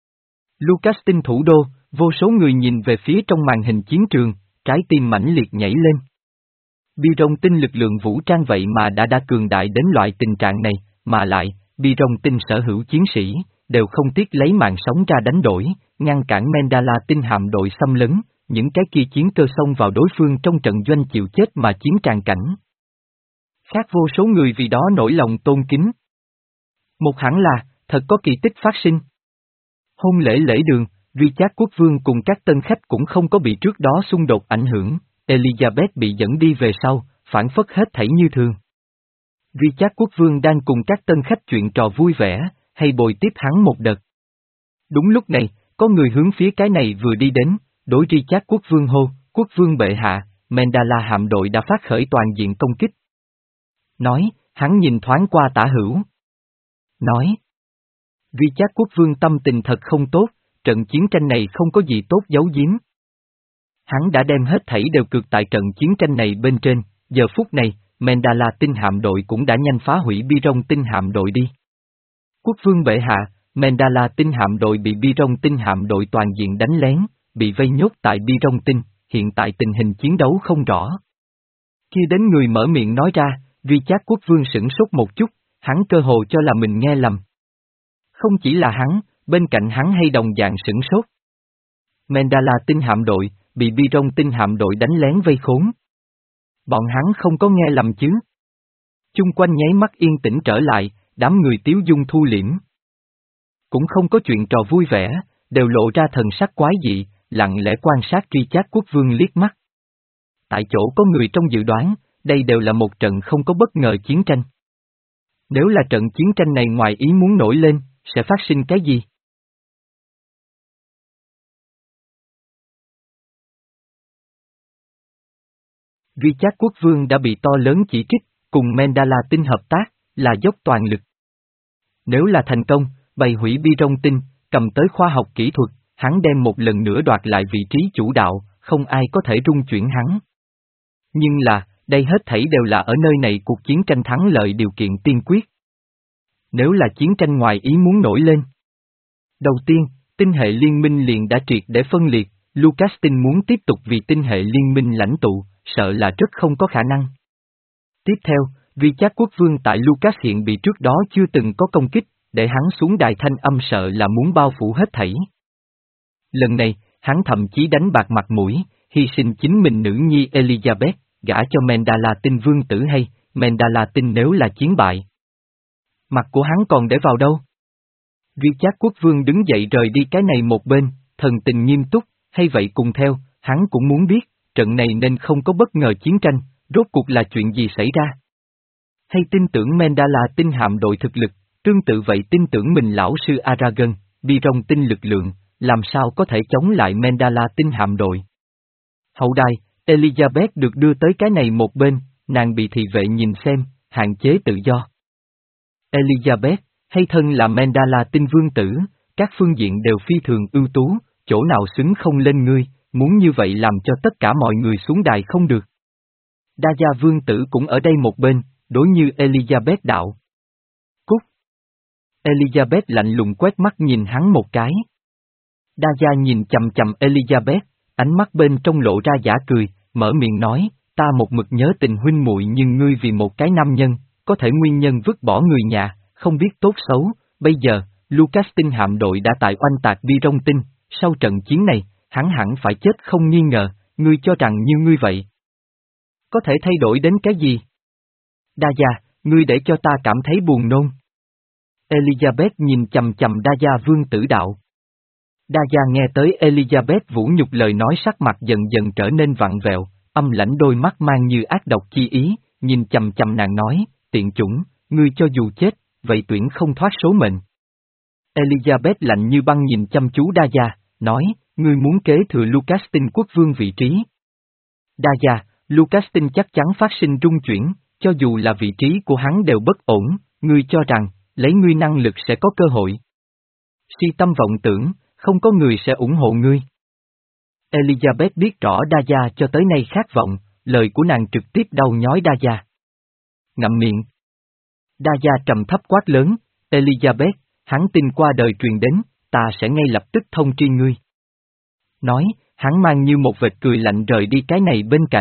[SPEAKER 1] Lucas tinh thủ đô, vô số người nhìn về phía trong màn hình chiến trường, trái tim mãnh liệt nhảy lên. Birong tinh lực lượng vũ trang vậy mà đã đã cường đại đến loại tình trạng này, mà lại, Birong tinh sở hữu chiến sĩ, đều không tiếc lấy mạng sống ra đánh đổi, ngăn cản Mandala tinh hạm đội xâm lấn, những cái kia chiến cơ xông vào đối phương trong trận doanh chịu chết mà chiến tràn cảnh. Khác vô số người vì đó nổi lòng tôn kính. Một hẳn là, thật có kỳ tích phát sinh. Hôn lễ lễ đường, Richard quốc vương cùng các tân khách cũng không có bị trước đó xung đột ảnh hưởng, Elizabeth bị dẫn đi về sau, phản phất hết thảy như thường. Richard quốc vương đang cùng các tân khách chuyện trò vui vẻ, hay bồi tiếp hắn một đợt. Đúng lúc này, có người hướng phía cái này vừa đi đến, đối Richard quốc vương hô, quốc vương bệ hạ, Mandala hạm đội đã phát khởi toàn diện công kích. Nói, hắn nhìn thoáng qua tả hữu. Nói, Richard quốc vương tâm tình thật không tốt, trận chiến tranh này không có gì tốt giấu giếm. Hắn đã đem hết thảy đều cược tại trận chiến tranh này bên trên, giờ phút này, Mandala tinh hạm đội cũng đã nhanh phá hủy Birong tinh hạm đội đi. Quốc vương bệ hạ, Mandala tinh hạm đội bị Birong tinh hạm đội toàn diện đánh lén, bị vây nhốt tại Birong tinh, hiện tại tình hình chiến đấu không rõ. Khi đến người mở miệng nói ra, Richard quốc vương sửng sốt một chút, hắn cơ hồ cho là mình nghe lầm. Không chỉ là hắn, bên cạnh hắn hay đồng dạng sửng sốt. Mandala tinh hạm đội, bị Birong tinh hạm đội đánh lén vây khốn. Bọn hắn không có nghe lầm chứ. Chung quanh nháy mắt yên tĩnh trở lại, đám người tiếu dung thu liễm. Cũng không có chuyện trò vui vẻ, đều lộ ra thần sắc quái dị, lặng lẽ quan sát Richard quốc vương liếc mắt. Tại chỗ có người trong dự đoán, đây đều là một trận không có bất ngờ chiến tranh. Nếu là trận chiến tranh này ngoài ý muốn nổi lên, sẽ phát sinh cái gì? Richard quốc vương đã bị to lớn chỉ trích, cùng Mandala tinh hợp tác, là dốc toàn lực. Nếu là thành công, bày hủy Birong tinh, cầm tới khoa học kỹ thuật, hắn đem một lần nữa đoạt lại vị trí chủ đạo, không ai có thể rung chuyển hắn. Nhưng là, đây hết thảy đều là ở nơi này cuộc chiến tranh thắng lợi điều kiện tiên quyết. Nếu là chiến tranh ngoài ý muốn nổi lên. Đầu tiên, tinh hệ liên minh liền đã triệt để phân liệt, Lucas tinh muốn tiếp tục vì tinh hệ liên minh lãnh tụ, sợ là rất không có khả năng. Tiếp theo, Richard quốc vương tại Lucas hiện bị trước đó chưa từng có công kích, để hắn xuống đài thanh âm sợ là muốn bao phủ hết thảy. Lần này, hắn thậm chí đánh bạc mặt mũi, hy sinh chính mình nữ nhi Elizabeth, gả cho Mandala tinh vương tử hay, Mandala tinh nếu là chiến bại. Mặt của hắn còn để vào đâu? Richard quốc vương đứng dậy rời đi cái này một bên, thần tình nghiêm túc, hay vậy cùng theo, hắn cũng muốn biết, trận này nên không có bất ngờ chiến tranh, rốt cuộc là chuyện gì xảy ra. Hay tin tưởng Mandala tinh hạm đội thực lực, tương tự vậy tin tưởng mình lão sư Aragon, Birong tinh lực lượng, làm sao có thể chống lại Mandala tinh hạm đội. Hậu đài, Elizabeth được đưa tới cái này một bên, nàng bị thị vệ nhìn xem, hạn chế tự do. Elizabeth, hay thân là Mandala tinh vương tử, các phương diện đều phi thường ưu tú, chỗ nào xứng không lên ngươi, muốn như vậy làm cho tất cả mọi người xuống đài không được. Đa gia vương tử cũng ở đây một bên, đối như Elizabeth đạo. Cút. Elizabeth lạnh lùng quét mắt nhìn hắn một cái. Đa gia nhìn chầm chầm Elizabeth, ánh mắt bên trong lộ ra giả cười, mở miệng nói, ta một mực nhớ tình huynh muội nhưng ngươi vì một cái nam nhân, có thể nguyên nhân vứt bỏ người nhà, không biết tốt xấu, bây giờ, Lucas tinh hạm đội đã tại oanh tạc Birong tinh, sau trận chiến này, hắn hẳn phải chết không nghi ngờ, ngươi cho rằng như ngươi vậy. Có thể thay đổi đến cái gì? Đa gia, ngươi để cho ta cảm thấy buồn nôn. Elizabeth nhìn chầm chầm Đa gia vương tử đạo. Đa gia nghe tới Elizabeth vũ nhục lời nói sắc mặt dần dần trở nên vặn vẹo, âm lãnh đôi mắt mang như ác độc chi ý, nhìn chầm chầm nàng nói, tiện chủng, ngươi cho dù chết, vậy tuyển không thoát số mệnh. Elizabeth lạnh như băng nhìn chăm chú Đa gia, nói, ngươi muốn kế thừa Lucas tinh quốc vương vị trí. Đa gia, Lucas tin chắc chắn phát sinh rung chuyển, cho dù là vị trí của hắn đều bất ổn, ngươi cho rằng, lấy ngươi năng lực sẽ có cơ hội. Si tâm vọng tưởng, không có người sẽ ủng hộ ngươi. Elizabeth biết rõ Daya cho tới nay khát vọng, lời của nàng trực tiếp đau nhói Daya. Ngậm miệng. Daya trầm thấp quát lớn, Elizabeth, hắn tin qua đời truyền đến, ta sẽ ngay lập tức thông tri ngươi. Nói, hắn mang như một vệt cười lạnh rời đi cái này bên cạnh.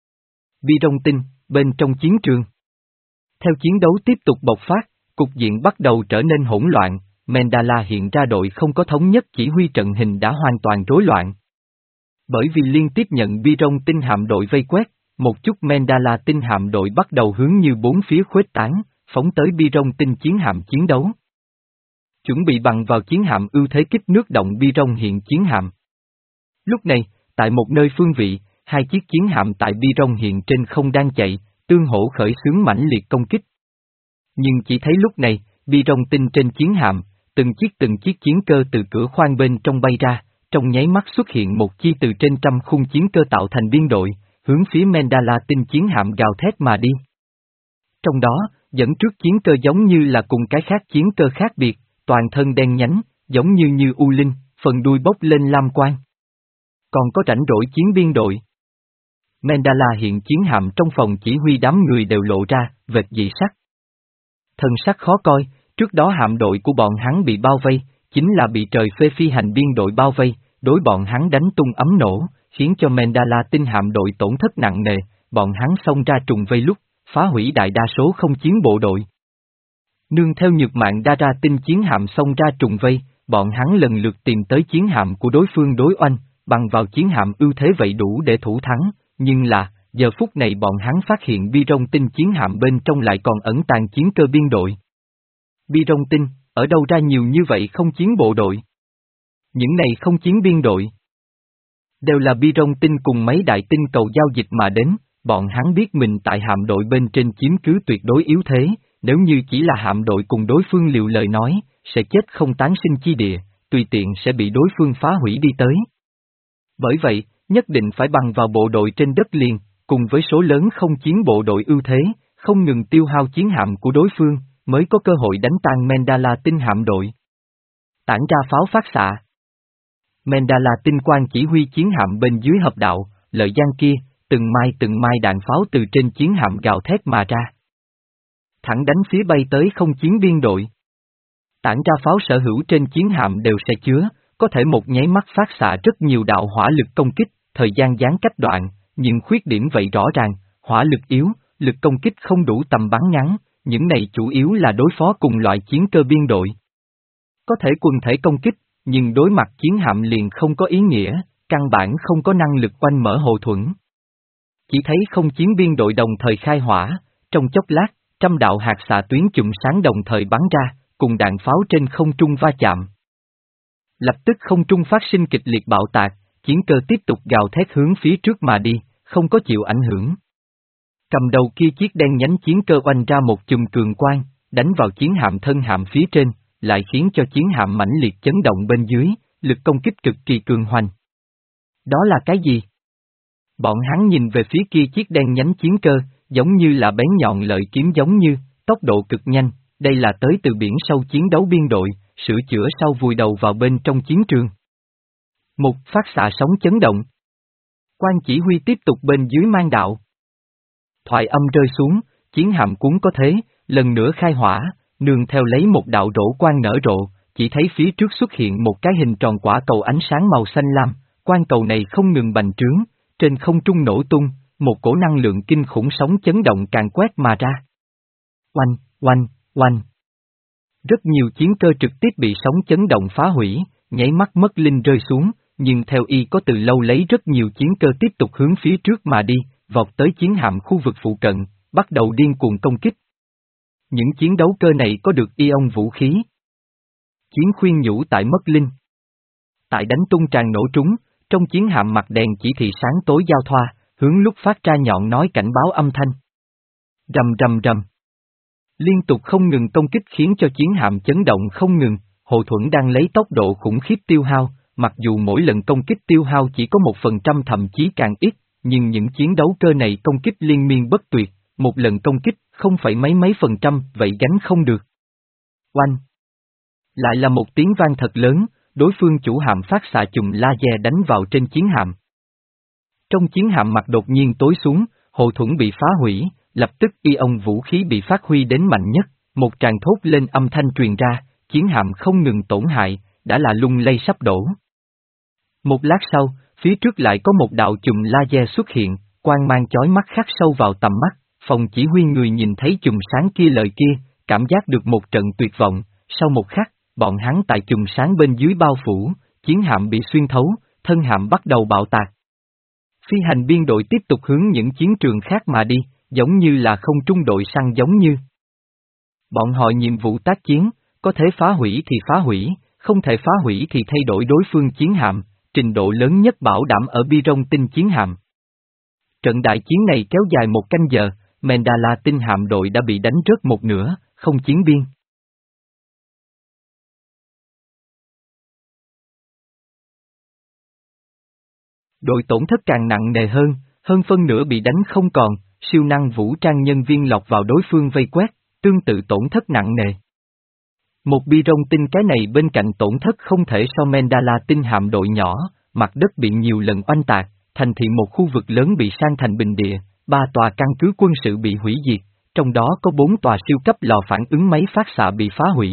[SPEAKER 1] Biron tin, bên trong chiến trường. Theo chiến đấu tiếp tục bộc phát, cục diện bắt đầu trở nên hỗn loạn, Mendala hiện ra đội không có thống nhất chỉ huy trận hình đã hoàn toàn rối loạn. Bởi vì liên tiếp nhận Biron tinh hạm đội vây quét, một chút Mendala tinh hạm đội bắt đầu hướng như bốn phía khuếch tán, phóng tới Biron tinh chiến hạm chiến đấu. Chuẩn bị bằng vào chiến hạm ưu thế kích nước động Biron hiện chiến hạm. Lúc này, tại một nơi phương vị, hai chiếc chiến hạm tại Biron hiện trên không đang chạy, tương hỗ khởi xướng mãnh liệt công kích. Nhưng chỉ thấy lúc này, Biron tinh trên chiến hạm, từng chiếc từng chiếc chiến cơ từ cửa khoang bên trong bay ra, trong nháy mắt xuất hiện một chi từ trên trăm khung chiến cơ tạo thành biên đội, hướng phía Mendala tinh chiến hạm gào thét mà đi. Trong đó, dẫn trước chiến cơ giống như là cùng cái khác chiến cơ khác biệt, toàn thân đen nhánh, giống như như u linh, phần đuôi bốc lên lam quang. Còn có rảnh rỗi chiến biên đội. Mendala hiện chiến hạm trong phòng chỉ huy đám người đều lộ ra, vệt dị sắc. Thần sắc khó coi, trước đó hạm đội của bọn hắn bị bao vây, chính là bị trời phê phi hành biên đội bao vây, đối bọn hắn đánh tung ấm nổ, khiến cho Mendala tinh hạm đội tổn thất nặng nề, bọn hắn xông ra trùng vây lúc, phá hủy đại đa số không chiến bộ đội. Nương theo nhược mạng đa ra tinh chiến hạm xông ra trùng vây, bọn hắn lần lượt tìm tới chiến hạm của đối phương đối oanh, bằng vào chiến hạm ưu thế vậy đủ để thủ thắng, nhưng là, giờ phút này bọn hắn phát hiện Biron tinh chiến hạm bên trong lại còn ẩn tàng chiến cơ biên đội. Biron tinh, ở đâu ra nhiều như vậy không chiến bộ đội? Những này không chiến biên đội đều là Biron tinh cùng mấy đại tinh cầu giao dịch mà đến, bọn hắn biết mình tại hạm đội bên trên chiếm cứ tuyệt đối yếu thế, nếu như chỉ là hạm đội cùng đối phương liều lời nói, sẽ chết không tán sinh chi địa, tùy tiện sẽ bị đối phương phá hủy đi tới. Bởi vậy, nhất định phải bằng vào bộ đội trên đất liền, cùng với số lớn không chiến bộ đội ưu thế, không ngừng tiêu hao chiến hạm của đối phương, mới có cơ hội đánh tan Mendala tinh hạm đội. Tản ra pháo phát xạ. Mendala tinh quang chỉ huy chiến hạm bên dưới hợp đạo, lợi giang kia, từng mai từng mai đạn pháo từ trên chiến hạm gào thét mà ra. Thẳng đánh phía bay tới không chiến biên đội. Tản ra pháo sở hữu trên chiến hạm đều sẽ chứa, có thể một nháy mắt phát xạ rất nhiều đạo hỏa lực công kích, thời gian gián cách đoạn, nhưng khuyết điểm vậy rõ ràng, hỏa lực yếu, lực công kích không đủ tầm bắn ngắn, những này chủ yếu là đối phó cùng loại chiến cơ biên đội. Có thể quần thể công kích, nhưng đối mặt chiến hạm liền không có ý nghĩa, căn bản không có năng lực oanh mở hộ thuẫn. Chỉ thấy không chiến biên đội đồng thời khai hỏa, trong chốc lát, trăm đạo hạt xạ tuyến chùm sáng đồng thời bắn ra, cùng đạn pháo trên không trung va chạm. Lập tức không trung phát sinh kịch liệt bạo tạc, chiến cơ tiếp tục gào thét hướng phía trước mà đi, không có chịu ảnh hưởng. Cầm đầu kia chiếc đen nhánh chiến cơ oanh ra một chùm cường quang, đánh vào chiến hạm thân hạm phía trên, lại khiến cho chiến hạm mãnh liệt chấn động bên dưới, lực công kích cực kỳ cường hoành. Đó là cái gì? Bọn hắn nhìn về phía kia chiếc đen nhánh chiến cơ, giống như là bén nhọn lợi kiếm giống như, tốc độ cực nhanh, đây là tới từ biển sâu chiến đấu biên đội, sửa chữa sau vùi đầu vào bên trong chiến trường. Một phát xạ sóng chấn động. Quan chỉ huy tiếp tục bên dưới mang đạo. Thoại âm rơi xuống, chiến hạm cuốn có thế, lần nữa khai hỏa, nương theo lấy một đạo rổ quang nở rộ, chỉ thấy phía trước xuất hiện một cái hình tròn quả cầu ánh sáng màu xanh lam, quang cầu này không ngừng bành trướng, trên không trung nổ tung, một cổ năng lượng kinh khủng sóng chấn động càng quét mà ra. Oanh, oanh, oanh. Rất nhiều chiến cơ trực tiếp bị sóng chấn động phá hủy, nháy mắt mất linh rơi xuống, nhưng theo y có từ lâu lấy rất nhiều chiến cơ tiếp tục hướng phía trước mà đi, vọt tới chiến hạm khu vực phụ cận, bắt đầu điên cuồng công kích. Những chiến đấu cơ này có được ion vũ khí. Chiến khuyên nhủ tại mất linh. Tại đánh tung tràn nổ trúng, trong chiến hạm mặt đèn chỉ thị sáng tối giao thoa, hướng lúc phát ra nhọn nói cảnh báo âm thanh. Rầm rầm rầm. Liên tục không ngừng công kích khiến cho chiến hạm chấn động không ngừng, hộ thuẫn đang lấy tốc độ khủng khiếp tiêu hao, mặc dù mỗi lần công kích tiêu hao chỉ có một phần trăm thậm chí càng ít, nhưng những chiến đấu cơ này công kích liên miên bất tuyệt, một lần công kích không phải mấy mấy phần trăm, vậy gánh không được. Oanh! Lại là một tiếng vang thật lớn, đối phương chủ hạm phát xạ chùm laser đánh vào trên chiến hạm. Trong chiến hạm mặt đột nhiên tối xuống, hộ thuẫn bị phá hủy, lập tức ion vũ khí bị phát huy đến mạnh nhất, một tràng thốt lên âm thanh truyền ra, chiến hạm không ngừng tổn hại, đã là lung lay sắp đổ. Một lát sau, phía trước lại có một đạo chùm laser xuất hiện, quang mang chói mắt khắc sâu vào tầm mắt, phòng chỉ huy người nhìn thấy chùm sáng kia lời kia, cảm giác được một trận tuyệt vọng, sau một khắc, bọn hắn tại chùm sáng bên dưới bao phủ, chiến hạm bị xuyên thấu, thân hạm bắt đầu bạo tạc. Phi hành biên đội tiếp tục hướng những chiến trường khác mà đi, giống như là không trung đội săn giống như. Bọn họ nhiệm vụ tác chiến, có thể phá hủy thì phá hủy, không thể phá hủy thì thay đổi đối phương chiến hạm, trình độ lớn nhất bảo đảm ở Bi-rong tinh chiến hạm. Trận đại chiến này kéo dài một canh giờ, Mandala tinh hạm đội đã bị đánh rớt một nửa, không chiến biên. Đội tổn thất càng nặng nề hơn, hơn phân nửa bị đánh không còn, siêu năng vũ trang nhân viên lọt vào đối phương vây quét, tương tự tổn thất nặng nề. Một Bi-rong tinh cái này bên cạnh tổn thất không thể so Mandala tinh hạm đội nhỏ, mặt đất bị nhiều lần oanh tạc, thành thị một khu vực lớn bị san thành bình địa, ba tòa căn cứ quân sự bị hủy diệt, trong đó có bốn tòa siêu cấp lò phản ứng máy phát xạ bị phá hủy.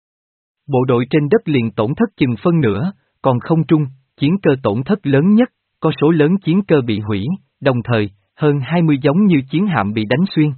[SPEAKER 1] Bộ đội trên đất liền tổn thất chừng phân nửa, còn không trung, chiến cơ tổn thất lớn nhất, có số lớn chiến cơ bị hủy, đồng thời, hơn hai mươi giống như chiến hạm bị đánh xuyên.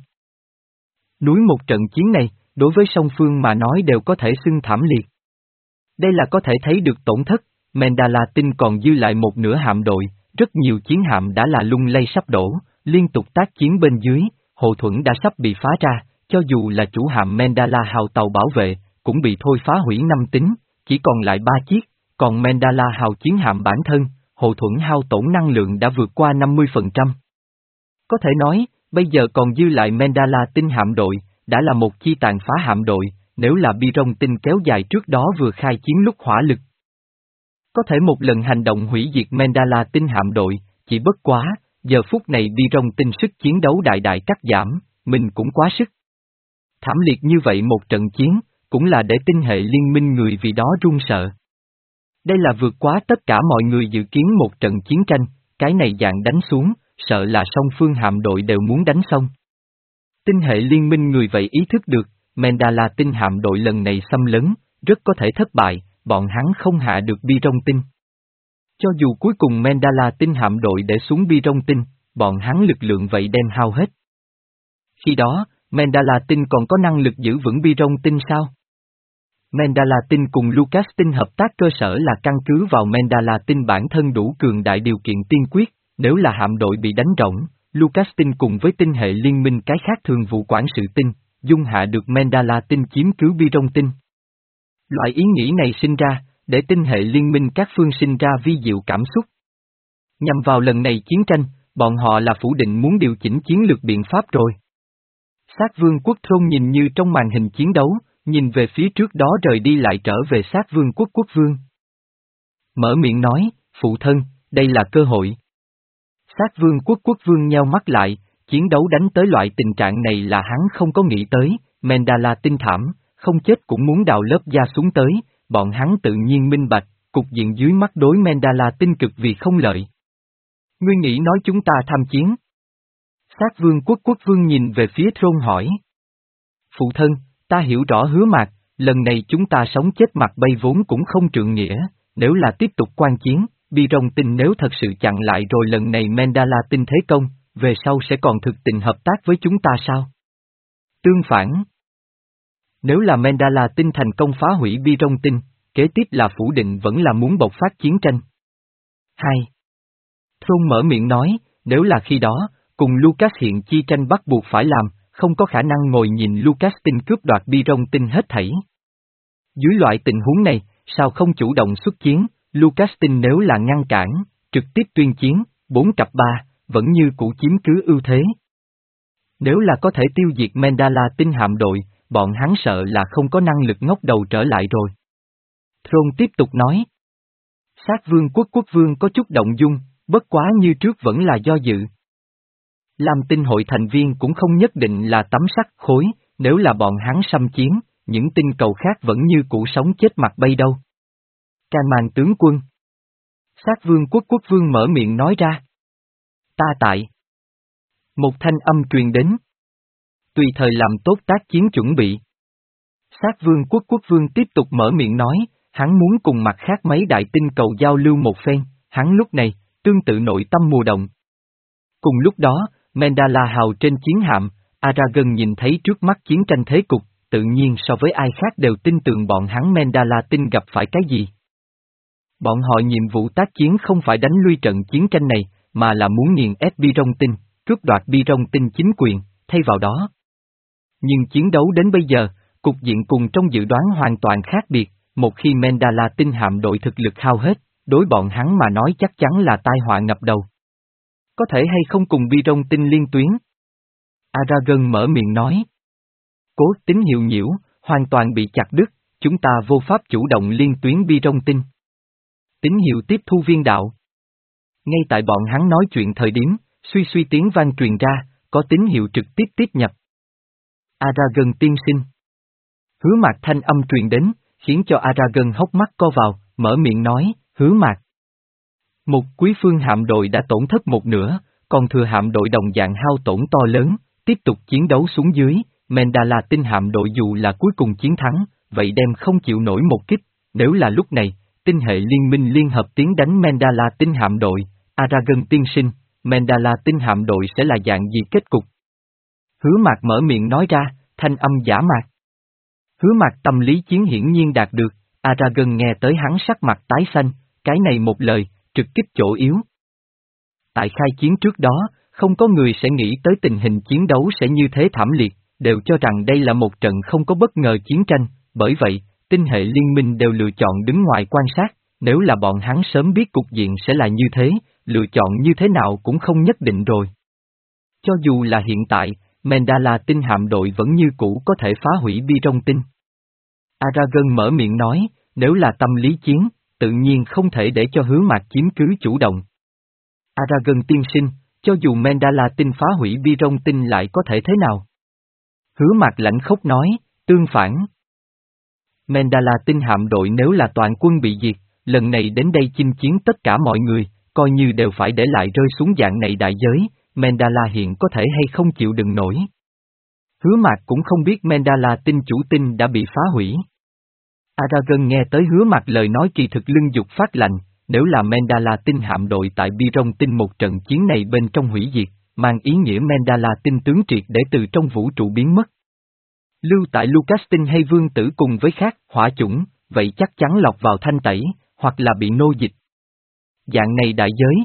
[SPEAKER 1] Núi một trận chiến này, đối với song phương mà nói đều có thể xưng thảm liệt. Đây là có thể thấy được tổn thất, Mandala tinh còn dư lại một nửa hạm đội, rất nhiều chiến hạm đã là lung lay sắp đổ, liên tục tác chiến bên dưới, hộ thuẫn đã sắp bị phá ra, cho dù là chủ hạm Mandala hào tàu bảo vệ, cũng bị thôi phá hủy năm tính, chỉ còn lại ba chiếc, còn Mandala hào chiến hạm bản thân, hộ thuẫn hao tổn năng lượng đã vượt qua năm mươi phần trăm. Có thể nói, bây giờ còn dư lại Mandala tinh hạm đội, đã là một chi tàn phá hạm đội, nếu là Bi-rong tinh kéo dài trước đó vừa khai chiến lúc hỏa lực. Có thể một lần hành động hủy diệt Mandala tinh hạm đội, chỉ bất quá, giờ phút này Bi-rong tinh sức chiến đấu đại đại cắt giảm, mình cũng quá sức. Thảm liệt như vậy một trận chiến, cũng là để tinh hệ liên minh người vì đó run sợ. Đây là vượt quá tất cả mọi người dự kiến một trận chiến tranh, cái này dạng đánh xuống, sợ là song phương hạm đội đều muốn đánh xong. Tinh hệ liên minh người vậy ý thức được, Mandala tinh hạm đội lần này xâm lấn, rất có thể thất bại, bọn hắn không hạ được Bi-rong tinh. Cho dù cuối cùng Mandala tinh hạm đội để xuống Bi-rong tinh, bọn hắn lực lượng vậy đem hao hết. Khi đó, Mandala tinh còn có năng lực giữ vững Bi-rong tinh sao? Mandala tinh cùng Lucas tinh hợp tác cơ sở là căn cứ vào Mandala tinh bản thân đủ cường đại điều kiện tiên quyết, nếu là hạm đội bị đánh rỗng, Lucas tinh cùng với tinh hệ liên minh cái khác thường vụ quản sự tinh, dung hạ được Mandala tinh chiếm cứ Bi-rong tinh. Loại ý nghĩ này sinh ra, để tinh hệ liên minh các phương sinh ra vi diệu cảm xúc. Nhằm vào lần này chiến tranh, bọn họ là phủ định muốn điều chỉnh chiến lược biện pháp rồi. Sát vương quốc Thôn nhìn như trong màn hình chiến đấu, nhìn về phía trước đó rời đi lại trở về sát vương quốc quốc vương. Mở miệng nói, phụ thân, đây là cơ hội. Sát vương quốc quốc vương nheo mắt lại, chiến đấu đánh tới loại tình trạng này là hắn không có nghĩ tới, Mandala tinh thảm, không chết cũng muốn đào lớp da xuống tới, bọn hắn tự nhiên minh bạch, cục diện dưới mắt đối Mandala tinh cực vì không lợi. Ngươi nghĩ nói chúng ta tham chiến? Sát vương quốc quốc vương nhìn về phía Thôn hỏi. Phụ thân, ta hiểu rõ Hứa Mạc, lần này chúng ta sống chết mặt bay vốn cũng không trượng nghĩa, nếu là tiếp tục quan chiến, Bi-rong tinh nếu thật sự chặn lại rồi lần này Mandala tinh thế công, về sau sẽ còn thực tình hợp tác với chúng ta sao? Tương phản. Nếu là Mandala tinh thành công phá hủy Bi-rong tinh, kế tiếp là phủ định vẫn là muốn bộc phát chiến tranh. hai. Thôn mở miệng nói, nếu là khi đó, cùng Lucas hiện chi tranh bắt buộc phải làm, không có khả năng ngồi nhìn Lucas tinh cướp đoạt Bi-rong tinh hết thảy. Dưới loại tình huống này, sao không chủ động xuất chiến, Lucas tinh nếu là ngăn cản, trực tiếp tuyên chiến, bốn cặp ba, vẫn như cũ chiếm cứ ưu thế. Nếu là có thể tiêu diệt Mandala tinh hạm đội, bọn hắn sợ là không có năng lực ngóc đầu trở lại rồi. Thôn tiếp tục nói. Sát vương quốc quốc vương có chút động dung, Bất quá như trước vẫn là do dự. Lam tinh hội thành viên cũng không nhất định là tấm sắt khối, nếu là bọn hắn xâm chiến, những tinh cầu khác vẫn như cũ sống chết mặt bay đâu. Can Mang tướng quân. Sát vương quốc quốc vương mở miệng nói ra. Ta tại. Một thanh âm truyền đến. Tùy thời làm tốt tác chiến chuẩn bị. Sát vương quốc quốc vương tiếp tục mở miệng nói, hắn muốn cùng mặt khác mấy đại tinh cầu giao lưu một phen, hắn lúc này, tương tự nội tâm mùa động. Cùng lúc đó, Mandala hào trên chiến hạm, Aragon nhìn thấy trước mắt chiến tranh thế cục, tự nhiên so với ai khác đều tin tưởng bọn hắn Mandala tinh gặp phải cái gì. Bọn họ nhiệm vụ tác chiến không phải đánh lui trận chiến tranh này, mà là muốn nghiền ép Biron tinh, cướp đoạt Biron tinh chính quyền, thay vào đó. Nhưng chiến đấu đến bây giờ, cục diện cùng trong dự đoán hoàn toàn khác biệt, một khi Mandala tinh hạm đội thực lực hao hết, đối bọn hắn mà nói chắc chắn là tai họa ngập đầu. Có thể hay không cùng Biron tinh liên tuyến? Aragon mở miệng nói. Cố tín hiệu nhiễu, hoàn toàn bị chặt đứt, chúng ta vô pháp chủ động liên tuyến Biron tinh. Tín hiệu tiếp thu viên đạo. Ngay tại bọn hắn nói chuyện thời điểm, suy suy tiếng vang truyền ra, có tín hiệu trực tiếp tiếp nhập. Aragon tiên sinh. Hứa Mạc thanh âm truyền đến, khiến cho Aragon hốc mắt co vào, mở miệng nói, Hứa Mạc. Một quý phương hạm đội đã tổn thất một nửa, còn thừa hạm đội đồng dạng hao tổn to lớn, tiếp tục chiến đấu xuống dưới, Mandala tinh hạm đội dù là cuối cùng chiến thắng, vậy đem không chịu nổi một kích, nếu là lúc này, tinh hệ liên minh liên hợp tiến đánh Mandala tinh hạm đội, Aragon tiên sinh, Mandala tinh hạm đội sẽ là dạng gì kết cục? Hứa Mạc mở miệng nói ra, thanh âm giả mạc. Hứa Mạc tâm lý chiến hiển nhiên đạt được, Aragon nghe tới hắn sắc mặt tái xanh, cái này một lời, trực kích chỗ yếu. Tại khai chiến trước đó, không có người sẽ nghĩ tới tình hình chiến đấu sẽ như thế thảm liệt, đều cho rằng đây là một trận không có bất ngờ chiến tranh, bởi vậy, tinh hệ liên minh đều lựa chọn đứng ngoài quan sát, nếu là bọn hắn sớm biết cục diện sẽ là như thế, lựa chọn như thế nào cũng không nhất định rồi. Cho dù là hiện tại, Mandala tinh hạm đội vẫn như cũ có thể phá hủy Biron tinh. Aragon mở miệng nói, nếu là tâm lý chiến, tự nhiên không thể để cho Hứa Mạc chiếm cứ chủ động. Aragon tiên sinh, cho dù Mandala tinh phá hủy Biron tinh lại có thể thế nào? Hứa Mạc lãnh khốc nói, tương phản. Mandala tinh hạm đội nếu là toàn quân bị diệt, lần này đến đây chinh chiến tất cả mọi người, coi như đều phải để lại rơi xuống dạng này đại giới, Mandala hiện có thể hay không chịu đựng nổi. Hứa Mạc cũng không biết Mandala tinh chủ tinh đã bị phá hủy. Aragon nghe tới Hứa Mạc lời nói kỳ thực lưng dục phát lạnh, nếu là Mandala tinh hạm đội tại Biron tinh một trận chiến này bên trong hủy diệt, mang ý nghĩa Mandala tinh tướng triệt để từ trong vũ trụ biến mất. Lưu tại Lucas tinh hay vương tử cùng với khác hỏa chủng, vậy chắc chắn lọc vào thanh tẩy, hoặc là bị nô dịch. Dạng này đại giới.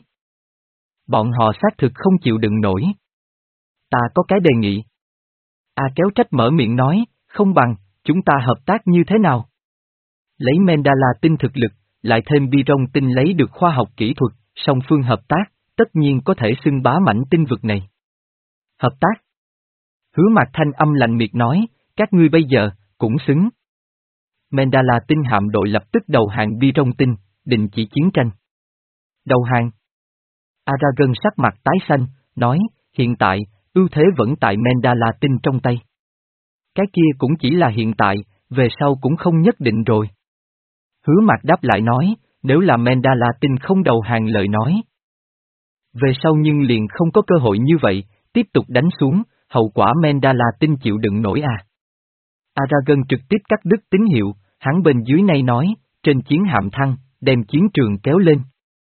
[SPEAKER 1] Bọn họ xác thực không chịu đựng nổi. Ta có cái đề nghị. A kéo trách mở miệng nói, không bằng, chúng ta hợp tác như thế nào? Lấy Mandala tinh thực lực, lại thêm Biron tinh lấy được khoa học kỹ thuật, song phương hợp tác, tất nhiên có thể xưng bá mảnh tinh vực này. Hợp tác. Hứa Mạc thanh âm lạnh miệt nói, các ngươi bây giờ, cũng xứng. Mandala tinh hạm đội lập tức đầu hàng Biron tinh, đình chỉ chiến tranh. Đầu hàng. Aragon sắc mặt tái xanh, nói, hiện tại, ưu thế vẫn tại Mandala tinh trong tay. Cái kia cũng chỉ là hiện tại, về sau cũng không nhất định rồi. Hứa Mạc đáp lại nói, nếu là Mandala tinh không đầu hàng lời nói. Về sau nhưng liền không có cơ hội như vậy, tiếp tục đánh xuống, hậu quả Mandala tinh chịu đựng nổi à. Aragon trực tiếp cắt đứt tín hiệu, hắn bên dưới này nói, trên chiến hạm thăng, đem chiến trường kéo lên.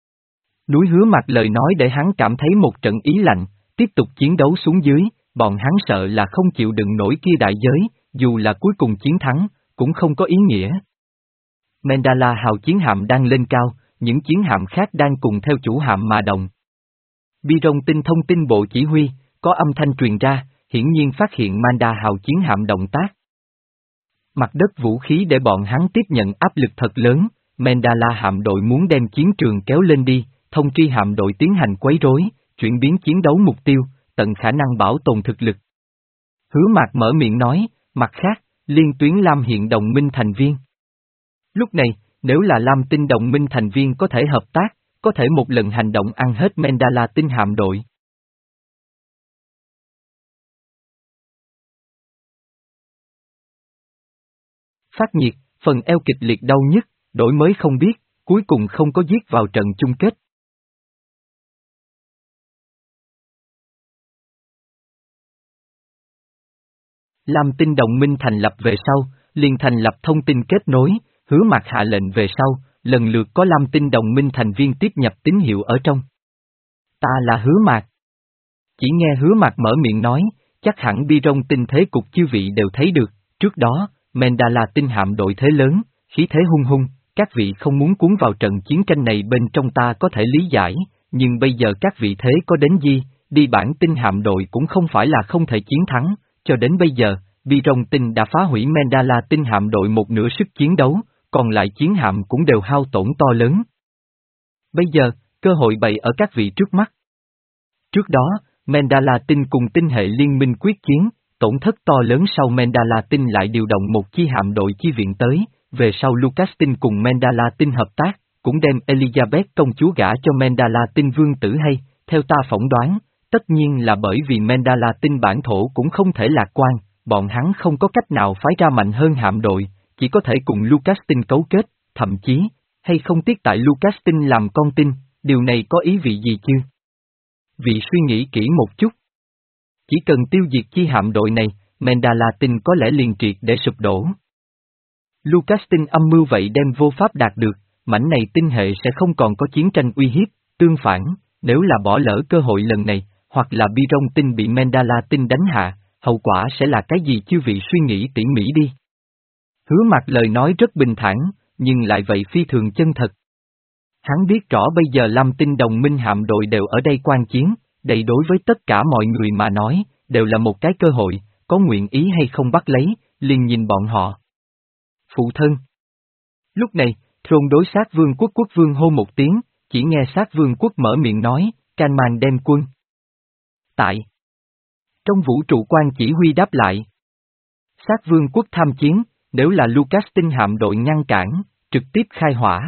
[SPEAKER 1] Núi Hứa Mạc lời nói để hắn cảm thấy một trận ý lạnh, tiếp tục chiến đấu xuống dưới, bọn hắn sợ là không chịu đựng nổi kia đại giới, dù là cuối cùng chiến thắng, cũng không có ý nghĩa. Mandala hào chiến hạm đang lên cao, những chiến hạm khác đang cùng theo chủ hạm mà động. Biron tinh thông tin bộ chỉ huy, có âm thanh truyền ra, hiển nhiên phát hiện Manda hào chiến hạm động tác. Mặt đất vũ khí để bọn hắn tiếp nhận áp lực thật lớn, Mandala hạm đội muốn đem chiến trường kéo lên đi, thông tri hạm đội tiến hành quấy rối, chuyển biến chiến đấu mục tiêu, tận khả năng bảo tồn thực lực. Hứa Mạc mở miệng nói, mặt khác, liên tuyến Lam hiện đồng minh thành viên. Lúc này, nếu là Lam tinh đồng minh thành viên có thể hợp tác, có thể một lần hành động ăn hết Mandala tinh hạm đội. Phát nhiệt, phần eo kịch liệt đau nhức, đổi mới không biết, cuối cùng không có giết vào trận chung kết. Lam Tinh đồng minh thành lập về sau, liền thành lập thông tin kết nối, Hứa Mạc hạ lệnh về sau, lần lượt có Lam Tinh đồng minh thành viên tiếp nhập tín hiệu ở trong. Ta là Hứa Mạc. Chỉ nghe Hứa Mạc mở miệng nói, chắc hẳn bi rong tinh thế cục chư vị đều thấy được, trước đó, Mandala tinh hạm đội thế lớn, khí thế hung hung, các vị không muốn cuốn vào trận chiến tranh này bên trong ta có thể lý giải, nhưng bây giờ các vị thế có đến gì, đi bản tinh hạm đội cũng không phải là không thể chiến thắng, cho đến bây giờ, bi rong tinh đã phá hủy Mandala tinh hạm đội một nửa sức chiến đấu, còn lại chiến hạm cũng đều hao tổn to lớn. Bây giờ, cơ hội bày ở các vị trước mắt. Trước đó, Mandala tinh cùng tinh hệ liên minh quyết chiến, tổn thất to lớn sau Mandala tinh lại điều động một chi hạm đội chi viện tới, về sau Lucas tinh cùng Mandala tinh hợp tác, cũng đem Elizabeth công chúa gả cho Mandala tinh vương tử hay, theo ta phỏng đoán, tất nhiên là bởi vì Mandala tinh bản thổ cũng không thể lạc quan, bọn hắn không có cách nào phái ra mạnh hơn hạm đội, chỉ có thể cùng Lucas tinh cấu kết, thậm chí, hay không tiếc tại Lucas tinh làm con tin, điều này có ý vị gì chứ? Vị suy nghĩ kỹ một chút. Chỉ cần tiêu diệt chi hạm đội này, Mandala tinh có lẽ liền triệt để sụp đổ. Lucas tinh âm mưu vậy đem vô pháp đạt được, mảnh này tinh hệ sẽ không còn có chiến tranh uy hiếp, tương phản, nếu là bỏ lỡ cơ hội lần này, hoặc là bi rong tinh bị Mandala tinh đánh hạ, hậu quả sẽ là cái gì chư vị suy nghĩ tỉ mỉ đi. Hứa Mạc lời nói rất bình thản, nhưng lại vậy phi thường chân thật. Hắn biết rõ bây giờ Lam Tinh đồng minh hạm đội đều ở đây quan chiến, đây đối với tất cả mọi người mà nói, đều là một cái cơ hội, có nguyện ý hay không bắt lấy, liền nhìn bọn họ. Phụ thân. Lúc này, Thôn đối sát vương quốc quốc vương hô một tiếng, chỉ nghe sát vương quốc mở miệng nói, Can Man đem quân. Tại. Trong vũ trụ quan chỉ huy đáp lại. Sát vương quốc tham chiến, nếu là Lucas tinh hạm đội ngăn cản, trực tiếp khai hỏa.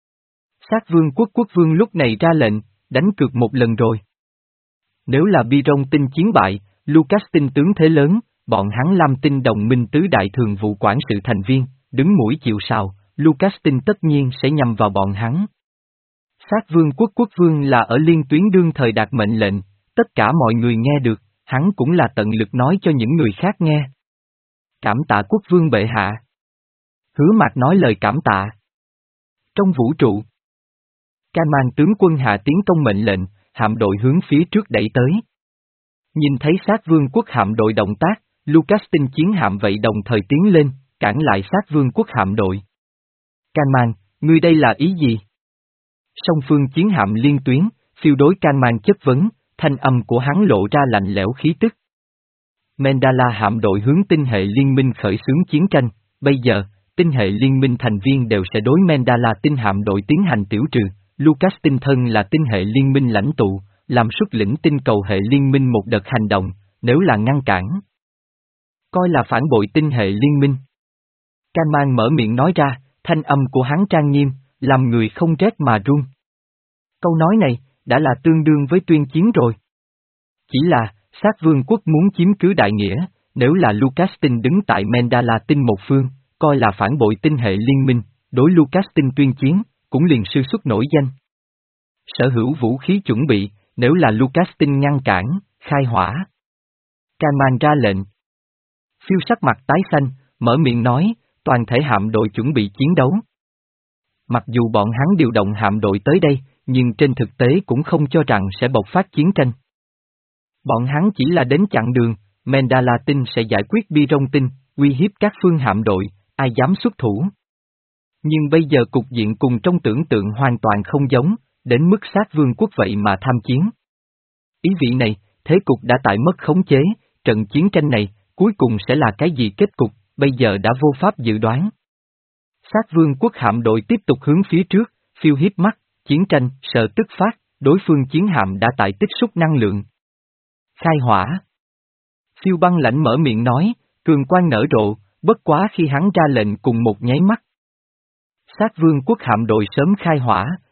[SPEAKER 1] Sát vương quốc quốc vương lúc này ra lệnh, đánh cược một lần rồi. Nếu là bi rong tinh chiến bại, Lucas tinh tướng thế lớn, bọn hắn Lam tinh đồng minh tứ đại thường vụ quản sự thành viên, đứng mũi chịu sào, Lucas tinh tất nhiên sẽ nhằm vào bọn hắn. Sát vương quốc quốc vương là ở liên tuyến đương thời đạt mệnh lệnh, tất cả mọi người nghe được, hắn cũng là tận lực nói cho những người khác nghe. Cảm tạ quốc vương bệ hạ. Hứa Mạc nói lời cảm tạ. Trong vũ trụ, Can Man tướng quân hạ tiến công mệnh lệnh, hạm đội hướng phía trước đẩy tới. Nhìn thấy sát vương quốc hạm đội động tác, Lucas tinh chiến hạm vậy đồng thời tiến lên, cản lại sát vương quốc hạm đội. Can Man, ngươi đây là ý gì? Song phương chiến hạm liên tuyến, phiêu đối Can Man chất vấn, thanh âm của hắn lộ ra lạnh lẽo khí tức. Mandala hạm đội hướng tinh hệ liên minh khởi xướng chiến tranh, bây giờ, tinh hệ liên minh thành viên đều sẽ đối Mandala tinh hạm đội tiến hành tiểu trừ, Lucas tinh thân là tinh hệ liên minh lãnh tụ, làm xuất lĩnh tinh cầu hệ liên minh một đợt hành động, nếu là ngăn cản. Coi là phản bội tinh hệ liên minh. Can Man mở miệng nói ra, thanh âm của hắn trang nghiêm, làm người không rét mà run. Câu nói này, đã là tương đương với tuyên chiến rồi. Chỉ là, sát vương quốc muốn chiếm cứ đại nghĩa, nếu là Lucas tinh đứng tại Mandala tinh một phương, coi là phản bội tinh hệ liên minh, đối Lucas tinh tuyên chiến, cũng liền sư xuất nổi danh. Sở hữu vũ khí chuẩn bị, nếu là Lucas tinh ngăn cản, khai hỏa. Can Man ra lệnh. Phiêu sắc mặt tái xanh, mở miệng nói, toàn thể hạm đội chuẩn bị chiến đấu. Mặc dù bọn hắn điều động hạm đội tới đây, nhưng trên thực tế cũng không cho rằng sẽ bộc phát chiến tranh. Bọn hắn chỉ là đến chặn đường, Mandala tinh sẽ giải quyết bi rong tinh, uy hiếp các phương hạm đội, ai dám xuất thủ. Nhưng bây giờ cục diện cùng trong tưởng tượng hoàn toàn không giống, đến mức sát vương quốc vậy mà tham chiến. Ý vị này, thế cục đã tại mất khống chế, trận chiến tranh này, cuối cùng sẽ là cái gì kết cục, bây giờ đã vô pháp dự đoán. Sát vương quốc hạm đội tiếp tục hướng phía trước, phiêu hiếp mắt, chiến tranh, sợ tức phát, đối phương chiến hạm đã tại tích xúc năng lượng. Khai hỏa. Phiêu băng lãnh mở miệng nói, cường quang nở rộ, bất quá khi hắn ra lệnh cùng một nháy mắt. Sát vương quốc hạm đội sớm khai hỏa,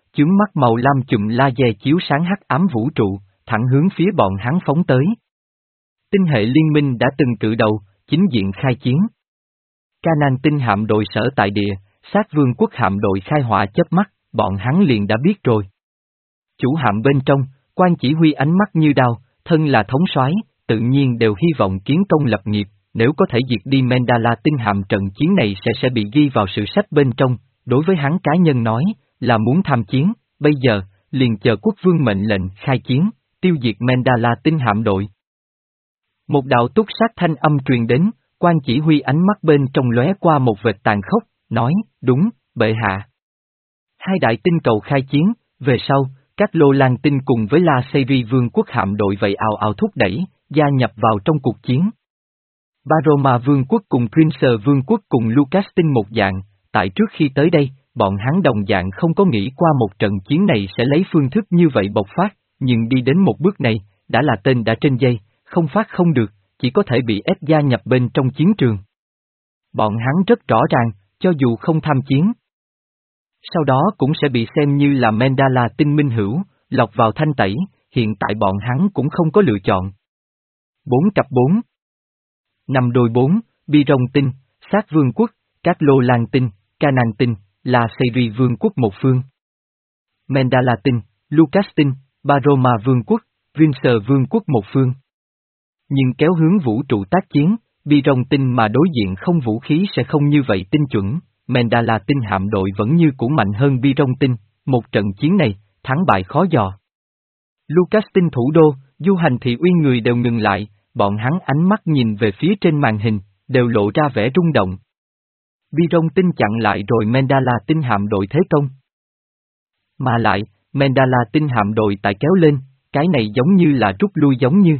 [SPEAKER 1] chướng mắt màu lam chùm laser chiếu sáng hắc ám vũ trụ, thẳng hướng phía bọn hắn phóng tới. Tinh hệ liên minh đã từng cự đầu, chính diện khai chiến. Canaan tinh hạm đội sở tại địa, sát vương quốc hạm đội khai hỏa chớp mắt, bọn hắn liền đã biết rồi. Chủ hạm bên trong, quan chỉ huy ánh mắt như đao, thân là thống soái, tự nhiên đều hy vọng kiến công lập nghiệp, nếu có thể diệt đi Mandala tinh hạm trận chiến này sẽ sẽ bị ghi vào sử sách bên trong, đối với hắn cá nhân nói, là muốn tham chiến, bây giờ, liền chờ quốc vương mệnh lệnh khai chiến, tiêu diệt Mandala tinh hạm đội. Một đạo túc sát thanh âm truyền đến, quan chỉ huy ánh mắt bên trong lóe qua một vệt tàn khốc, nói, đúng, bệ hạ. Hai đại tinh cầu khai chiến, về sau, các Lô Lan tinh cùng với La Seri vương quốc hạm đội vậy ào ào thúc đẩy, gia nhập vào trong cuộc chiến. Baroma vương quốc cùng Prince vương quốc cùng Lucas tinh một dạng, tại trước khi tới đây, bọn hắn đồng dạng không có nghĩ qua một trận chiến này sẽ lấy phương thức như vậy bộc phát, nhưng đi đến một bước này, đã là tên đã trên dây, không phát không được, chỉ có thể bị ép gia nhập bên trong chiến trường. Bọn hắn rất rõ ràng, cho dù không tham chiến, sau đó cũng sẽ bị xem như là Mandala tinh minh hữu, lọc vào thanh tẩy, hiện tại bọn hắn cũng không có lựa chọn. Bốn cặp bốn. Năm đôi bốn, Bi Rong tinh, Sát vương quốc, các Lô Lan tinh, Canaan tinh, La Seri vương quốc một phương. Mandala tinh, Lucas tinh, Baroma vương quốc, Vincer vương quốc một phương. Nhưng kéo hướng vũ trụ tác chiến, Bi Rong tinh mà đối diện không vũ khí sẽ không như vậy tinh chuẩn, Mandala tinh hạm đội vẫn như cũ mạnh hơn Bi Rong tinh, một trận chiến này, thắng bại khó dò. Lucas tinh thủ đô, du hành thị uy người đều ngừng lại, bọn hắn ánh mắt nhìn về phía trên màn hình, đều lộ ra vẻ rung động. Bi Rong tinh chặn lại rồi Mandala tinh hạm đội thế công. Mà lại, Mandala tinh hạm đội tại kéo lên, cái này giống như là rút lui giống như.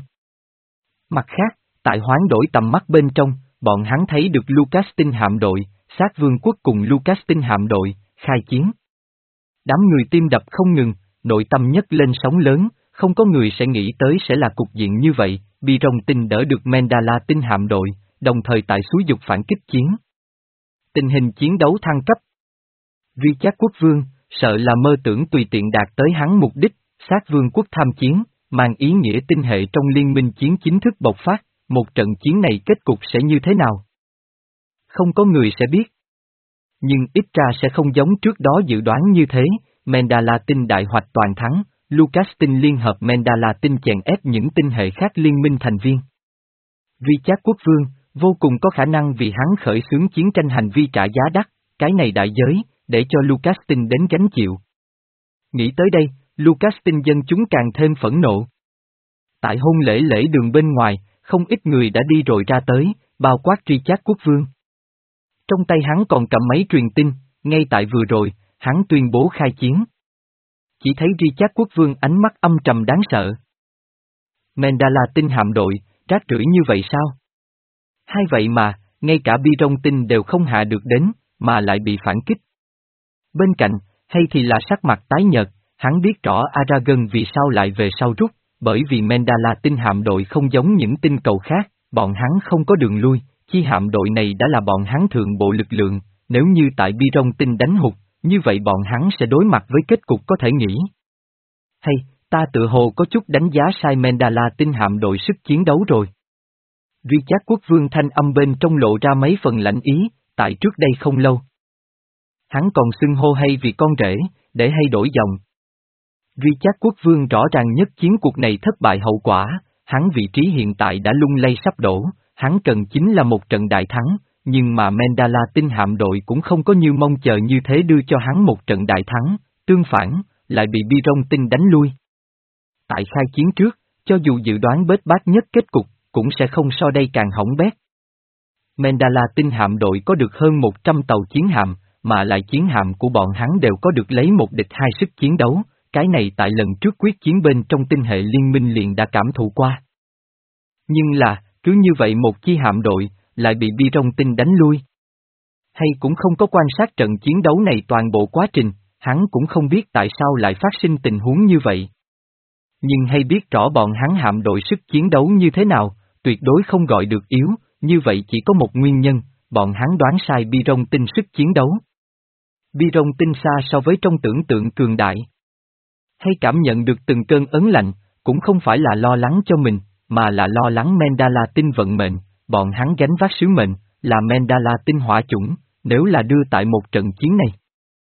[SPEAKER 1] Mặt khác, tại hoán đổi tầm mắt bên trong, bọn hắn thấy được Lucas tinh hạm đội, Sát vương quốc cùng Lucas tinh hạm đội, khai chiến. Đám người tim đập không ngừng, nội tâm nhấc lên sóng lớn, không có người sẽ nghĩ tới sẽ là cục diện như vậy, Bi Rong tinh đỡ được Mandala tinh hạm đội, đồng thời tại xúi dục phản kích chiến. Tình hình chiến đấu thăng cấp. Richard quốc vương, sợ là mơ tưởng tùy tiện đạt tới hắn mục đích, Sát vương quốc tham chiến, mang ý nghĩa tinh hệ trong liên minh chiến chính thức bộc phát, một trận chiến này kết cục sẽ như thế nào? Không có người sẽ biết. Nhưng ít ra sẽ không giống trước đó dự đoán như thế, Mandala tinh đại hoạch toàn thắng, Lucas tinh liên hợp Mandala tinh chèn ép những tinh hệ khác liên minh thành viên. Richard quốc vương, vô cùng có khả năng vì hắn khởi xướng chiến tranh hành vi trả giá đắt, cái này đại giới, để cho Lucas tinh đến gánh chịu. Nghĩ tới đây, Lucas tinh dân chúng càng thêm phẫn nộ. Tại hôn lễ lễ đường bên ngoài, không ít người đã đi rồi ra tới, bao quát Richard quốc vương. Trong tay hắn còn cầm máy truyền tin, ngay tại vừa rồi, hắn tuyên bố khai chiến. Chỉ thấy Richard quốc vương ánh mắt âm trầm đáng sợ. Mandala tinh hạm đội, rác rưởi như vậy sao? Hay vậy mà, ngay cả Bi Rong tinh đều không hạ được đến, mà lại bị phản kích. Bên cạnh, hay thì là sắc mặt tái nhợt, hắn biết rõ Aragon vì sao lại về sau rút, bởi vì Mandala tinh hạm đội không giống những tinh cầu khác, bọn hắn không có đường lui, chi hạm đội này đã là bọn hắn thượng bộ lực lượng, nếu như tại Bi Rong tinh đánh hụt, như vậy bọn hắn sẽ đối mặt với kết cục có thể nghĩ. Hay, ta tự hồ có chút đánh giá sai Mandala tinh hạm đội sức chiến đấu rồi. Richard quốc vương thanh âm bên trong lộ ra mấy phần lãnh ý, tại trước đây không lâu. Hắn còn xưng hô hay vì con rể, để hay đổi dòng. Richard quốc vương rõ ràng nhất chiến cuộc này thất bại hậu quả, hắn vị trí hiện tại đã lung lay sắp đổ, hắn cần chính là một trận đại thắng, nhưng mà Mandala tinh hạm đội cũng không có như mong chờ như thế đưa cho hắn một trận đại thắng, tương phản, lại bị Bi Rong tinh đánh lui. Tại khai chiến trước, cho dù dự đoán bết bát nhất kết cục, cũng sẽ không so đây càng hỏng bét. Mandala tinh hạm đội có được hơn một trăm tàu chiến hạm, mà lại chiến hạm của bọn hắn đều có được lấy một địch hai sức chiến đấu, cái này tại lần trước quyết chiến bên trong tinh hệ liên minh liền đã cảm thụ qua. Nhưng là, cứ như vậy một chi hạm đội, lại bị Bi Rong tinh đánh lui. Hay cũng không có quan sát trận chiến đấu này toàn bộ quá trình, hắn cũng không biết tại sao lại phát sinh tình huống như vậy. Nhưng hay biết rõ bọn hắn hạm đội sức chiến đấu như thế nào, tuyệt đối không gọi được yếu, như vậy chỉ có một nguyên nhân, bọn hắn đoán sai Bi Rong tinh sức chiến đấu. Bi rong tinh xa so với trong tưởng tượng cường đại. Hay cảm nhận được từng cơn ớn lạnh, cũng không phải là lo lắng cho mình, mà là lo lắng Mandala tinh vận mệnh, bọn hắn gánh vác sứ mệnh, là Mandala tinh hỏa chủng, nếu là đưa tại một trận chiến này.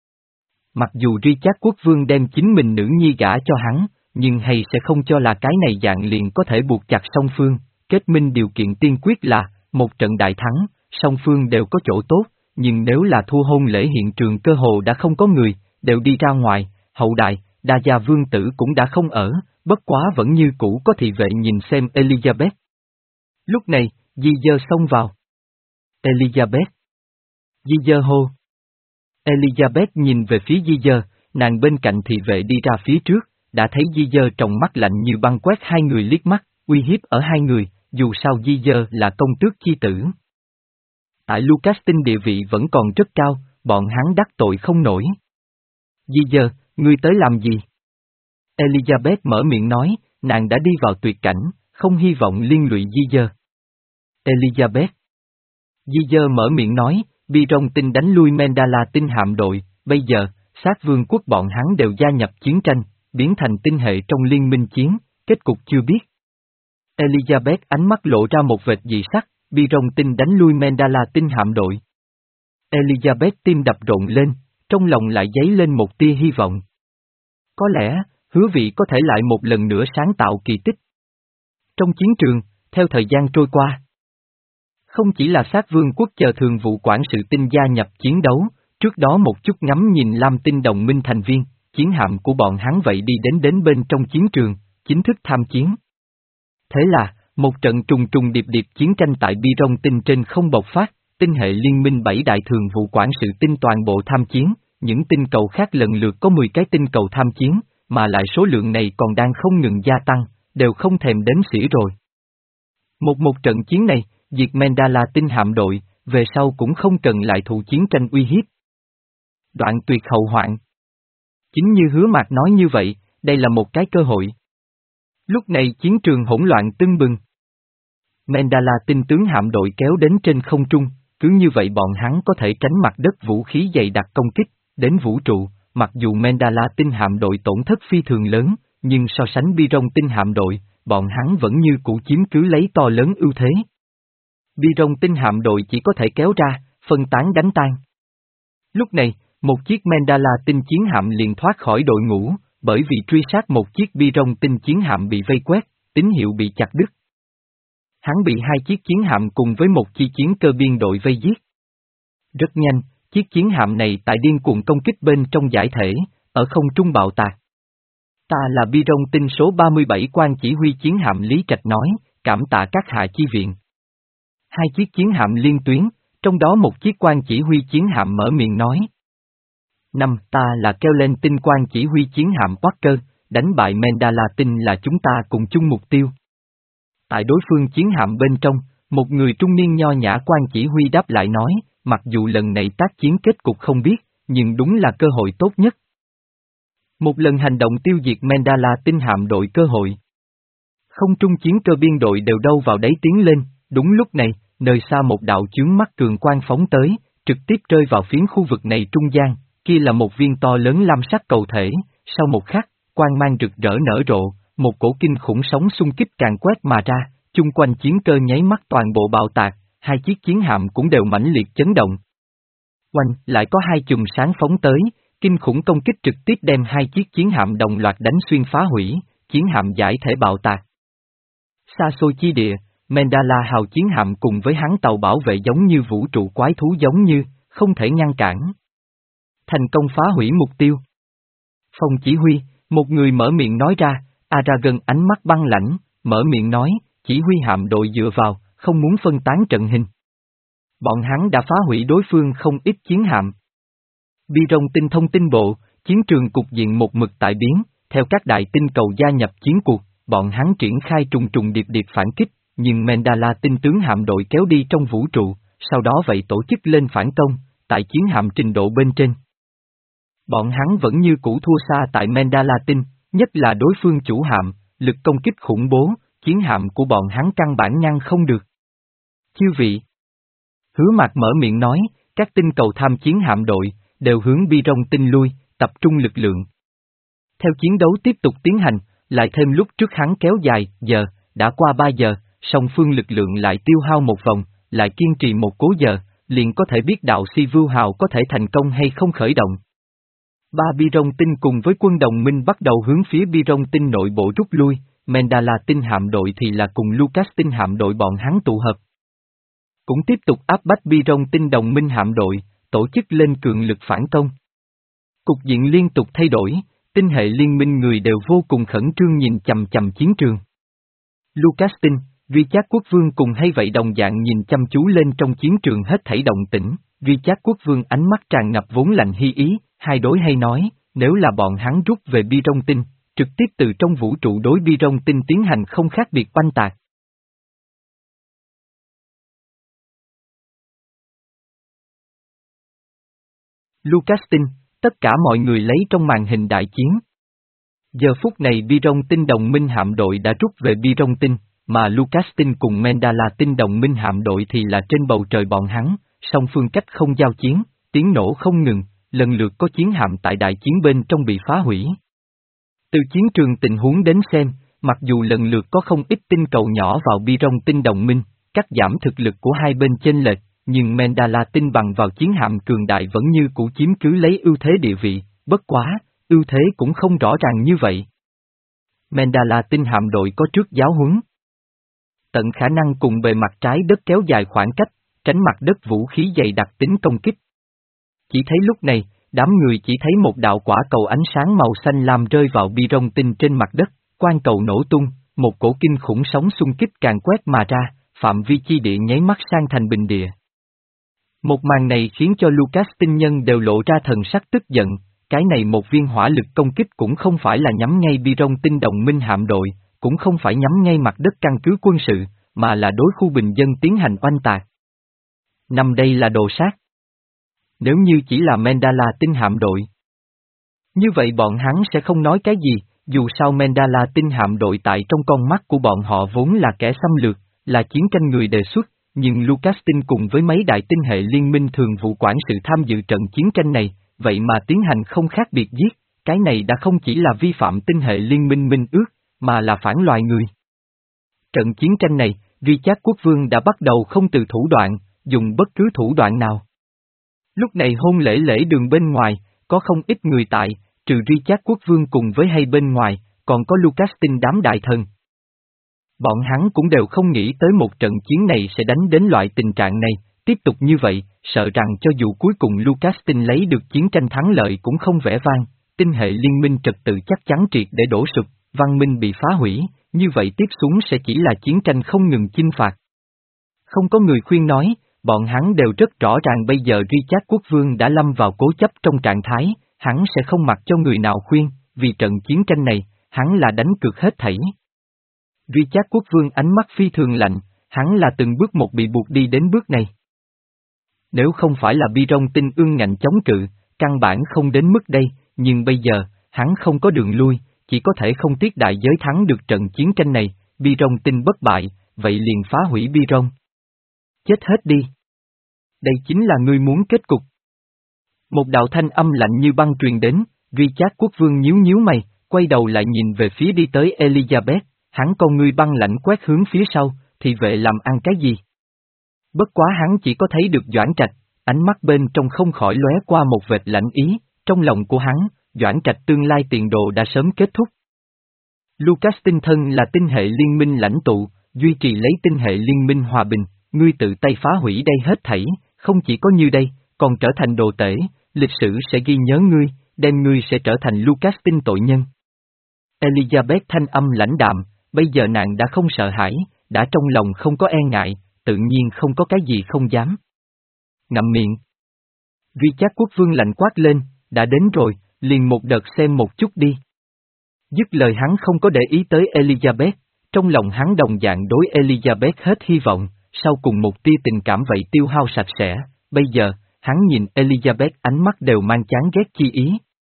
[SPEAKER 1] Mặc dù Richard quốc vương đem chính mình nữ nhi gả cho hắn, nhưng hay sẽ không cho là cái này dạng liền có thể buộc chặt song phương, kết minh điều kiện tiên quyết là, một trận đại thắng, song phương đều có chỗ tốt, nhưng nếu là thua hôn lễ hiện trường cơ hồ đã không có người, đều đi ra ngoài, hậu đại, đa gia vương tử cũng đã không ở, bất quá vẫn như cũ có thị vệ nhìn xem Elizabeth. Lúc này, Di Dơ xông vào. Elizabeth. Di Dơ hô. Elizabeth nhìn về phía Di Dơ, nàng bên cạnh thị vệ đi ra phía trước, đã thấy Di Dơ tròng mắt lạnh như băng quét hai người liếc mắt, uy hiếp ở hai người, dù sao Di Dơ là công tước chi tử. Tại Lucastin địa vị vẫn còn rất cao, bọn hắn đắc tội không nổi. Di Dơ, ngươi tới làm gì? Elizabeth mở miệng nói, nàng đã đi vào tuyệt cảnh, không hy vọng liên lụy Di Dơ. Elizabeth. Di Dơ mở miệng nói, Bi rong tinh đánh lui Mandala tinh hạm đội, bây giờ, sát vương quốc bọn hắn đều gia nhập chiến tranh, biến thành tinh hệ trong liên minh chiến, kết cục chưa biết. Elizabeth ánh mắt lộ ra một vệt dị sắc, Bi rong tinh đánh lui Mandala tinh hạm đội. Elizabeth tim đập rộn lên, trong lòng lại dấy lên một tia hy vọng. Có lẽ, hứa vị có thể lại một lần nữa sáng tạo kỳ tích. Trong chiến trường, theo thời gian trôi qua, không chỉ là sát vương quốc chờ thường vụ quản sự tinh gia nhập chiến đấu, trước đó một chút ngắm nhìn Lam tinh đồng minh thành viên, chiến hạm của bọn hắn vậy đi đến đến bên trong chiến trường, chính thức tham chiến. Thế là, một trận trùng trùng điệp điệp chiến tranh tại Bi rong tinh trên không bộc phát, tinh hệ liên minh bảy đại thường vụ quản sự tinh toàn bộ tham chiến, những tinh cầu khác lần lượt có mười cái tinh cầu tham chiến, mà lại số lượng này còn đang không ngừng gia tăng, đều không thèm đếm xỉa rồi. Một một trận chiến này, diệt Mandala tinh hạm đội, về sau cũng không cần lại thụ chiến tranh uy hiếp. Đoạn tuyệt hậu hoạn. Chính như Hứa Mạc nói như vậy, đây là một cái cơ hội. Lúc này chiến trường hỗn loạn tưng bừng. Mandala tinh tướng hạm đội kéo đến trên không trung, cứ như vậy bọn hắn có thể tránh mặt đất vũ khí dày đặc công kích, đến vũ trụ, mặc dù Mandala tinh hạm đội tổn thất phi thường lớn, nhưng so sánh Bi rong tinh hạm đội, bọn hắn vẫn như cũ chiếm cứ lấy to lớn ưu thế. Bi rong tinh hạm đội chỉ có thể kéo ra, phân tán đánh tan. Lúc này, một chiếc Mandala tinh chiến hạm liền thoát khỏi đội ngũ, bởi vì truy sát một chiếc Bi rong tinh chiến hạm bị vây quét, tín hiệu bị chặt đứt. Hắn bị hai chiếc chiến hạm cùng với một chi chiến cơ biên đội vây giết. Rất nhanh, chiếc chiến hạm này tại điên cuồng công kích bên trong giải thể, ở không trung bạo tạc. Ta là Bi rong tinh số ba mươi bảy quan chỉ huy chiến hạm Lý Trạch nói, cảm tạ các hạ chi viện. Hai chiếc chiến hạm liên tuyến, trong đó một chiếc quan chỉ huy chiến hạm mở miệng nói. Năm, ta là kêu lên tinh quan chỉ huy chiến hạm Walker, đánh bại Mandala tinh là chúng ta cùng chung mục tiêu. Tại đối phương chiến hạm bên trong, một người trung niên nho nhã quan chỉ huy đáp lại nói, mặc dù lần này tác chiến kết cục không biết, nhưng đúng là cơ hội tốt nhất. Một lần hành động tiêu diệt Mandala tinh hạm đội cơ hội. Không trung chiến cơ biên đội đều đâu vào đấy tiến lên, đúng lúc này, nơi xa một đạo chướng mắt cường quang phóng tới, trực tiếp rơi vào phiến khu vực này trung gian, kia là một viên to lớn lam sắc cầu thể, sau một khắc, quang mang rực rỡ nở rộ, một cổ kinh khủng sóng xung kích càng quét mà ra, chung quanh chiến cơ nháy mắt toàn bộ bạo tạc, hai chiếc chiến hạm cũng đều mãnh liệt chấn động. Oanh, lại có hai chùm sáng phóng tới, kinh khủng công kích trực tiếp đem hai chiếc chiến hạm đồng loạt đánh xuyên phá hủy, chiến hạm giải thể bạo tạc. Xa xôi chi địa, Mandala hào chiến hạm cùng với hắn tàu bảo vệ giống như vũ trụ quái thú giống như, không thể ngăn cản. Thành công phá hủy mục tiêu. Phòng chỉ huy, một người mở miệng nói ra, Aragon ánh mắt băng lãnh, mở miệng nói, chỉ huy hạm đội dựa vào, không muốn phân tán trận hình. Bọn hắn đã phá hủy đối phương không ít chiến hạm. Bi rong tinh thông tin bộ, chiến trường cục diện một mực tại biến, theo các đại tinh cầu gia nhập chiến cuộc, bọn hắn triển khai trùng trùng điệp điệp phản kích, nhưng Mandala tinh tướng hạm đội kéo đi trong vũ trụ, sau đó vậy tổ chức lên phản công, tại chiến hạm trình độ bên trên. Bọn hắn vẫn như cũ thua xa tại Mandala tinh, nhất là đối phương chủ hạm, lực công kích khủng bố, chiến hạm của bọn hắn căn bản ngăn không được. Chư vị. Hứa Mạc mở miệng nói, các tinh cầu tham chiến hạm đội, đều hướng bi rong tinh lui, tập trung lực lượng. Theo chiến đấu tiếp tục tiến hành, lại thêm lúc trước hắn kéo dài, giờ, đã qua ba giờ, song phương lực lượng lại tiêu hao một vòng, lại kiên trì một cố giờ, liền có thể biết đạo si vưu hào có thể thành công hay không khởi động. Ba bi rong tinh cùng với quân đồng minh bắt đầu hướng phía bi rong tinh nội bộ rút lui, Mandala tinh hạm đội thì là cùng Lucas tinh hạm đội bọn hắn tụ hợp. Cũng tiếp tục áp bách bi rong tinh đồng minh hạm đội, tổ chức lên cường lực phản công. Cục diện liên tục thay đổi, tinh hệ liên minh người đều vô cùng khẩn trương nhìn chằm chằm chiến trường. Lucas tinh, Richard quốc vương cùng hay vậy đồng dạng nhìn chăm chú lên trong chiến trường hết thảy động tĩnh, Richard quốc vương ánh mắt tràn ngập vốn lạnh hy ý, hai đối hay nói, nếu là bọn hắn rút về bi rong tinh, trực tiếp từ trong vũ trụ đối bi rong tinh tiến hành không khác biệt oanh tạc. Lucas tinh, tất cả mọi người lấy trong màn hình đại chiến. Giờ phút này bi rong tinh đồng minh hạm đội đã rút về bi rong tinh, mà Lucas tinh cùng Mandala tinh đồng minh hạm đội thì là trên bầu trời bọn hắn, song phương cách không giao chiến, tiếng nổ không ngừng, lần lượt có chiến hạm tại đại chiến bên trong bị phá hủy. Từ chiến trường tình huống đến xem, mặc dù lần lượt có không ít tinh cầu nhỏ vào bi rong tinh đồng minh, cắt giảm thực lực của hai bên chênh lệch, nhưng Mandala tinh bằng vào chiến hạm cường đại vẫn như cũ chiếm cứ lấy ưu thế địa vị, bất quá, ưu thế cũng không rõ ràng như vậy. Mandala tinh hạm đội có trước giáo huấn. Tận khả năng cùng bề mặt trái đất kéo dài khoảng cách, tránh mặt đất vũ khí dày đặc tính công kích. Chỉ thấy lúc này, đám người chỉ thấy một đạo quả cầu ánh sáng màu xanh lam rơi vào bi rong tinh trên mặt đất, quan cầu nổ tung, một cổ kinh khủng sóng xung kích càng quét mà ra, phạm vi chi địa nháy mắt sang thành bình địa. Một màn này khiến cho Lucas tinh nhân đều lộ ra thần sắc tức giận, cái này một viên hỏa lực công kích cũng không phải là nhắm ngay bi rong tinh đồng minh hạm đội, cũng không phải nhắm ngay mặt đất căn cứ quân sự, mà là đối khu bình dân tiến hành oanh tạc. Năm đây là đồ sát. Nếu như chỉ là Mandala tinh hạm đội, như vậy bọn hắn sẽ không nói cái gì, dù sao Mandala tinh hạm đội tại trong con mắt của bọn họ vốn là kẻ xâm lược, là chiến tranh người đề xuất, nhưng Lucas tinh cùng với mấy đại tinh hệ liên minh thường vụ quản sự tham dự trận chiến tranh này, vậy mà tiến hành không khác biệt giết, cái này đã không chỉ là vi phạm tinh hệ liên minh minh ước, mà là phản loài người. Trận chiến tranh này, Richard quốc vương đã bắt đầu không từ thủ đoạn, dùng bất cứ thủ đoạn nào. Lúc này hôn lễ lễ đường bên ngoài, có không ít người tại, trừ Richard quốc vương cùng với hay bên ngoài, còn có Lucas tinh đám đại thần. Bọn hắn cũng đều không nghĩ tới một trận chiến này sẽ đánh đến loại tình trạng này, tiếp tục như vậy, sợ rằng cho dù cuối cùng Lucas tinh lấy được chiến tranh thắng lợi cũng không vẻ vang, tinh hệ liên minh trật tự chắc chắn triệt để đổ sụp, văn minh bị phá hủy, như vậy tiếp xuống sẽ chỉ là chiến tranh không ngừng chinh phạt. Không có người khuyên nói, bọn hắn đều rất rõ ràng bây giờ Richard quốc vương đã lâm vào cố chấp trong trạng thái, hắn sẽ không mặc cho người nào khuyên, vì trận chiến tranh này, hắn là đánh cược hết thảy. Richard quốc vương ánh mắt phi thường lạnh, hắn là từng bước một bị buộc đi đến bước này. Nếu không phải là bi rong tinh ương ngạnh chống cự, căn bản không đến mức đây, nhưng bây giờ, hắn không có đường lui, chỉ có thể không tiếc đại giới thắng được trận chiến tranh này, bi rong tinh bất bại, vậy liền phá hủy bi rong. Chết hết đi. Đây chính là ngươi muốn kết cục. Một đạo thanh âm lạnh như băng truyền đến, Richard quốc vương nhíu nhíu mày, quay đầu lại nhìn về phía đi tới Elizabeth, hắn con ngươi băng lạnh quét hướng phía sau, thì vệ làm ăn cái gì? Bất quá hắn chỉ có thấy được Doãn Trạch, ánh mắt bên trong không khỏi lóe qua một vệt lạnh ý, trong lòng của hắn, Doãn Trạch tương lai tiền đồ đã sớm kết thúc. Lucas tinh thân là tinh hệ liên minh lãnh tụ, duy trì lấy tinh hệ liên minh hòa bình, ngươi tự tay phá hủy đây hết thảy, không chỉ có như đây, còn trở thành đồ tể, lịch sử sẽ ghi nhớ ngươi, đem ngươi sẽ trở thành Lucas tinh tội nhân. Elizabeth thanh âm lãnh đạm, bây giờ nàng đã không sợ hãi, đã trong lòng không có e ngại, tự nhiên không có cái gì không dám. Ngậm miệng. Richard quốc vương lạnh quát lên, đã đến rồi, liền một đợt xem một chút đi. Dứt lời hắn không có để ý tới Elizabeth, trong lòng hắn đồng dạng đối Elizabeth hết hy vọng, sau cùng một tia tình cảm vậy tiêu hao sạch sẽ, bây giờ, hắn nhìn Elizabeth ánh mắt đều mang chán ghét chi ý.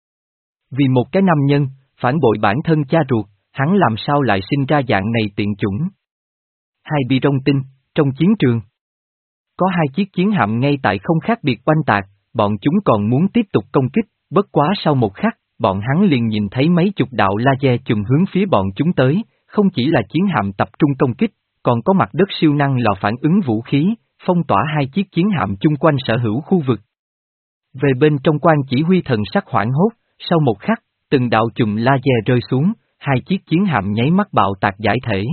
[SPEAKER 1] Vì một cái nam nhân, phản bội bản thân cha ruột, hắn làm sao lại sinh ra dạng này tiện chủng. Hai bi rong tinh, trong chiến trường. Có hai chiếc chiến hạm ngay tại không khác biệt oanh tạc, bọn chúng còn muốn tiếp tục công kích, bất quá sau một khắc, bọn hắn liền nhìn thấy mấy chục đạo laser chùm hướng phía bọn chúng tới, không chỉ là chiến hạm tập trung công kích, còn có mặt đất siêu năng lò phản ứng vũ khí, phong tỏa hai chiếc chiến hạm chung quanh sở hữu khu vực. Về bên trong quan chỉ huy thần sắc hoảng hốt, sau một khắc, từng đạo chùm laser rơi xuống, hai chiếc chiến hạm nháy mắt bạo tạc giải thể.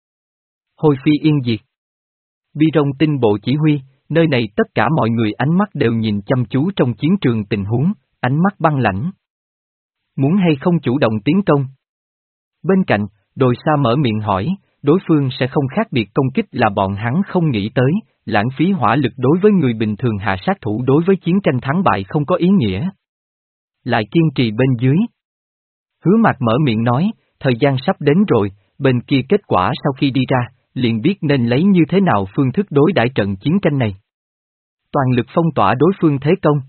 [SPEAKER 1] Hồi phi yên diệt. Bi rong tinh bộ chỉ huy, nơi này tất cả mọi người ánh mắt đều nhìn chăm chú trong chiến trường tình huống, ánh mắt băng lãnh. Muốn hay không chủ động tiến công? Bên cạnh, Đồi Sa mở miệng hỏi, đối phương sẽ không khác biệt công kích là bọn hắn không nghĩ tới, lãng phí hỏa lực đối với người bình thường hạ sát thủ đối với chiến tranh thắng bại không có ý nghĩa. Lại kiên trì bên dưới. Hứa Mạc mở miệng nói, thời gian sắp đến rồi, bên kia kết quả sau khi đi ra, liền biết nên lấy như thế nào phương thức đối đãi trận chiến tranh này. Toàn lực phong tỏa đối phương thế công.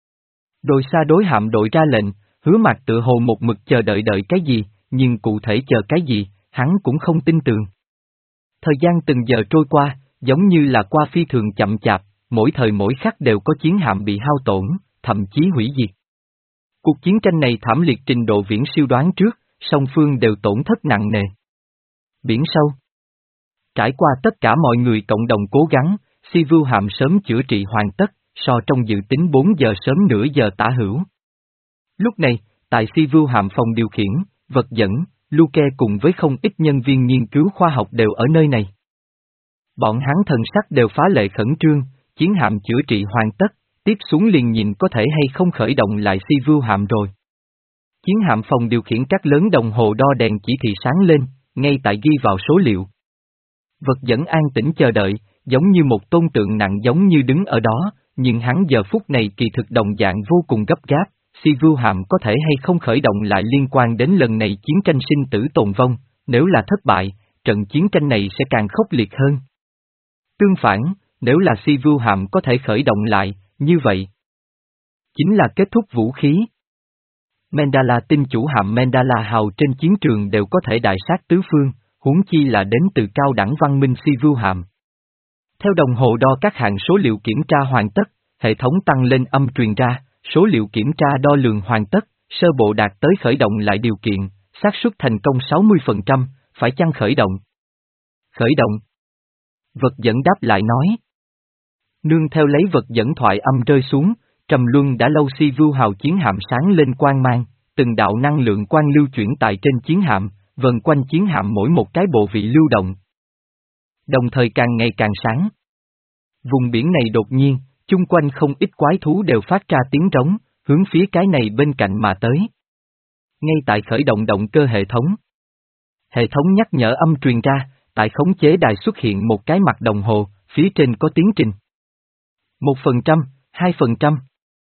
[SPEAKER 1] Đồi Sa đối hạm đội ra lệnh, Hứa Mạc tự hồ một mực chờ đợi đợi cái gì, nhưng cụ thể chờ cái gì, hắn cũng không tin tưởng. Thời gian từng giờ trôi qua, giống như là qua phi thường chậm chạp, mỗi thời mỗi khắc đều có chiến hạm bị hao tổn, thậm chí hủy diệt. Cuộc chiến tranh này thảm liệt trình độ viễn siêu đoán trước, song phương đều tổn thất nặng nề. Biển sâu. Trải qua tất cả mọi người cộng đồng cố gắng, Si Vưu hạm sớm chữa trị hoàn tất, so trong dự tính bốn giờ sớm nửa giờ tả hữu. Lúc này, tại Si Vưu hạm phòng điều khiển, vật dẫn, Luke cùng với không ít nhân viên nghiên cứu khoa học đều ở nơi này. Bọn hắn thần sắc đều phá lệ khẩn trương, chiến hạm chữa trị hoàn tất, tiếp xuống liền nhìn có thể hay không khởi động lại Si Vưu hạm rồi. Chiến hạm phòng điều khiển các lớn đồng hồ đo đèn chỉ thị sáng lên, ngay tại ghi vào số liệu. Vật dẫn an tĩnh chờ đợi, giống như một tôn tượng nặng giống như đứng ở đó, nhưng hắn giờ phút này kỳ thực đồng dạng vô cùng gấp gáp, Si Vưu hạm có thể hay không khởi động lại liên quan đến lần này chiến tranh sinh tử tồn vong, nếu là thất bại, trận chiến tranh này sẽ càng khốc liệt hơn. Tương phản, nếu là Si Vưu hạm có thể khởi động lại, như vậy chính là kết thúc vũ khí. Mandala tinh chủ hạm Mandala hào trên chiến trường đều có thể đại sát tứ phương, huống chi là đến từ cao đẳng văn minh Si Vưu hạm. Theo đồng hồ đo các hạng số liệu kiểm tra hoàn tất, hệ thống tăng lên âm truyền ra, số liệu kiểm tra đo lường hoàn tất, sơ bộ đạt tới khởi động lại điều kiện, xác suất thành công sáu mươi phần trăm, phải chăng khởi động? Khởi động. Vật dẫn đáp lại nói. Nương theo lấy vật dẫn thoại âm rơi xuống, trầm luân đã lâu Si Vưu hào chiến hạm sáng lên quang mang, từng đạo năng lượng quang lưu chuyển tại trên chiến hạm, vần quanh chiến hạm mỗi một cái bộ vị lưu động. Đồng thời càng ngày càng sáng. Vùng biển này đột nhiên, chung quanh không ít quái thú đều phát ra tiếng rống, hướng phía cái này bên cạnh mà tới. Ngay tại khởi động động cơ hệ thống. Hệ thống nhắc nhở âm truyền ra, tại khống chế đài xuất hiện một cái mặt đồng hồ, phía trên có tiến trình. Một phần trăm, hai phần trăm,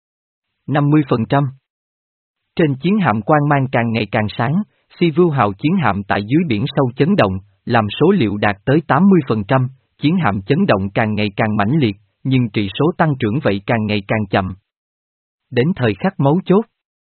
[SPEAKER 1] năm mươi phần trăm. Trên chiến hạm quang mang càng ngày càng sáng, Si Vưu hào chiến hạm tại dưới biển sâu chấn động, làm số liệu đạt tới tám mươi phần trăm, chiến hạm chấn động càng ngày càng mãnh liệt, nhưng trị số tăng trưởng vậy càng ngày càng chậm. Đến thời khắc mấu chốt.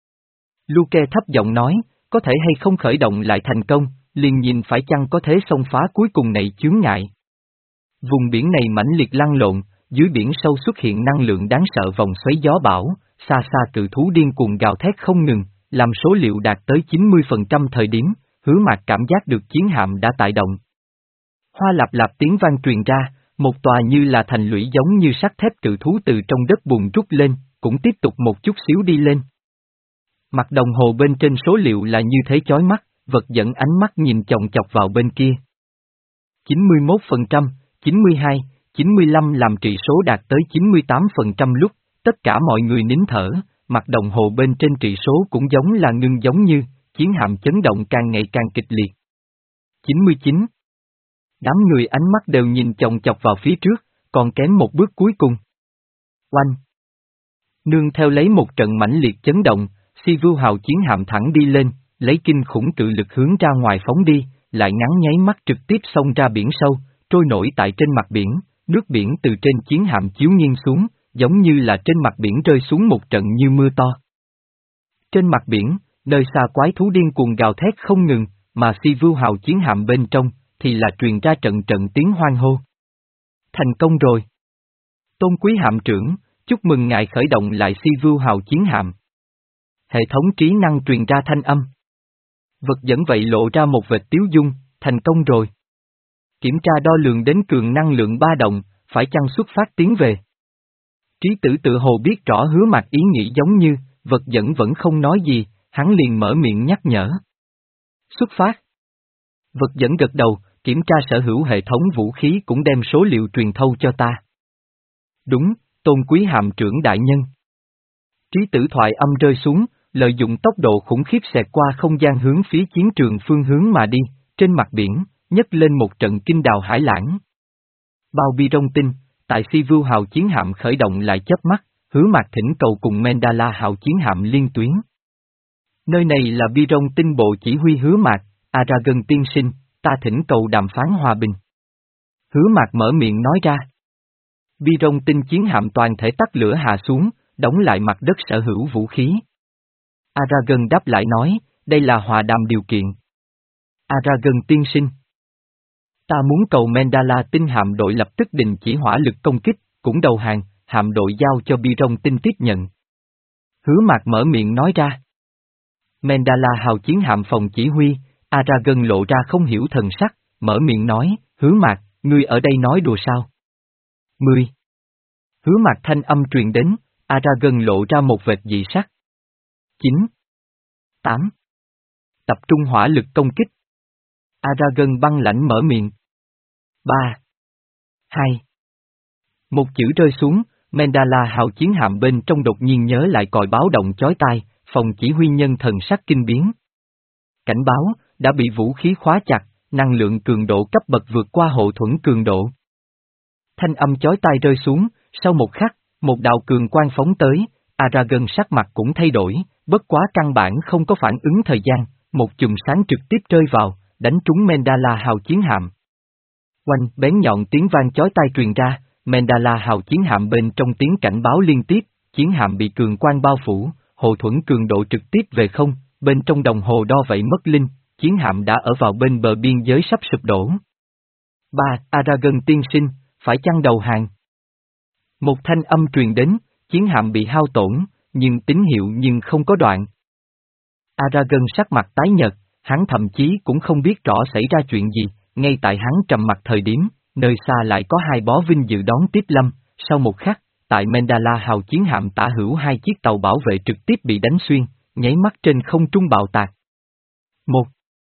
[SPEAKER 1] Luke thấp giọng nói, có thể hay không khởi động lại thành công, liền nhìn phải chăng có thế xông phá cuối cùng này chướng ngại. Vùng biển này mãnh liệt lăn lộn, dưới biển sâu xuất hiện năng lượng đáng sợ vòng xoáy gió bão, xa xa cự thú điên cuồng gào thét không ngừng, làm số liệu đạt tới chín mươi phần trăm thời điểm, Hứa Mạc cảm giác được chiến hạm đã tại động. Hoa lạp lạp tiếng vang truyền ra, một tòa như là thành lũy giống như sắt thép cự thú từ trong đất bùn rút lên, cũng tiếp tục một chút xíu đi lên. Mặt đồng hồ bên trên số liệu là như thế chói mắt, vật dẫn ánh mắt nhìn chòng chọc vào bên kia. chín mươi mốt phần trăm, chín mươi hai, chín mươi lăm làm trị số đạt tới chín mươi tám phần trăm lúc, tất cả mọi người nín thở, mặt đồng hồ bên trên trị số cũng giống là ngưng giống như, chiến hạm chấn động càng ngày càng kịch liệt. chín mươi chín. Đám người ánh mắt đều nhìn chòng chọc vào phía trước, còn kém một bước cuối cùng. Oanh! Nương theo lấy một trận mãnh liệt chấn động, Si Vưu hào chiến hạm thẳng đi lên, lấy kinh khủng cự lực hướng ra ngoài phóng đi, lại ngắn nháy mắt trực tiếp xông ra biển sâu, trôi nổi tại trên mặt biển, nước biển từ trên chiến hạm chiếu nghiêng xuống, giống như là trên mặt biển rơi xuống một trận như mưa to. Trên mặt biển, nơi xa quái thú điên cuồng gào thét không ngừng, mà Si Vưu hào chiến hạm bên trong, thì là truyền ra trận trận tiếng hoan hô. Thành công rồi! Tôn quý hạm trưởng, Chúc mừng ngài khởi động lại si vưu hào chiến hạm. Hệ thống trí năng truyền ra thanh âm. Vật dẫn vậy lộ ra một vệt tiếu dung, thành công rồi. Kiểm tra đo lường đến cường năng lượng ba động, phải chăng xuất phát tiến về. Trí tử tự hồ biết rõ Hứa Mạc ý nghĩ giống như, vật dẫn vẫn không nói gì, hắn liền mở miệng nhắc nhở. Xuất phát. Vật dẫn gật đầu, kiểm tra sở hữu hệ thống vũ khí cũng đem số liệu truyền thâu cho ta. Đúng, tôn quý hạm trưởng đại nhân. Trí tử thoại âm rơi xuống, lợi dụng tốc độ khủng khiếp xẹt qua không gian hướng phía chiến trường phương hướng mà đi, trên mặt biển, nhấc lên một trận kinh đào hải lãng. Bao bi rong tinh, tại Si Vưu hào chiến hạm khởi động lại chớp mắt, Hứa Mạc thỉnh cầu cùng Mandala hào chiến hạm liên tuyến. Nơi này là bi rong tinh bộ chỉ huy Hứa Mạc, Aragon tiên sinh, ta thỉnh cầu đàm phán hòa bình. Hứa Mạc mở miệng nói ra. Bi rong tinh chiến hạm toàn thể tắt lửa hạ xuống, đóng lại mặt đất sở hữu vũ khí. Aragon đáp lại nói, đây là hòa đàm điều kiện. Aragon tiên sinh. Ta muốn cầu Mandala tinh hạm đội lập tức đình chỉ hỏa lực công kích, cũng đầu hàng, hạm đội giao cho bi rong tinh tiếp nhận. Hứa Mạc mở miệng nói ra. Mandala hào chiến hạm phòng chỉ huy, Aragon lộ ra không hiểu thần sắc, mở miệng nói, Hứa Mạc, ngươi ở đây nói đùa sao? Mười. Hứa Mạc thanh âm truyền đến, Aragon lộ ra một vệt dị sắc. Chín. Tám. Tập trung hỏa lực công kích. Aragon băng lãnh mở miệng. Ba. Hai. Một chữ rơi xuống, Mandala hào chiến hạm bên trong đột nhiên nhớ lại còi báo động chói tai, phòng chỉ huy nhân thần sắc kinh biến. Cảnh báo, đã bị vũ khí khóa chặt, năng lượng cường độ cấp bậc vượt qua hộ thuẫn cường độ. Thanh âm chói tai rơi xuống, sau một khắc, một đạo cường quang phóng tới, Aragon sắc mặt cũng thay đổi, bất quá căn bản không có phản ứng thời gian, một chùm sáng trực tiếp rơi vào, đánh trúng Mandala hào chiến hạm. Oanh, bén nhọn tiếng vang chói tai truyền ra, Mandala hào chiến hạm bên trong tiếng cảnh báo liên tiếp, chiến hạm bị cường quang bao phủ, hộ thuẫn cường độ trực tiếp về không, bên trong đồng hồ đo vậy mất linh, chiến hạm đã ở vào bên bờ biên giới sắp sụp đổ. Ba, Aragon tiên sinh, phải chăng đầu hàng? Một thanh âm truyền đến, chiến hạm bị hao tổn, nhưng tín hiệu nhưng không có đoạn. Aragon sắc mặt tái nhợt, hắn thậm chí cũng không biết rõ xảy ra chuyện gì, ngay tại hắn trầm mặt thời điểm, nơi xa lại có hai bó vinh dự đón tiếp lâm, sau một khắc, tại Mandala hào chiến hạm tả hữu hai chiếc tàu bảo vệ trực tiếp bị đánh xuyên, nháy mắt trên không trung bạo tạc. Một.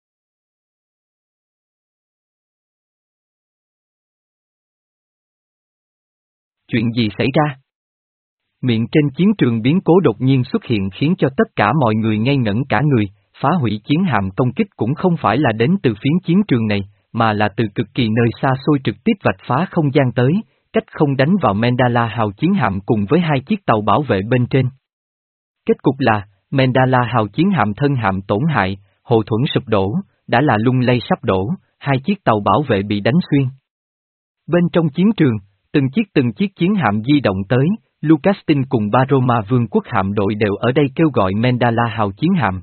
[SPEAKER 1] Chuyện gì xảy ra? Miệng trên chiến trường biến cố đột nhiên xuất hiện khiến cho tất cả mọi người ngây ngẩn cả người, phá hủy chiến hạm công kích cũng không phải là đến từ phiến chiến trường này, mà là từ cực kỳ nơi xa xôi trực tiếp vạch phá không gian tới, cách không đánh vào Mandala hào chiến hạm cùng với hai chiếc tàu bảo vệ bên trên. Kết cục là, Mandala hào chiến hạm thân hạm tổn hại, hộ thuẫn sụp đổ, đã là lung lay sắp đổ, hai chiếc tàu bảo vệ bị đánh xuyên. Bên trong chiến trường, từng chiếc từng chiếc chiến hạm di động tới, Lucastin cùng Baroma vương quốc hạm đội đều ở đây kêu gọi Mandala hào chiến hạm.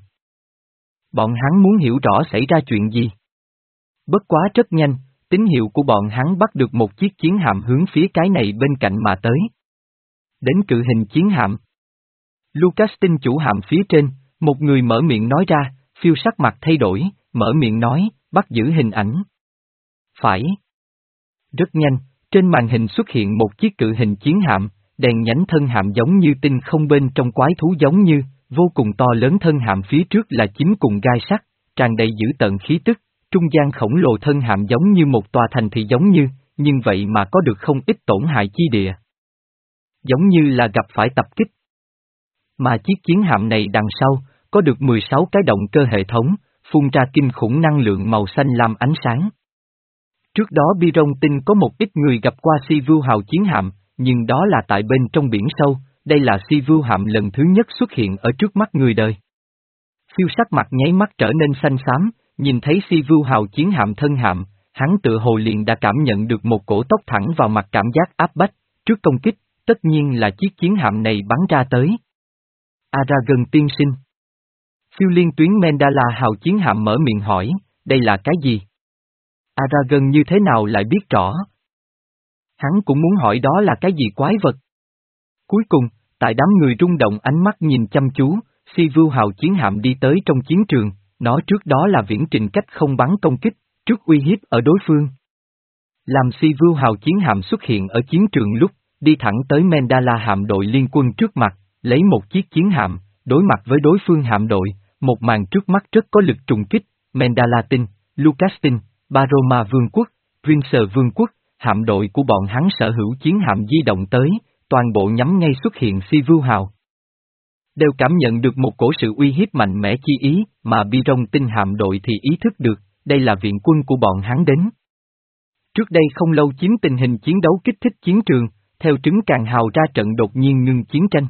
[SPEAKER 1] Bọn hắn muốn hiểu rõ xảy ra chuyện gì. Bất quá rất nhanh, tín hiệu của bọn hắn bắt được một chiếc chiến hạm hướng phía cái này bên cạnh mà tới. Đến cự hình chiến hạm. Lucastin chủ hạm phía trên, một người mở miệng nói ra, phiêu sắc mặt thay đổi, mở miệng nói, bắt giữ hình ảnh. Phải. Rất nhanh, trên màn hình xuất hiện một chiếc cự hình chiến hạm, đèn nhánh thân hạm giống như tinh không bên trong quái thú giống như, vô cùng to lớn thân hạm phía trước là chín cùng gai sắt, tràn đầy dữ tợn khí tức, trung gian khổng lồ thân hạm giống như một tòa thành thị giống như, nhưng vậy mà có được không ít tổn hại chi địa. Giống như là gặp phải tập kích. Mà chiếc chiến hạm này đằng sau, có được mười sáu cái động cơ hệ thống, phun ra kinh khủng năng lượng màu xanh lam ánh sáng. Trước đó Bi Rong Tinh có một ít người gặp qua Si Vưu hào chiến hạm, nhưng đó là tại bên trong biển sâu, đây là Si Vưu hạm lần thứ nhất xuất hiện ở trước mắt người đời. Phiêu sắc mặt nháy mắt trở nên xanh xám, nhìn thấy Si Vưu hào chiến hạm thân hạm, hắn tự hồ liền đã cảm nhận được một cổ tốc thẳng vào mặt cảm giác áp bách, trước công kích, tất nhiên là chiếc chiến hạm này bắn ra tới. Aragon tiên sinh. Phiêu liên tuyến Mandala hào chiến hạm mở miệng hỏi, đây là cái gì? Aragon như thế nào lại biết rõ? Hắn cũng muốn hỏi đó là cái gì quái vật? Cuối cùng, tại đám người rung động ánh mắt nhìn chăm chú, Si Vưu Hào chiến hạm đi tới trong chiến trường, nó trước đó là viễn trình cách không bắn công kích, trước uy hiếp ở đối phương. Làm Si Vưu Hào chiến hạm xuất hiện ở chiến trường lúc, đi thẳng tới Mandala hạm đội liên quân trước mặt, lấy một chiếc chiến hạm, đối mặt với đối phương hạm đội, một màn trước mắt rất có lực trùng kích, Mandala Tinh, Lucastin, Baroma Vương quốc, Prince Vương quốc, hạm đội của bọn hắn sở hữu chiến hạm di động tới, toàn bộ nhắm ngay xuất hiện Si Vưu Hào. Đều cảm nhận được một cổ sự uy hiếp mạnh mẽ chi ý, mà Biron Tinh hạm đội thì ý thức được, đây là viện quân của bọn hắn đến. Trước đây không lâu chiếm tình hình chiến đấu kích thích chiến trường, theo trứng càng hào ra trận đột nhiên ngưng chiến tranh.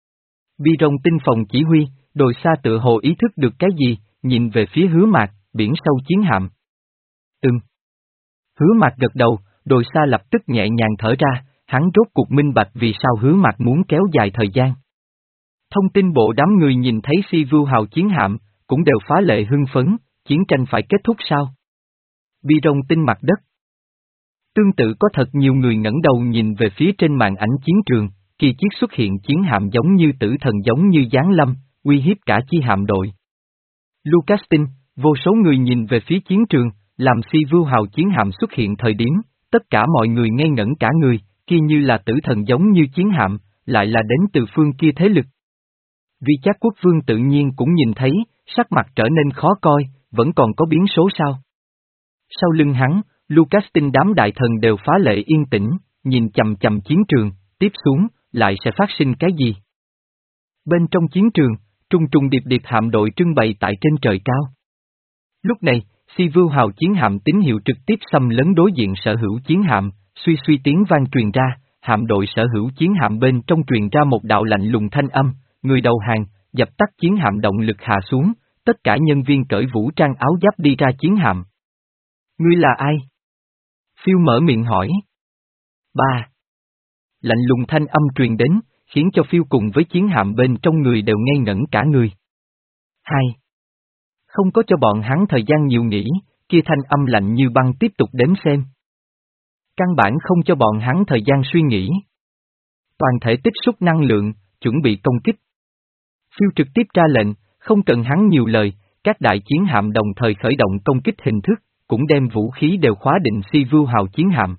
[SPEAKER 1] Biron Tinh phòng chỉ huy, đồi xa tựa hồ ý thức được cái gì, nhìn về phía Hứa Mạc, biển sâu chiến hạm. Ừm. Hứa Mạc gật đầu, đồi xa lập tức nhẹ nhàng thở ra, hắn rốt cuộc minh bạch vì sao Hứa Mạc muốn kéo dài thời gian. Thông tin bộ đám người nhìn thấy Si Vưu Hào chiến hạm, cũng đều phá lệ hưng phấn, chiến tranh phải kết thúc sao? Biron Tinh mặt đất. Tương tự có thật nhiều người ngẩng đầu nhìn về phía trên màn ảnh chiến trường, kỳ chiếc xuất hiện chiến hạm giống như tử thần giống như giáng lâm, uy hiếp cả chi hạm đội. Lucastin, vô số người nhìn về phía chiến trường, làm Si Vưu Hào chiến hạm xuất hiện thời điểm, tất cả mọi người ngây ngẩn cả người, kia như là tử thần giống như chiến hạm, lại là đến từ phương kia thế lực. Vì Trác Quốc Vương tự nhiên cũng nhìn thấy, sắc mặt trở nên khó coi, vẫn còn có biến số sao? Sau lưng hắn, Lucastin đám đại thần đều phá lệ yên tĩnh, nhìn chầm chầm chiến trường, tiếp xuống, lại sẽ phát sinh cái gì? Bên trong chiến trường, trùng trùng điệp điệp hạm đội trưng bày tại trên trời cao. Lúc này, Si Vưu Hào chiến hạm tín hiệu trực tiếp xâm lấn đối diện sở hữu chiến hạm, suy suy tiếng vang truyền ra, hạm đội sở hữu chiến hạm bên trong truyền ra một đạo lạnh lùng thanh âm, người đầu hàng, dập tắt chiến hạm động lực hạ xuống, tất cả nhân viên cởi vũ trang áo giáp đi ra chiến hạm. Ngươi là ai? Phiêu mở miệng hỏi. Ba. Lạnh lùng thanh âm truyền đến, khiến cho Phiêu cùng với chiến hạm bên trong người đều ngây ngẩn cả người. Hai. Không có cho bọn hắn thời gian nhiều nghỉ, kia thanh âm lạnh như băng tiếp tục đếm xem. Căn bản không cho bọn hắn thời gian suy nghĩ. Toàn thể tích xúc năng lượng, chuẩn bị công kích. Phiêu trực tiếp ra lệnh, không cần hắn nhiều lời, các đại chiến hạm đồng thời khởi động công kích hình thức, cũng đem vũ khí đều khóa định Si Vưu Hào chiến hạm.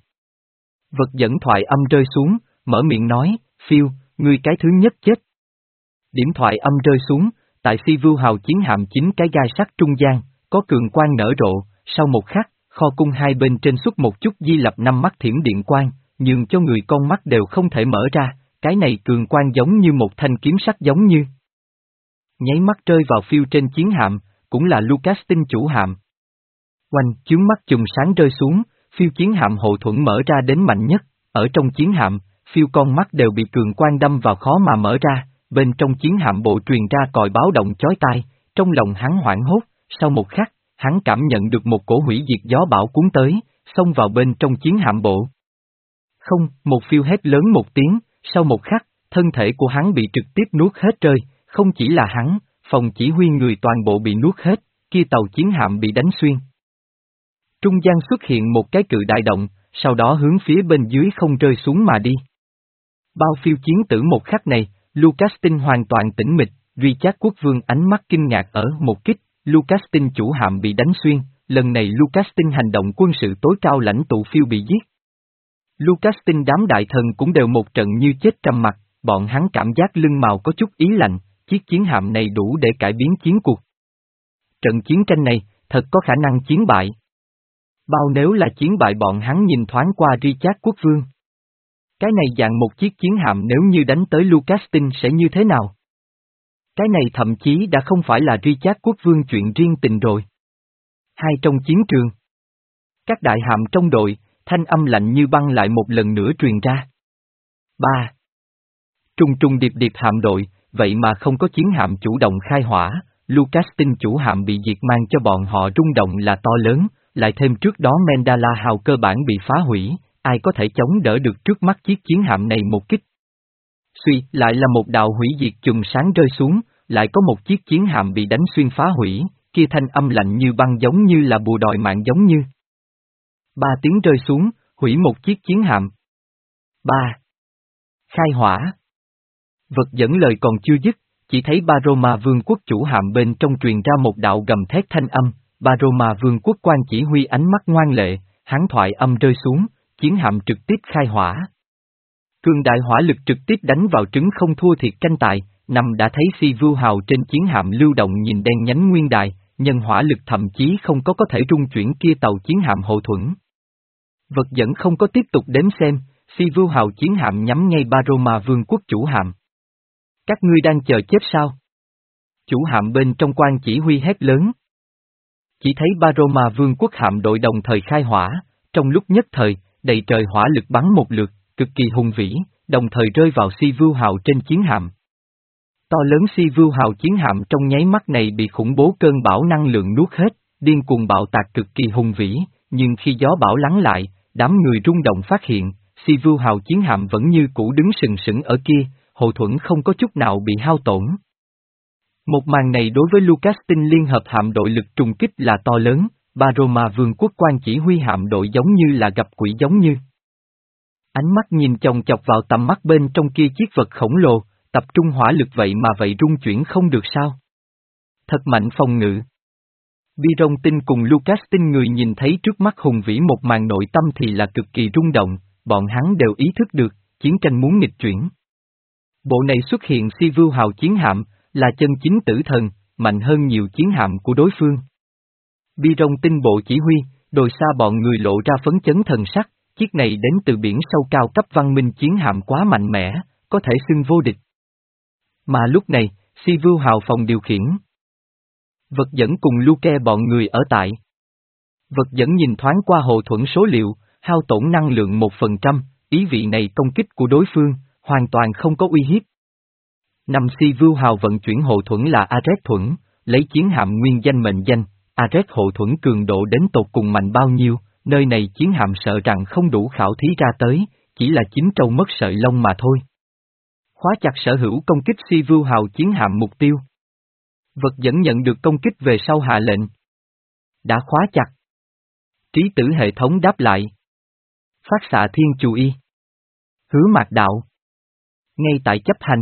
[SPEAKER 1] Vật dẫn thoại âm rơi xuống, mở miệng nói, Phiêu, ngươi cái thứ nhất chết. Điểm thoại âm rơi xuống, tại Si Vưu Hào chiến hạm chính cái gai sắt trung gian, có cường quang nở rộ, sau một khắc, kho cung hai bên trên xuất một chút di lập năm mắt thiểm điện quang, nhường cho người con mắt đều không thể mở ra, cái này cường quang giống như một thanh kiếm sắt giống như. Nháy mắt rơi vào Phiêu trên chiến hạm, cũng là Lucastin chủ hạm. Oanh, chướng mắt chùm sáng rơi xuống, Phiêu chiến hạm hộ thuẫn mở ra đến mạnh nhất, ở trong chiến hạm, Phiêu con mắt đều bị cường quang đâm vào khó mà mở ra, bên trong chiến hạm bộ truyền ra còi báo động chói tai, trong lòng hắn hoảng hốt, sau một khắc, hắn cảm nhận được một cổ hủy diệt gió bão cuốn tới, xông vào bên trong chiến hạm bộ. Không, một Phiêu hét lớn một tiếng, sau một khắc, thân thể của hắn bị trực tiếp nuốt hết rơi, không chỉ là hắn, phòng chỉ huy người toàn bộ bị nuốt hết, kia tàu chiến hạm bị đánh xuyên. Trung gian xuất hiện một cái cự đại động, sau đó hướng phía bên dưới không rơi xuống mà đi. Bao Phiêu chiến tử một khắc này, Lucastin hoàn toàn tĩnh mịch, duy Trác Quốc Vương ánh mắt kinh ngạc ở một kích, Lucastin chủ hạm bị đánh xuyên, lần này Lucastin hành động quân sự tối cao lãnh tụ Phiêu bị giết. Lucastin đám đại thần cũng đều một trận như chết trầm mặt, bọn hắn cảm giác lưng mào có chút ý lạnh, chiếc chiến hạm này đủ để cải biến chiến cuộc. Trận chiến tranh này, thật có khả năng chiến bại. Bao nếu là chiến bại bọn hắn nhìn thoáng qua Richard Quốc Vương. Cái này dạng một chiếc chiến hạm nếu như đánh tới Lucastin sẽ như thế nào? Cái này thậm chí đã không phải là Richard Quốc Vương chuyện riêng tình rồi. Hai trong chiến trường. Các đại hạm trong đội, thanh âm lạnh như băng lại một lần nữa truyền ra. Ba. Trùng trùng điệp điệp hạm đội, vậy mà không có chiến hạm chủ động khai hỏa, Lucastin chủ hạm bị diệt mang cho bọn họ rung động là to lớn, lại thêm trước đó Mandala hào cơ bản bị phá hủy, ai có thể chống đỡ được trước mắt chiếc chiến hạm này một kích. Suy, lại là một đạo hủy diệt chùm sáng rơi xuống, lại có một chiếc chiến hạm bị đánh xuyên phá hủy, kia thanh âm lạnh như băng giống như là bùa đòi mạng giống như. Ba tiếng rơi xuống, hủy một chiếc chiến hạm. Ba. Khai hỏa. Vật dẫn lời còn chưa dứt, chỉ thấy Ba-rô-ma vương quốc chủ hạm bên trong truyền ra một đạo gầm thét thanh âm, Ba-rô-ma vương quốc quan chỉ huy ánh mắt ngoan lệ, hắn thoại âm rơi xuống, chiến hạm trực tiếp khai hỏa. Cường đại hỏa lực trực tiếp đánh vào trứng không thua thiệt tranh tài, nằm đã thấy Si Vưu Hào trên chiến hạm lưu động nhìn đen nhánh nguyên đài, nhân hỏa lực thậm chí không có có thể rung chuyển kia tàu chiến hạm hậu thuẫn. Vật dẫn không có tiếp tục đếm xem, Si Vưu Hào chiến hạm nhắm ngay Ba-rô-ma vương quốc chủ hạm. Các ngươi đang chờ chết sao? Chủ hạm bên trong quan chỉ huy hét lớn. Chỉ thấy Ba-rô-ma vương quốc hạm đội đồng thời khai hỏa, trong lúc nhất thời, đầy trời hỏa lực bắn một lượt, cực kỳ hùng vĩ, đồng thời rơi vào Si Vưu Hào trên chiến hạm. To lớn Si Vưu Hào chiến hạm trong nháy mắt này bị khủng bố cơn bão năng lượng nuốt hết, điên cuồng bạo tạc cực kỳ hùng vĩ, nhưng khi gió bão lắng lại, đám người rung động phát hiện, Si Vưu Hào chiến hạm vẫn như cũ đứng sừng sững ở kia, hậu thuẫn không có chút nào bị hao tổn. Một màn này đối với Lucas tinh liên hợp hạm đội lực trùng kích là to lớn, Ba-rô-ma vương quốc quan chỉ huy hạm đội giống như là gặp quỷ giống như. Ánh mắt nhìn chòng chọc vào tầm mắt bên trong kia chiếc vật khổng lồ, tập trung hỏa lực vậy mà vậy rung chuyển không được sao? Thật mạnh phòng ngự. Biron tinh cùng Lucas tinh người nhìn thấy trước mắt hùng vĩ một màn nội tâm thì là cực kỳ rung động, bọn hắn đều ý thức được, chiến tranh muốn nghịch chuyển. Bộ này xuất hiện Si Vưu Hào chiến hạm, là chân chính tử thần, mạnh hơn nhiều chiến hạm của đối phương. Biron tinh bộ chỉ huy, đồi xa bọn người lộ ra phấn chấn thần sắc, chiếc này đến từ biển sâu cao cấp văn minh chiến hạm quá mạnh mẽ, có thể xưng vô địch. Mà lúc này, Si Vưu Hào phòng điều khiển. Vật dẫn cùng Luke bọn người ở tại. Vật dẫn nhìn thoáng qua hộ thuẫn số liệu, hao tổn năng lượng một phần trăm, ý vị này công kích của đối phương, hoàn toàn không có uy hiếp. Năm Si Vưu Hào vận chuyển hộ thuẫn là Ares thuẫn, lấy chiến hạm nguyên danh mệnh danh, Ares hộ thuẫn cường độ đến tột cùng mạnh bao nhiêu, nơi này chiến hạm sợ rằng không đủ khảo thí ra tới, chỉ là chín trâu mất sợi lông mà thôi. Khóa chặt sở hữu công kích Si Vưu Hào chiến hạm mục tiêu. Vật dẫn nhận được công kích về sau hạ lệnh. Đã khóa chặt. Trí tử hệ thống đáp lại. Phát xạ thiên chù y. Hứa mạc đạo. Ngay tại chấp hành.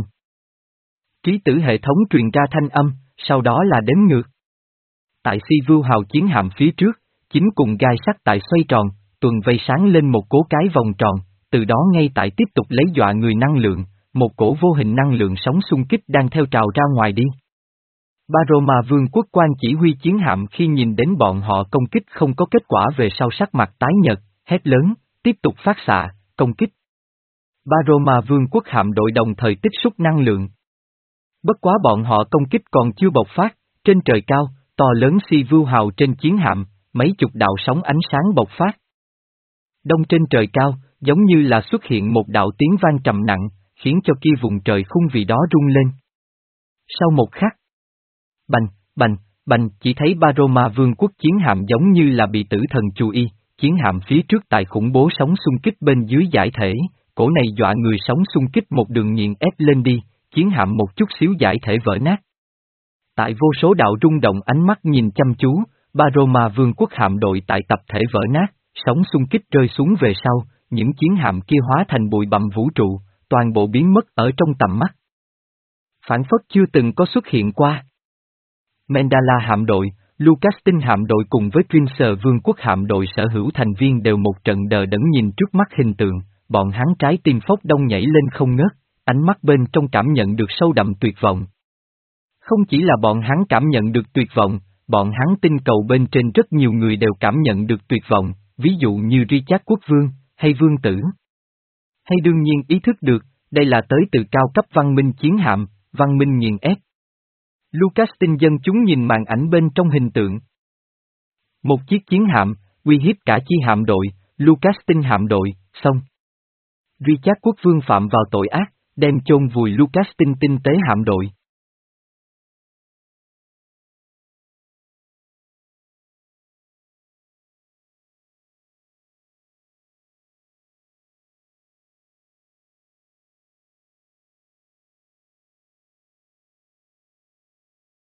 [SPEAKER 1] Trí tử hệ thống truyền ra thanh âm, sau đó là đếm ngược. Tại Si Vưu Hào chiến hạm phía trước, chính cùng gai sắt tại xoay tròn, tuần vây sáng lên một cố cái vòng tròn, từ đó ngay tại tiếp tục lấy dọa người năng lượng, một cổ vô hình năng lượng sóng xung kích đang theo trào ra ngoài đi. Ba-rô-ma vương quốc quan chỉ huy chiến hạm khi nhìn đến bọn họ công kích không có kết quả về sau sắc mặt tái nhợt, hét lớn, tiếp tục phát xạ, công kích. Ba-rô-ma vương quốc hạm đội đồng thời tích xúc năng lượng. Bất quá bọn họ công kích còn chưa bộc phát, trên trời cao, to lớn Si Vưu Hào trên chiến hạm, mấy chục đạo sóng ánh sáng bộc phát. Đông trên trời cao, giống như là xuất hiện một đạo tiếng vang trầm nặng, khiến cho kia vùng trời khung vì đó rung lên. Sau một khắc, bành, bành, bành, chỉ thấy Ba-rô-ma vương quốc chiến hạm giống như là bị tử thần chú ý, chiến hạm phía trước tại khủng bố sóng xung kích bên dưới giải thể, cổ này dọa người sóng xung kích một đường nghiền ép lên đi, chiến hạm một chút xíu giải thể vỡ nát. Tại vô số đạo rung động ánh mắt nhìn chăm chú, Ba-rô-ma vương quốc hạm đội tại tập thể vỡ nát, sóng xung kích rơi xuống về sau, những chiến hạm kia hóa thành bụi bặm vũ trụ, toàn bộ biến mất ở trong tầm mắt. Phản phất chưa từng có xuất hiện qua. Mendala hạm đội, Lucas tinh hạm đội cùng với Prince vương quốc hạm đội sở hữu thành viên đều một trận đờ đẫn nhìn trước mắt hình tượng, bọn hắn trái tim phốc đông nhảy lên không ngớt, ánh mắt bên trong cảm nhận được sâu đậm tuyệt vọng. Không chỉ là bọn hắn cảm nhận được tuyệt vọng, bọn hắn tinh cầu bên trên rất nhiều người đều cảm nhận được tuyệt vọng, ví dụ như Richard Quốc Vương, hay Vương Tử. Hay đương nhiên ý thức được, đây là tới từ cao cấp văn minh chiến hạm, văn minh nghiền ép. Lucas tinh dân chúng nhìn màn ảnh bên trong hình tượng. Một chiếc chiến hạm, uy hiếp cả chi hạm đội, Lucas tinh hạm đội, xong. Richard Quốc Vương phạm vào tội ác, đem chôn vùi Lucas tinh tinh tế hạm đội.